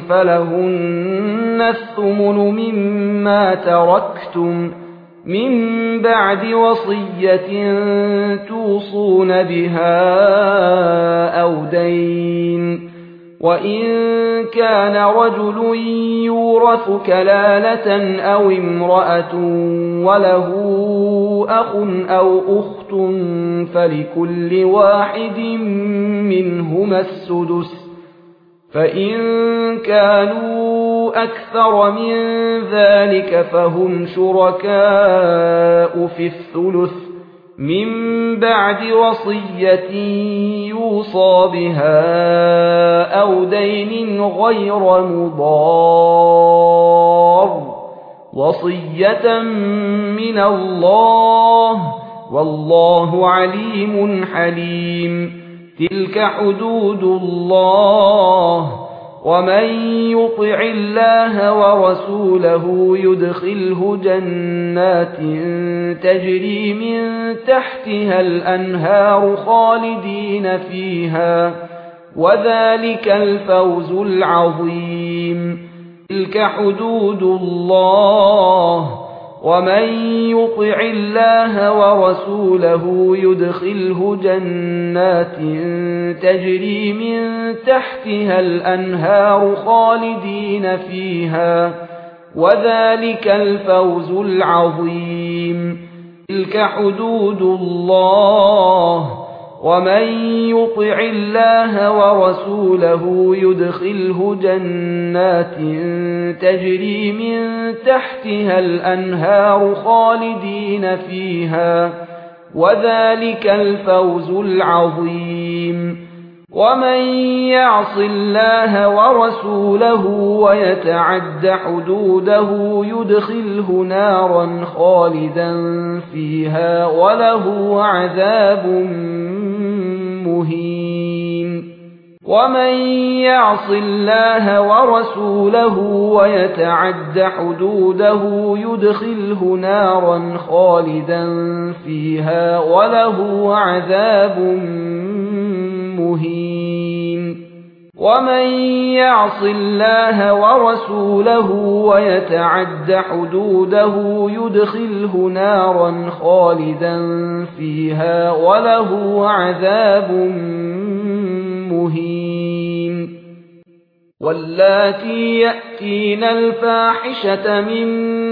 فلهن الثمن مما تركتم من بعد وصية توصون بها أو دين وإن كان رجل يورث كلالة أو امرأة وله أخ أو أخت فلكل واحد منهما السدس فإن كانوا أكثر من ذلك فهم شركاء في الثلث من بعد وصية يوصى بها أو دين غير مضار وصية من الله والله عليم حليم تلك حدود الله ومن يطع الله ورسوله يدخله جنات تجري من تحتها الأنهار خالدين فيها وذلك الفوز العظيم تلك حدود الله ومن يطع الله ورسوله يدخله جنات تجري من تحتها الأنهار خالدين فيها وذلك الفوز العظيم تلك حدود الله ومن يطع الله ورسوله يدخله جنات تجري من تحتها الأنهار خالدين فيها وذلك الفوز العظيم ومن يعص الله ورسوله ويتعد حدوده يدخله نارا خالدا فيها وله عذاب مهين ومن يعص الله ورسوله ويتعد حدوده يدخله نارا خالدا فيها وله عذاب مهين ومن يعص الله ورسوله ويتعد حدوده يدخله نارا خالدا فيها وله عذاب مهين واللاتي يأتين الفاحشة من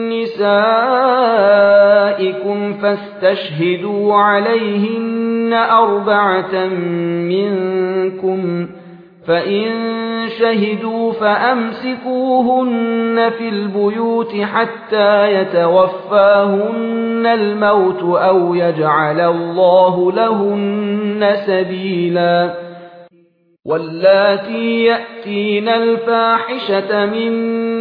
نسائكم فاستشهدوا عليهن 4 منكم فإن شهدوا فأمسكوهن في البيوت حتى يتوفاهن الموت أو يجعل الله لهن سبيلا واللاتي يأتين الفاحشة من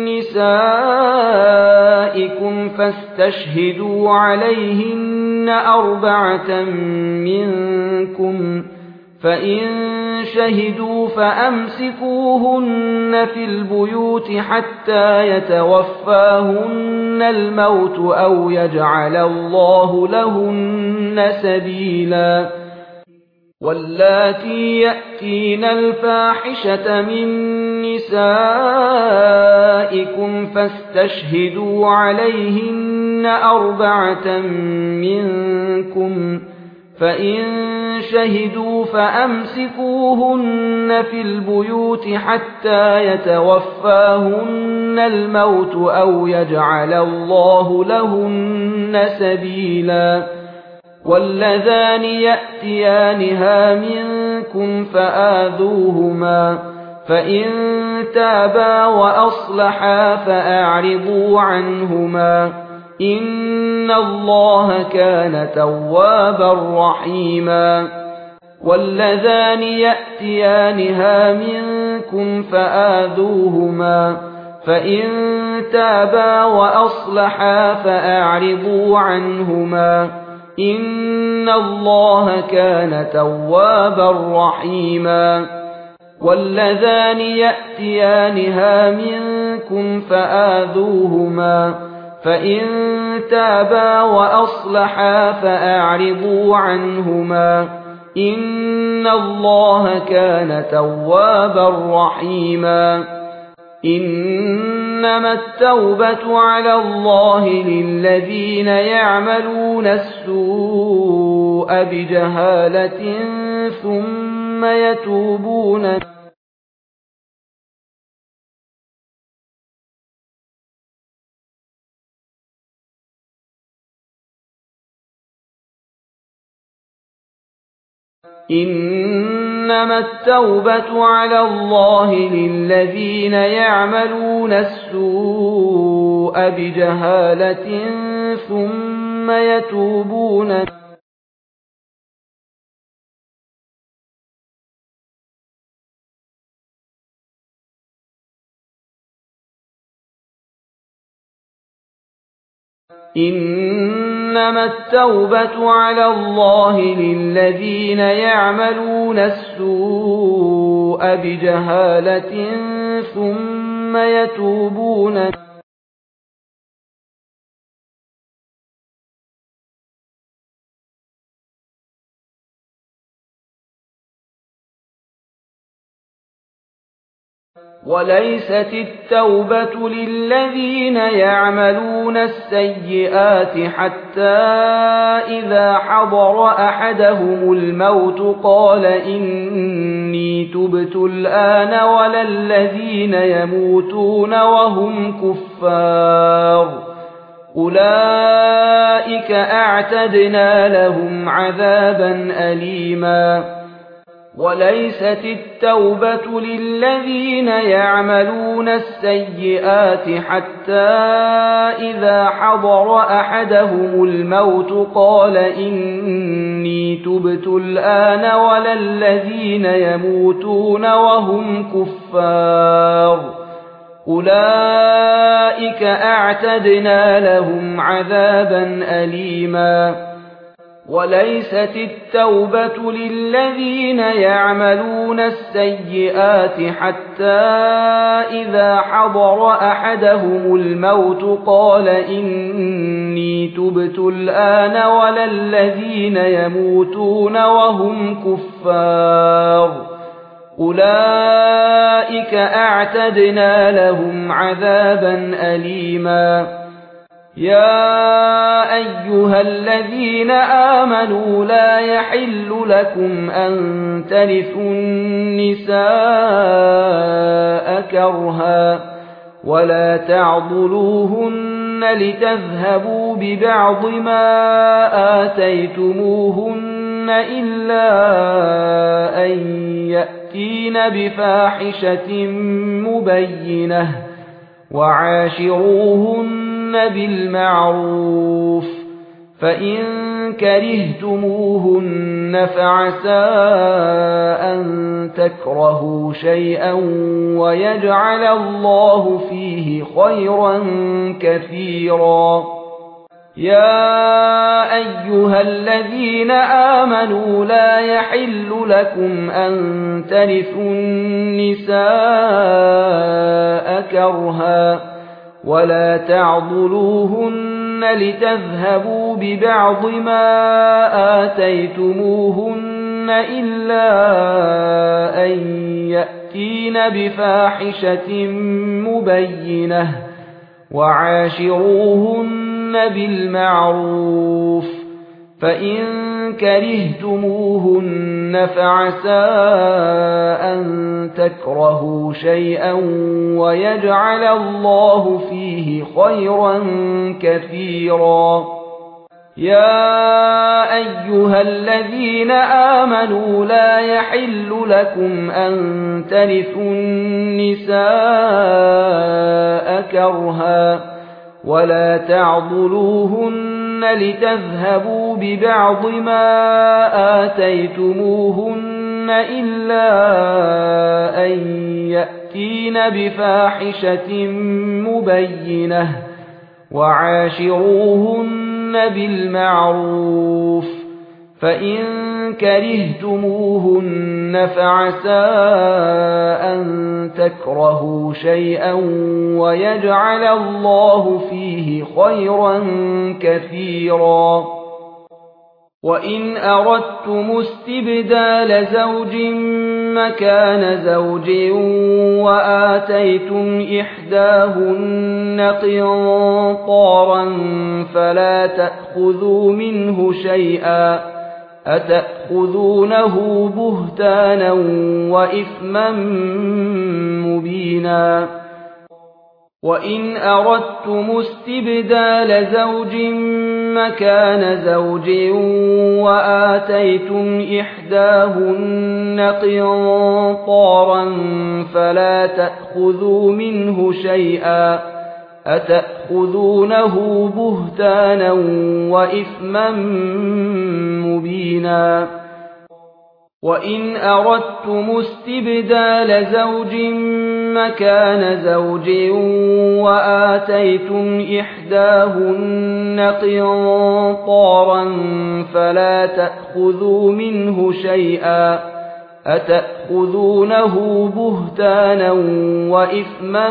نسائكم فاستشهدوا عليهن 4 منكم فإن شهدوا فأمسكوهن في البيوت حتى يتوفاهن الموت أو يجعل الله لهن سبيلا واللاتي يأتين الفاحشة من نسائكم فاستشهدوا عليهن 4 منكم فإن شهدوا فأمسكوهن في البيوت حتى يتوفاهن الموت أو يجعل الله لهن سبيلا واللذان يأتيانها منكم فآذوهما فإن تابا وأصلحا فأعرضوا عنهما إن الله كان توابا رحيما واللذان يأتيانها منكم فآذوهما فإن تابا وأصلحا فأعرضوا عنهما إن الله كان توابا رحيما واللذان يأتيانها منكم فآذوهما فإن تابا وأصلحا فأعرضوا عنهما إن الله كان توابا رحيما إنما التوبة على الله للذين يعملون السوء بجهالة ثم يتوبون إنما التوبة على الله للذين يعملون السوء بجهالة ثم يتوبون إنما التوبة على الله للذين يعملون السوء بجهالة ثم يتوبون وليست التوبة للذين يعملون السيئات حتى إذا حضر أحدهم الموت قال إني تبت الآن ولا الذين يموتون وهم كفار أولئك أعتدنا لهم عذابا أليما وليست التوبة للذين يعملون السيئات حتى إذا حضر أحدهم الموت قال إني تبت الآن ولا الذين يموتون وهم كفار أولئك أعتدنا لهم عذابا أليما وليست التوبة للذين يعملون السيئات حتى إذا حضر أحدهم الموت قال إني تبت الآن ولا الذين يموتون وهم كفار أولئك أعتدنا لهم عذابا أليما يا أيها الذين آمنوا لا يحل لكم أن ترثوا النساء كرها ولا تعضلوهن لتذهبوا ببعض ما آتيتموهن إلا أن يأتين بفاحشة مبينة وعاشروهن بالمعروف فإن كرهتموهن فعسى أن تكرهوا شيئا ويجعل الله فيه خيرا كثيرا يا أيها الذين آمنوا لا يحل لكم أن ترثوا النساء كرها ولا تعضلوهن لتذهبوا ببعض ما آتيتموهن إلا أن يأتين بفاحشة مبينة وعاشروهن بالمعروف فإن كرهتموهن فعسى أن تكرهوا شيئا ويجعل الله فيه خيرا كثيرا يا أيها الذين آمنوا لا يحل لكم أن ترثوا النساء كرها ولا تعضلوهن لتذهبوا ببعض ما آتيتموهن إلا أن يأتين بفاحشة مبينة وعاشروهن بالمعروف فإن كرهتموهن فعسى أن تكرهوا شيئا ويجعل الله فيه خيرا كثيرا وإن أردتم استبدال زوج مكان زوج وآتيتم إحداهن قنطارا فلا تأخذوا منه شيئا أتأخذونه بهتانا وإثما مبينا وإن أردتم استبدال زوج مكان زوج وآتيتم إحداهن قنطارا فلا تأخذوا منه شيئا أتأخذونه بهتانا وإثما مبينا وإن أردتم استبدال زوج مكان زوج وآتيتم إحداهن قنطارا فلا تأخذوا منه شيئا أتأخذونه بهتانا وإثما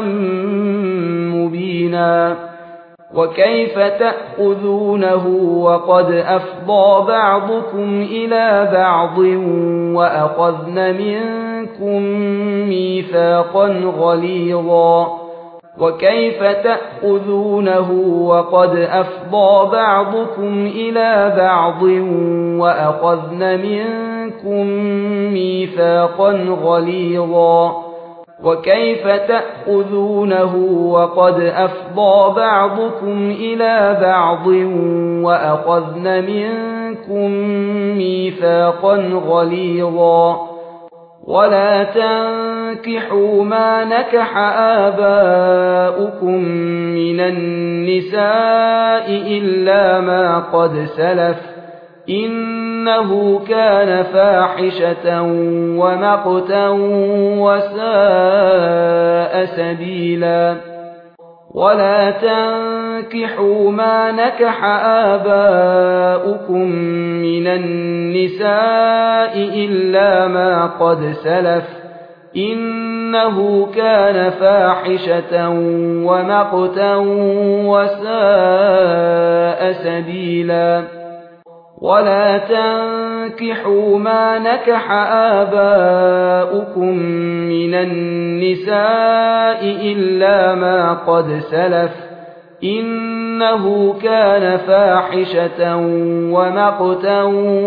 مبينا وكيف تأخذونه وقد أفضى بعضكم إلى بعض وأخذن منكم ميثاقا غليظا وكيف تأخذونه وقد أفضى بعضكم إلى بعض وأخذن منكم ميثاقا غليظا وكيف تأخذونه وقد أفضى بعضكم إلى بعض وأخذن منكم ميثاقا غليظا ولا تنكحوا ما نكح آباؤكم من النساء إلا ما قد سلف إنه كان فاحشة ومقتا وساء سبيلا ولا تنكحوا ما نكح آباؤكم من النساء إلا ما قد سلف إنه كان فاحشة ومقتا وساء سبيلا ولا تنكحوا ما نكح آباؤكم من النساء إلا ما قد سلف إنه كان فاحشة ومقتا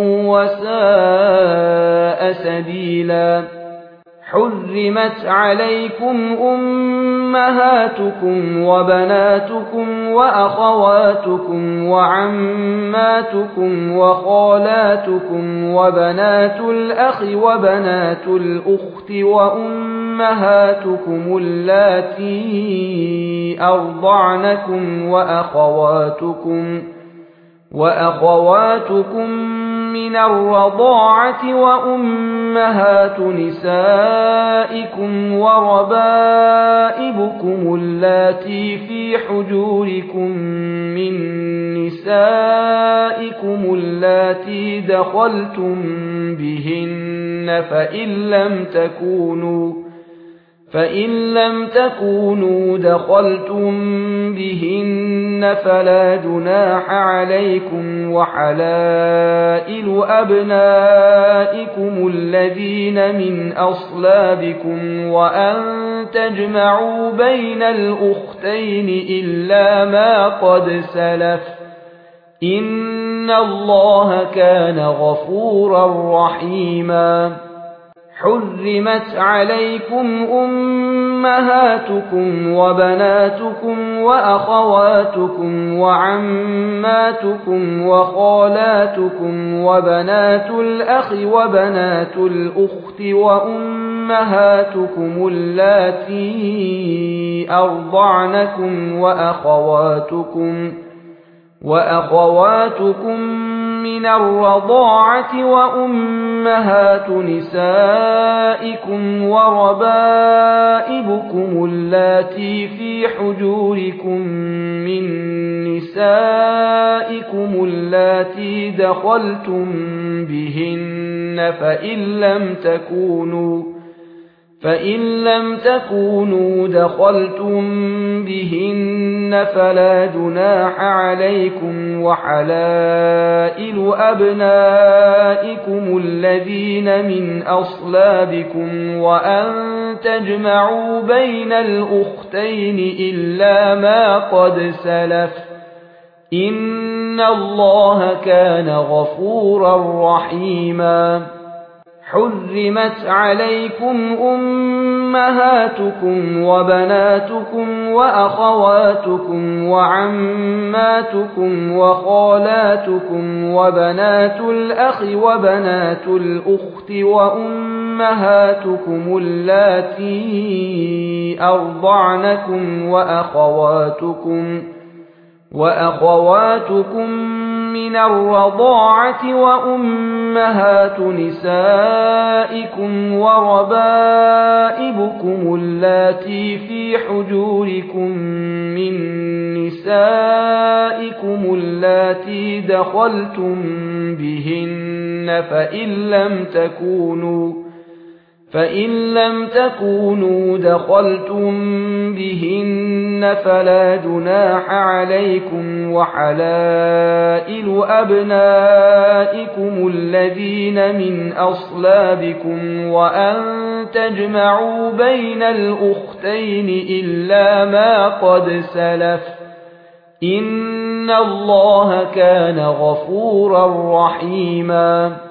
وساء سبيلا حرمت عليكم أمهاتكم وبناتكم وأخواتكم وعماتكم وخالاتكم وبنات الأخ وبنات الأخت وأمهاتكم اللاتي أرضعنكم وأخواتكم من الرضاعة وأمهات نسائكم وربائبكم اللاتي في حجوركم من نسائكم اللاتي دخلتم بهن فإن لم تكونوا دخلتم بهن فلا جناح عليكم وحلائل أبنائكم الذين من أصلابكم وأن تجمعوا بين الأختين إلا ما قد سلف إن الله كان غفورا رحيما حرمت عليكم أمهاتكم وبناتكم وأخواتكم وعماتكم وخالاتكم وبنات الأخ وبنات الأخت وأمهاتكم اللاتي أرضعنكم وأخواتكم من الرضاعة وأمهات نسائكم وربائبكم اللاتي في حجوركم من نسائكم اللاتي دخلتم بهن فإن لم تكونوا دخلتم بهن فلا جناح عليكم وحلائل أبنائكم الذين من أصلابكم وأن تجمعوا بين الأختين إلا ما قد سلف إن الله كان غفورا رحيما حرمت عليكم أمهاتكم وبناتكم وأخواتكم وعماتكم وخالاتكم وبنات الأخ وبنات الأخت وأمهاتكم اللاتي أرضعنكم وأخواتكم من الرضاعة وأمهات نسائكم وربائبكم اللاتي في حجوركم من نسائكم اللاتي دخلتم بهن فإن لم تكونوا دخلتم بهن فلا جناح عليكم وحلائل أبنائكم الذين من أصلابكم وأن تجمعوا بين الأختين إلا ما قد سلف إن الله كان غفورا رحيما